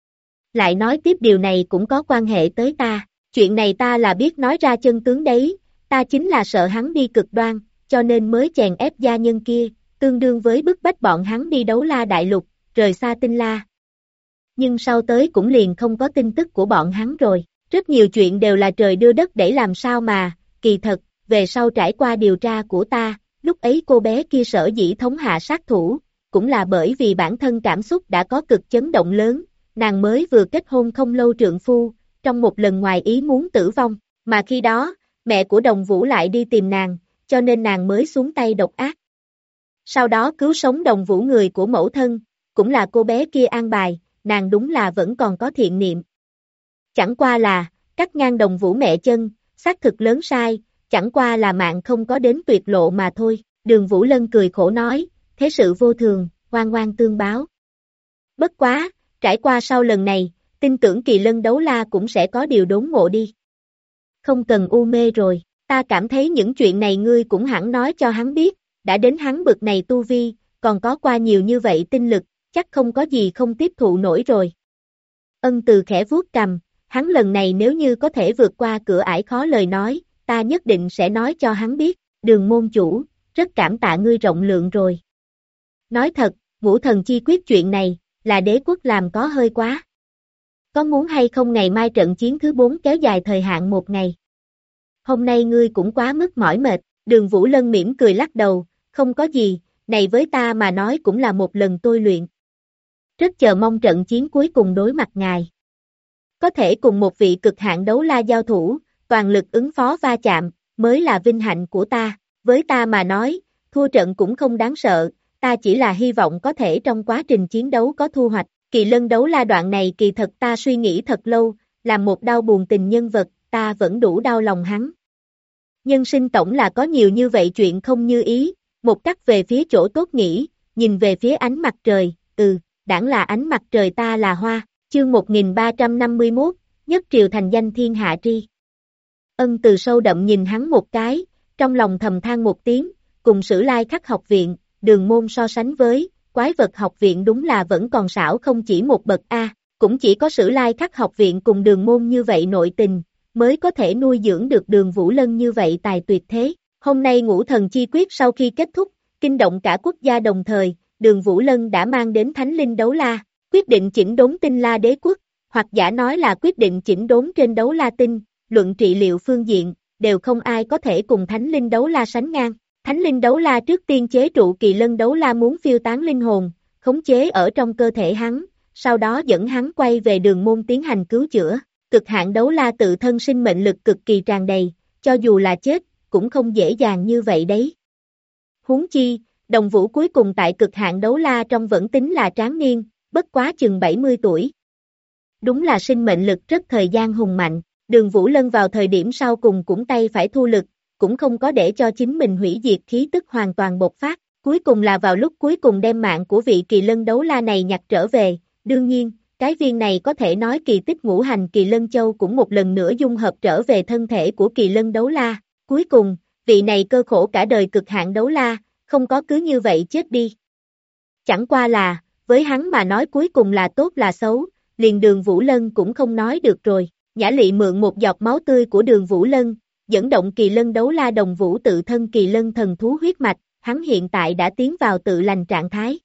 Speaker 2: Lại nói tiếp điều này cũng có quan hệ tới ta, chuyện này ta là biết nói ra chân tướng đấy, ta chính là sợ hắn đi cực đoan, cho nên mới chèn ép gia nhân kia, tương đương với bức bách bọn hắn đi Đấu La đại lục, rời xa Tinh La. Nhưng sau tới cũng liền không có tin tức của bọn hắn rồi, rất nhiều chuyện đều là trời đưa đất đẩy làm sao mà, kỳ thật, về sau trải qua điều tra của ta, lúc ấy cô bé kia sở dĩ thống hạ sát thủ, cũng là bởi vì bản thân cảm xúc đã có cực chấn động lớn, nàng mới vừa kết hôn không lâu trượng phu, trong một lần ngoài ý muốn tử vong, mà khi đó, mẹ của Đồng Vũ lại đi tìm nàng, cho nên nàng mới xuống tay độc ác. Sau đó cứu sống Đồng Vũ người của mẫu thân, cũng là cô bé kia an bài, nàng đúng là vẫn còn có thiện niệm. Chẳng qua là, cắt ngang Đồng Vũ mẹ chân, xác thực lớn sai, chẳng qua là mạng không có đến tuyệt lộ mà thôi. Đường Vũ Lân cười khổ nói, thế sự vô thường, oan oan tương báo. Bất quá, trải qua sau lần này, tin tưởng Kỳ Lân đấu la cũng sẽ có điều đốn ngộ đi. Không cần u mê rồi, ta cảm thấy những chuyện này ngươi cũng hẳn nói cho hắn biết, đã đến hắn bực này tu vi, còn có qua nhiều như vậy tinh lực, chắc không có gì không tiếp thụ nổi rồi. Ân Từ khẽ vuốt cằm, Hắn lần này nếu như có thể vượt qua cửa ải khó lời nói, ta nhất định sẽ nói cho hắn biết, Đường môn chủ, rất cảm tạ ngươi rộng lượng rồi. Nói thật, ngũ thần chi quyết chuyện này, là đế quốc làm có hơi quá. Có muốn hay không ngày mai trận chiến thứ 4 kéo dài thời hạn 1 ngày? Hôm nay ngươi cũng quá mức mỏi mệt, Đường Vũ Lân mỉm cười lắc đầu, không có gì, này với ta mà nói cũng là một lần tôi luyện. Rất chờ mong trận chiến cuối cùng đối mặt ngài. Có thể cùng một vị cực hạn đấu la giao thủ, toàn lực ứng phó va chạm, mới là vinh hạnh của ta. Với ta mà nói, thua trận cũng không đáng sợ, ta chỉ là hy vọng có thể trong quá trình chiến đấu có thu hoạch. Kỳ lân đấu la đoạn này kỳ thật ta suy nghĩ thật lâu, làm một đau buồn tình nhân vật, ta vẫn đủ đau lòng hắn. Nhân sinh tổng là có nhiều như vậy chuyện không như ý, một cắt về phía chỗ tốt nghĩ, nhìn về phía ánh mặt trời, đảng là ánh mặt trời ta là hoa, chương 1351, nhất triều thành danh thiên hạ tri. Ân Từ sâu đậm nhìn hắn một cái, trong lòng thầm than một tiếng, cùng Sử Lai Khắc học viện, Đường môn so sánh với, quái vật học viện đúng là vẫn còn xảo không chỉ một bậc A, cũng chỉ có Sử Lai Khắc học viện cùng Đường môn như vậy nội tình, mới có thể nuôi dưỡng được Đường Vũ Lân như vậy tài tuyệt thế. Hôm nay ngũ thần chi quyết sau khi kết thúc, kinh động cả quốc gia đồng thời, Đường Vũ Lân đã mang đến Thánh Linh Đấu La, quyết định chỉnh đốn Tinh La Đế quốc, hoặc giả nói là quyết định chỉnh đốn trên Đấu La Tinh, luận trị liệu phương diện, đều không ai có thể cùng Thánh Linh Đấu La sánh ngang. Thánh Linh Đấu La trước tiên chế trụ Kỳ Lân Đấu La muốn phiêu tán linh hồn, khống chế ở trong cơ thể hắn, sau đó dẫn hắn quay về Đường môn tiến hành cứu chữa. Cực hạn Đấu La tự thân sinh mệnh lực cực kỳ tràn đầy, cho dù là chết, cũng không dễ dàng như vậy đấy. Huống chi, Đồng Vũ cuối cùng tại cực hạn Đấu La trong vẫn tính là tráng niên, bất quá chừng 70 tuổi. Đúng là sinh mệnh lực rất thời gian hùng mạnh, Đường Vũ Lân vào thời điểm sau cùng cũng tay phải thu lực, cũng không có để cho chính mình hủy diệt khí tức hoàn toàn bộc phát, cuối cùng là vào lúc cuối cùng đem mạng của vị Kỳ Lân Đấu La này nhặt trở về, đương nhiên, cái viên này có thể nói kỳ tích ngũ hành Kỳ Lân Châu cũng một lần nữa dung hợp trở về thân thể của Kỳ Lân Đấu La, cuối cùng, vị này cơ khổ cả đời cực hạn Đấu La, không có cứ như vậy chết đi. Chẳng qua là, với hắn mà nói cuối cùng là tốt là xấu, liền Đường Vũ Lân cũng không nói được rồi, Nhã Lị mượn một giọt máu tươi của Đường Vũ Lân, dẫn động Kỳ Lân Đấu La Đồng Vũ tự thân Kỳ Lân thần thú huyết mạch, hắn hiện tại đã tiến vào tự lành trạng thái.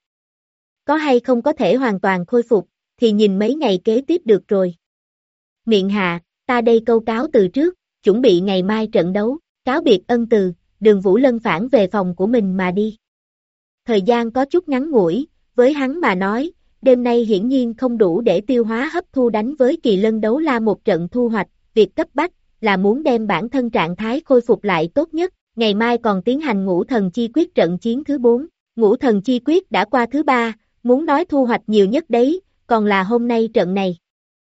Speaker 2: Có hay không có thể hoàn toàn khôi phục, thì nhìn mấy ngày kế tiếp được rồi. Miện hạ, ta đây câu cáo từ trước, chuẩn bị ngày mai trận đấu, cáo biệt Ân Từ, Đường Vũ Lân phản về phòng của mình mà đi. Thời gian có chút ngắn ngủi, với hắn mà nói, đêm nay hiển nhiên không đủ để tiêu hóa hấp thu đánh với Kỳ Lân Đấu La một trận thu hoạch, việc cấp bách là muốn đem bản thân trạng thái khôi phục lại tốt nhất, ngày mai còn tiến hành ngũ thần chi quyết trận chiến thứ 4, ngũ thần chi quyết đã qua thứ 3, muốn nói thu hoạch nhiều nhất đấy, còn là hôm nay trận này.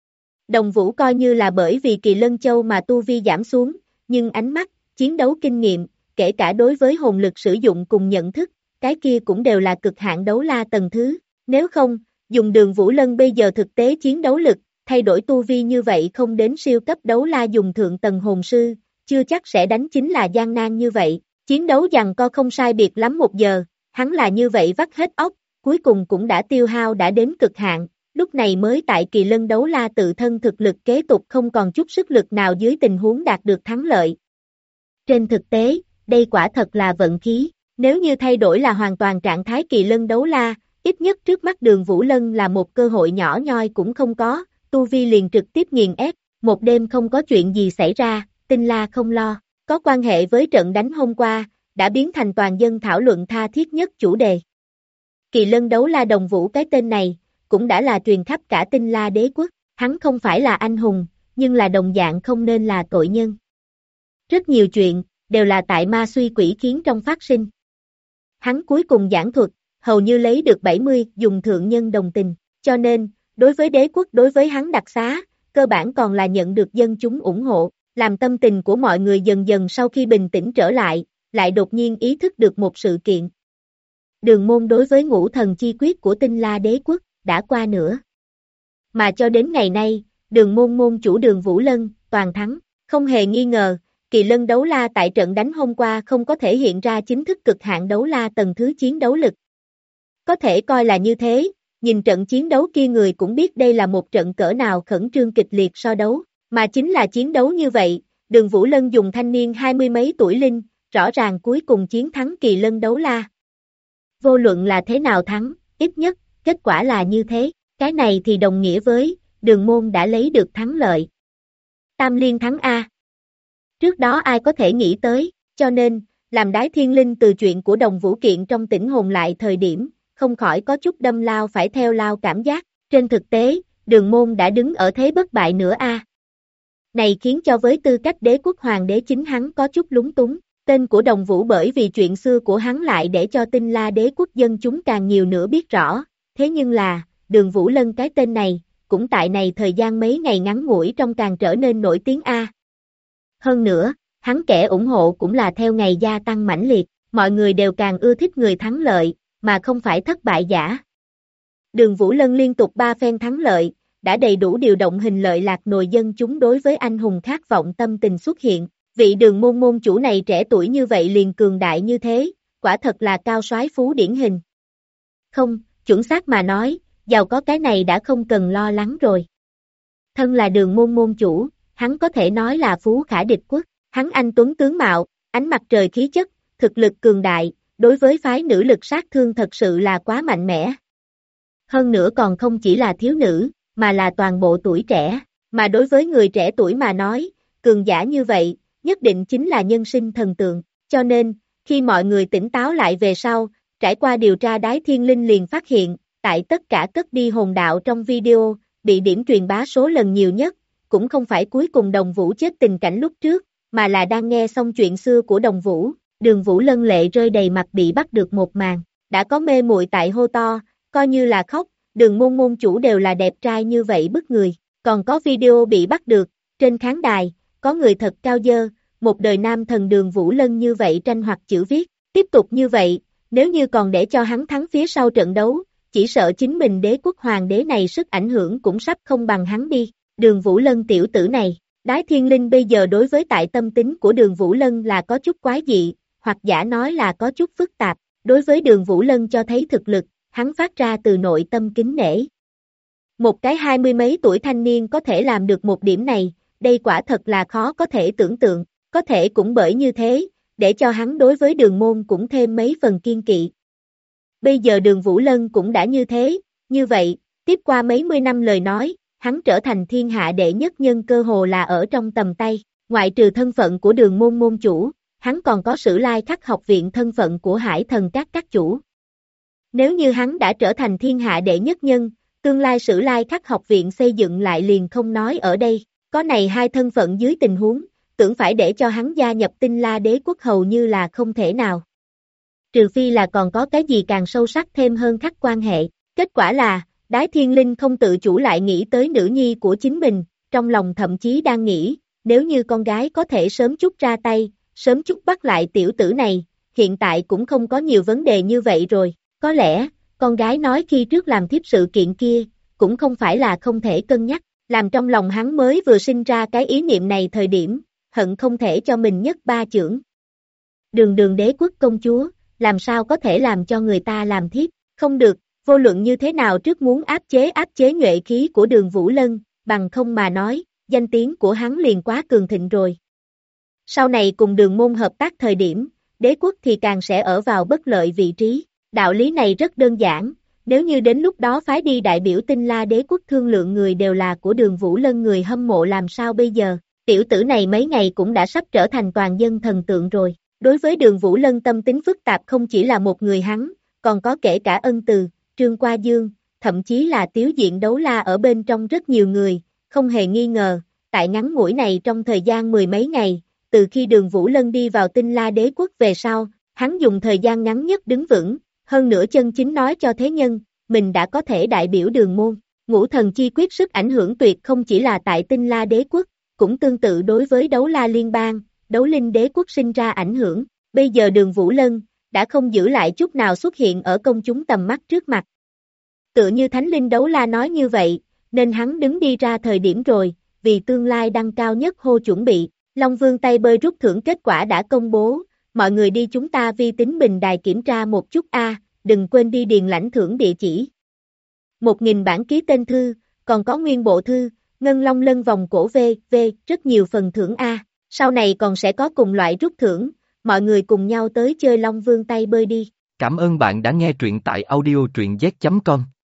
Speaker 2: Đồng Vũ coi như là bởi vì Kỳ Lân Châu mà tu vi giảm xuống, nhưng ánh mắt, chiến đấu kinh nghiệm, kể cả đối với hồn lực sử dụng cùng nhận thức, cái kia cũng đều là cực hạn đấu la tầng thứ, nếu không, dùng Đường Vũ Lân bây giờ thực tế chiến đấu lực, thay đổi tu vi như vậy không đến siêu cấp đấu la dùng thượng tầng hồn sư, chưa chắc sẽ đánh chính là gian nan như vậy, chiến đấu giằng co không sai biệt lắm 1 giờ, hắn là như vậy vắt hết óc, cuối cùng cũng đã tiêu hao đã đến cực hạn, lúc này mới tại Kỳ Lân Đấu La tự thân thực lực kế tục không còn chút sức lực nào dưới tình huống đạt được thắng lợi. Trên thực tế, đây quả thật là vận khí, nếu như thay đổi là hoàn toàn trạng thái Kỳ Lân Đấu La, ít nhất trước mắt Đường Vũ Lân là một cơ hội nhỏ nhoi cũng không có, tu vi liền trực tiếp nghiền ép, một đêm không có chuyện gì xảy ra, Tinh La không lo, có quan hệ với trận đánh hôm qua, đã biến thành toàn dân thảo luận tha thiết nhất chủ đề. Kỳ Lân Đấu La Đồng Vũ cái tên này, cũng đã là truyền khắp cả Tinh La đế quốc, hắn không phải là anh hùng, nhưng là đồng dạng không nên là tội nhân. Rất nhiều chuyện, đều là tại ma suy quỷ khiến trong phát sinh. Hắn cuối cùng giảng thuật, hầu như lấy được 70 dùng thượng nhân đồng tình, cho nên, đối với đế quốc đối với hắn đặc xá, cơ bản còn là nhận được dân chúng ủng hộ, làm tâm tình của mọi người dần dần sau khi bình tĩnh trở lại đột nhiên ý thức được một sự kiện. Đường môn đối với ngũ thần chi quyết của Tinh La đế quốc, đã qua nữa. Mà cho đến ngày nay, Đường môn môn chủ Đường Vũ Lân, toàn thắng, không hề nghi ngờ, Kỳ Lân Đấu La tại trận đánh hôm qua không có thể hiện ra chính thức cực hạn đấu la tầng thứ chiến đấu lực. Có thể coi là như thế, nhìn trận chiến đấu kia người cũng biết đây là một trận cỡ nào khẩn trương kịch liệt so đấu, Mà chính là chiến đấu như vậy, Đường Vũ Lân dùng thanh niên 20 mấy tuổi linh, rõ ràng cuối cùng chiến thắng Kỳ Lân đấu la. Vô luận là thế nào thắng, ít nhất, kết quả là như thế, cái này thì đồng nghĩa với, Đường môn đã lấy được thắng lợi. Tam liên thắng A. Trước đó ai có thể nghĩ tới, cho nên, làm Đái Thiên Linh từ chuyện của Đồng Vũ Kiện trong tỉnh hồn lại thời điểm, không khỏi có chút đâm lao phải theo lao cảm giác, trên thực tế, Đường môn đã đứng ở thế bất bại nữa A. Này khiến cho với tư cách đế quốc hoàng đế chính hắn có chút lúng túng, tên của Đồng Vũ bởi vì chuyện xưa của hắn lại để cho Tinh La đế quốc dân chúng càng nhiều nữa biết rõ, thế nhưng là, Đường Vũ Lân cái tên này, cũng tại này thời gian mấy ngày ngắn ngủi trong càng trở nên nổi tiếng A. Hơn nữa, hắn kẻ ủng hộ cũng là theo ngày gia tăng mãnh liệt, mọi người đều càng ưa thích người thắng lợi, mà không phải thất bại giả. Đường Vũ Lân liên tục 3 phen thắng lợi, đã đầy đủ điều động hình lợi lạc nồi dân chúng đối với anh hùng khát vọng tâm tình xuất hiện, vị Đường môn môn chủ này trẻ tuổi như vậy liền cường đại như thế, quả thật là cao soái phú điển hình. Không, chuẩn xác mà nói, giàu có cái này đã không cần lo lắng rồi. Thân là Đường môn môn chủ, hắn có thể nói là phú khả địch quốc, hắn anh tuấn tướng mạo, ánh mặt trời khí chất, thực lực cường đại, đối với phái nữ lực sát thương thật sự là quá mạnh mẽ. Hơn nữa còn không chỉ là thiếu nữ, mà là toàn bộ tuổi trẻ, mà đối với người trẻ tuổi mà nói, cường giả như vậy, nhất định chính là nhân sinh thần tượng, cho nên, khi mọi người tỉnh táo lại về sau, trải qua điều tra Đái Thiên Linh liền phát hiện, tại tất cả cất đi hồn đạo trong video, bị điểm truyền bá số lần nhiều nhất, cũng không phải cuối cùng Đồng Vũ chết tình cảnh lúc trước, mà là đang nghe xong chuyện xưa của Đồng Vũ, Đường Vũ Lân lệ rơi đầy mặt bị bắt được một màn, đã có mê muội tại hô to, coi như là khóc, Đường môn môn chủ đều là đẹp trai như vậy bức người, còn có video bị bắt được, trên khán đài, có người thật cao dơ, một đời nam thần Đường Vũ Lân như vậy tranh hoặc chữ viết, tiếp tục như vậy, nếu như còn để cho hắn thắng phía sau trận đấu, chỉ sợ chính mình đế quốc hoàng đế này sức ảnh hưởng cũng sắp không bằng hắn đi, Đường Vũ Lân tiểu tử này, Đái Thiên Linh bây giờ đối với tại tâm tính của Đường Vũ Lân là có chút quái dị, hoặc giả nói là có chút phức tạp, đối với Đường Vũ Lân cho thấy thực lực, hắn phát ra từ nội tâm kính nể. Một cái 20 mấy tuổi thanh niên có thể làm được một điểm này, đây quả thật là khó có thể tưởng tượng, có thể cũng bởi như thế, để cho hắn đối với Đường môn cũng thêm mấy phần kiên kỵ. Bây giờ Đường Vũ Lân cũng đã như thế, như vậy, tiếp qua mấy mươi năm lời nói, hắn trở thành thiên hạ đệ nhất nhân cơ hồ là ở trong tầm tay, ngoại trừ thân phận của Đường môn môn chủ, hắn còn có Sử Lai Khắc học viện thân phận của Hải Thần các chủ. Nếu như hắn đã trở thành thiên hạ đệ nhất nhân, tương lai Sử Lai Khắc học viện xây dựng lại liền không nói ở đây, có này hai thân phận dưới tình huống, tưởng phải để cho hắn gia nhập Tinh La đế quốc hầu như là không thể nào. Trừ phi là còn có cái gì càng sâu sắc thêm hơn khắc quan hệ, kết quả là, Đái Thiên Linh không tự chủ lại nghĩ tới nữ nhi của chính mình, trong lòng thậm chí đang nghĩ, nếu như con gái có thể sớm chút ra tay, sớm chút bắt lại tiểu tử này, hiện tại cũng không có nhiều vấn đề như vậy rồi, có lẽ, con gái nói khi trước làm thiếp sự kiện kia, cũng không phải là không thể cân nhắc, làm trong lòng hắn mới vừa sinh ra cái ý niệm này thời điểm, hận không thể cho mình nhất ba chưởng. Đường đế quốc công chúa, làm sao có thể làm cho người ta làm thiếp, không được, vô luận như thế nào trước muốn áp chế nhuệ khí của Đường Vũ Lân, bằng không mà nói, danh tiếng của hắn liền quá cường thịnh rồi. Sau này cùng Đường môn hợp tác thời điểm, đế quốc thì càng sẽ ở vào bất lợi vị trí, đạo lý này rất đơn giản, nếu như đến lúc đó phái đi đại biểu Tinh La đế quốc thương lượng người đều là của Đường Vũ Lân người hâm mộ làm sao bây giờ, tiểu tử này mấy ngày cũng đã sắp trở thành toàn dân thần tượng rồi. Đối với Đường Vũ Lân tâm tính phức tạp không chỉ là một người hắn, còn có kể cả Ân Từ, Trương Qua Dương, thậm chí là Tiếu Diện Đấu La ở bên trong rất nhiều người, không hề nghi ngờ, tại ngắn ngủi này trong thời gian mười mấy ngày, từ khi Đường Vũ Lân đi vào Tinh La đế quốc về sau, hắn dùng thời gian ngắn nhất đứng vững, hơn nữa chân chính nói cho thế nhân, mình đã có thể đại biểu Đường môn, Ngũ Thần Chi Quyết sức ảnh hưởng tuyệt không chỉ là tại Tinh La đế quốc, cũng tương tự đối với Đấu La liên bang. Đấu Linh đế quốc sinh ra ảnh hưởng, bây giờ Đường Vũ Lân, đã không giữ lại chút nào xuất hiện ở công chúng tầm mắt trước mặt. Tựa như Thánh Linh Đấu La nói như vậy, nên hắn đứng đi ra thời điểm rồi, vì tương lai đăng cao nhất hô chuẩn bị, Long Vương tay bơi rút thưởng kết quả đã công bố, mọi người đi chúng ta vi tính bình đài kiểm tra một chút đừng quên đi điền lãnh thưởng địa chỉ. 1000 bản ký tên thư, còn có nguyên bộ thư, Ngân Long Lân vòng cổ rất nhiều phần thưởng A, sau này còn sẽ có cùng loại rút thưởng, mọi người cùng nhau tới chơi Long Vương tay bơi đi.
Speaker 1: Cảm ơn bạn đã nghe truyện tại audio truyện z.com.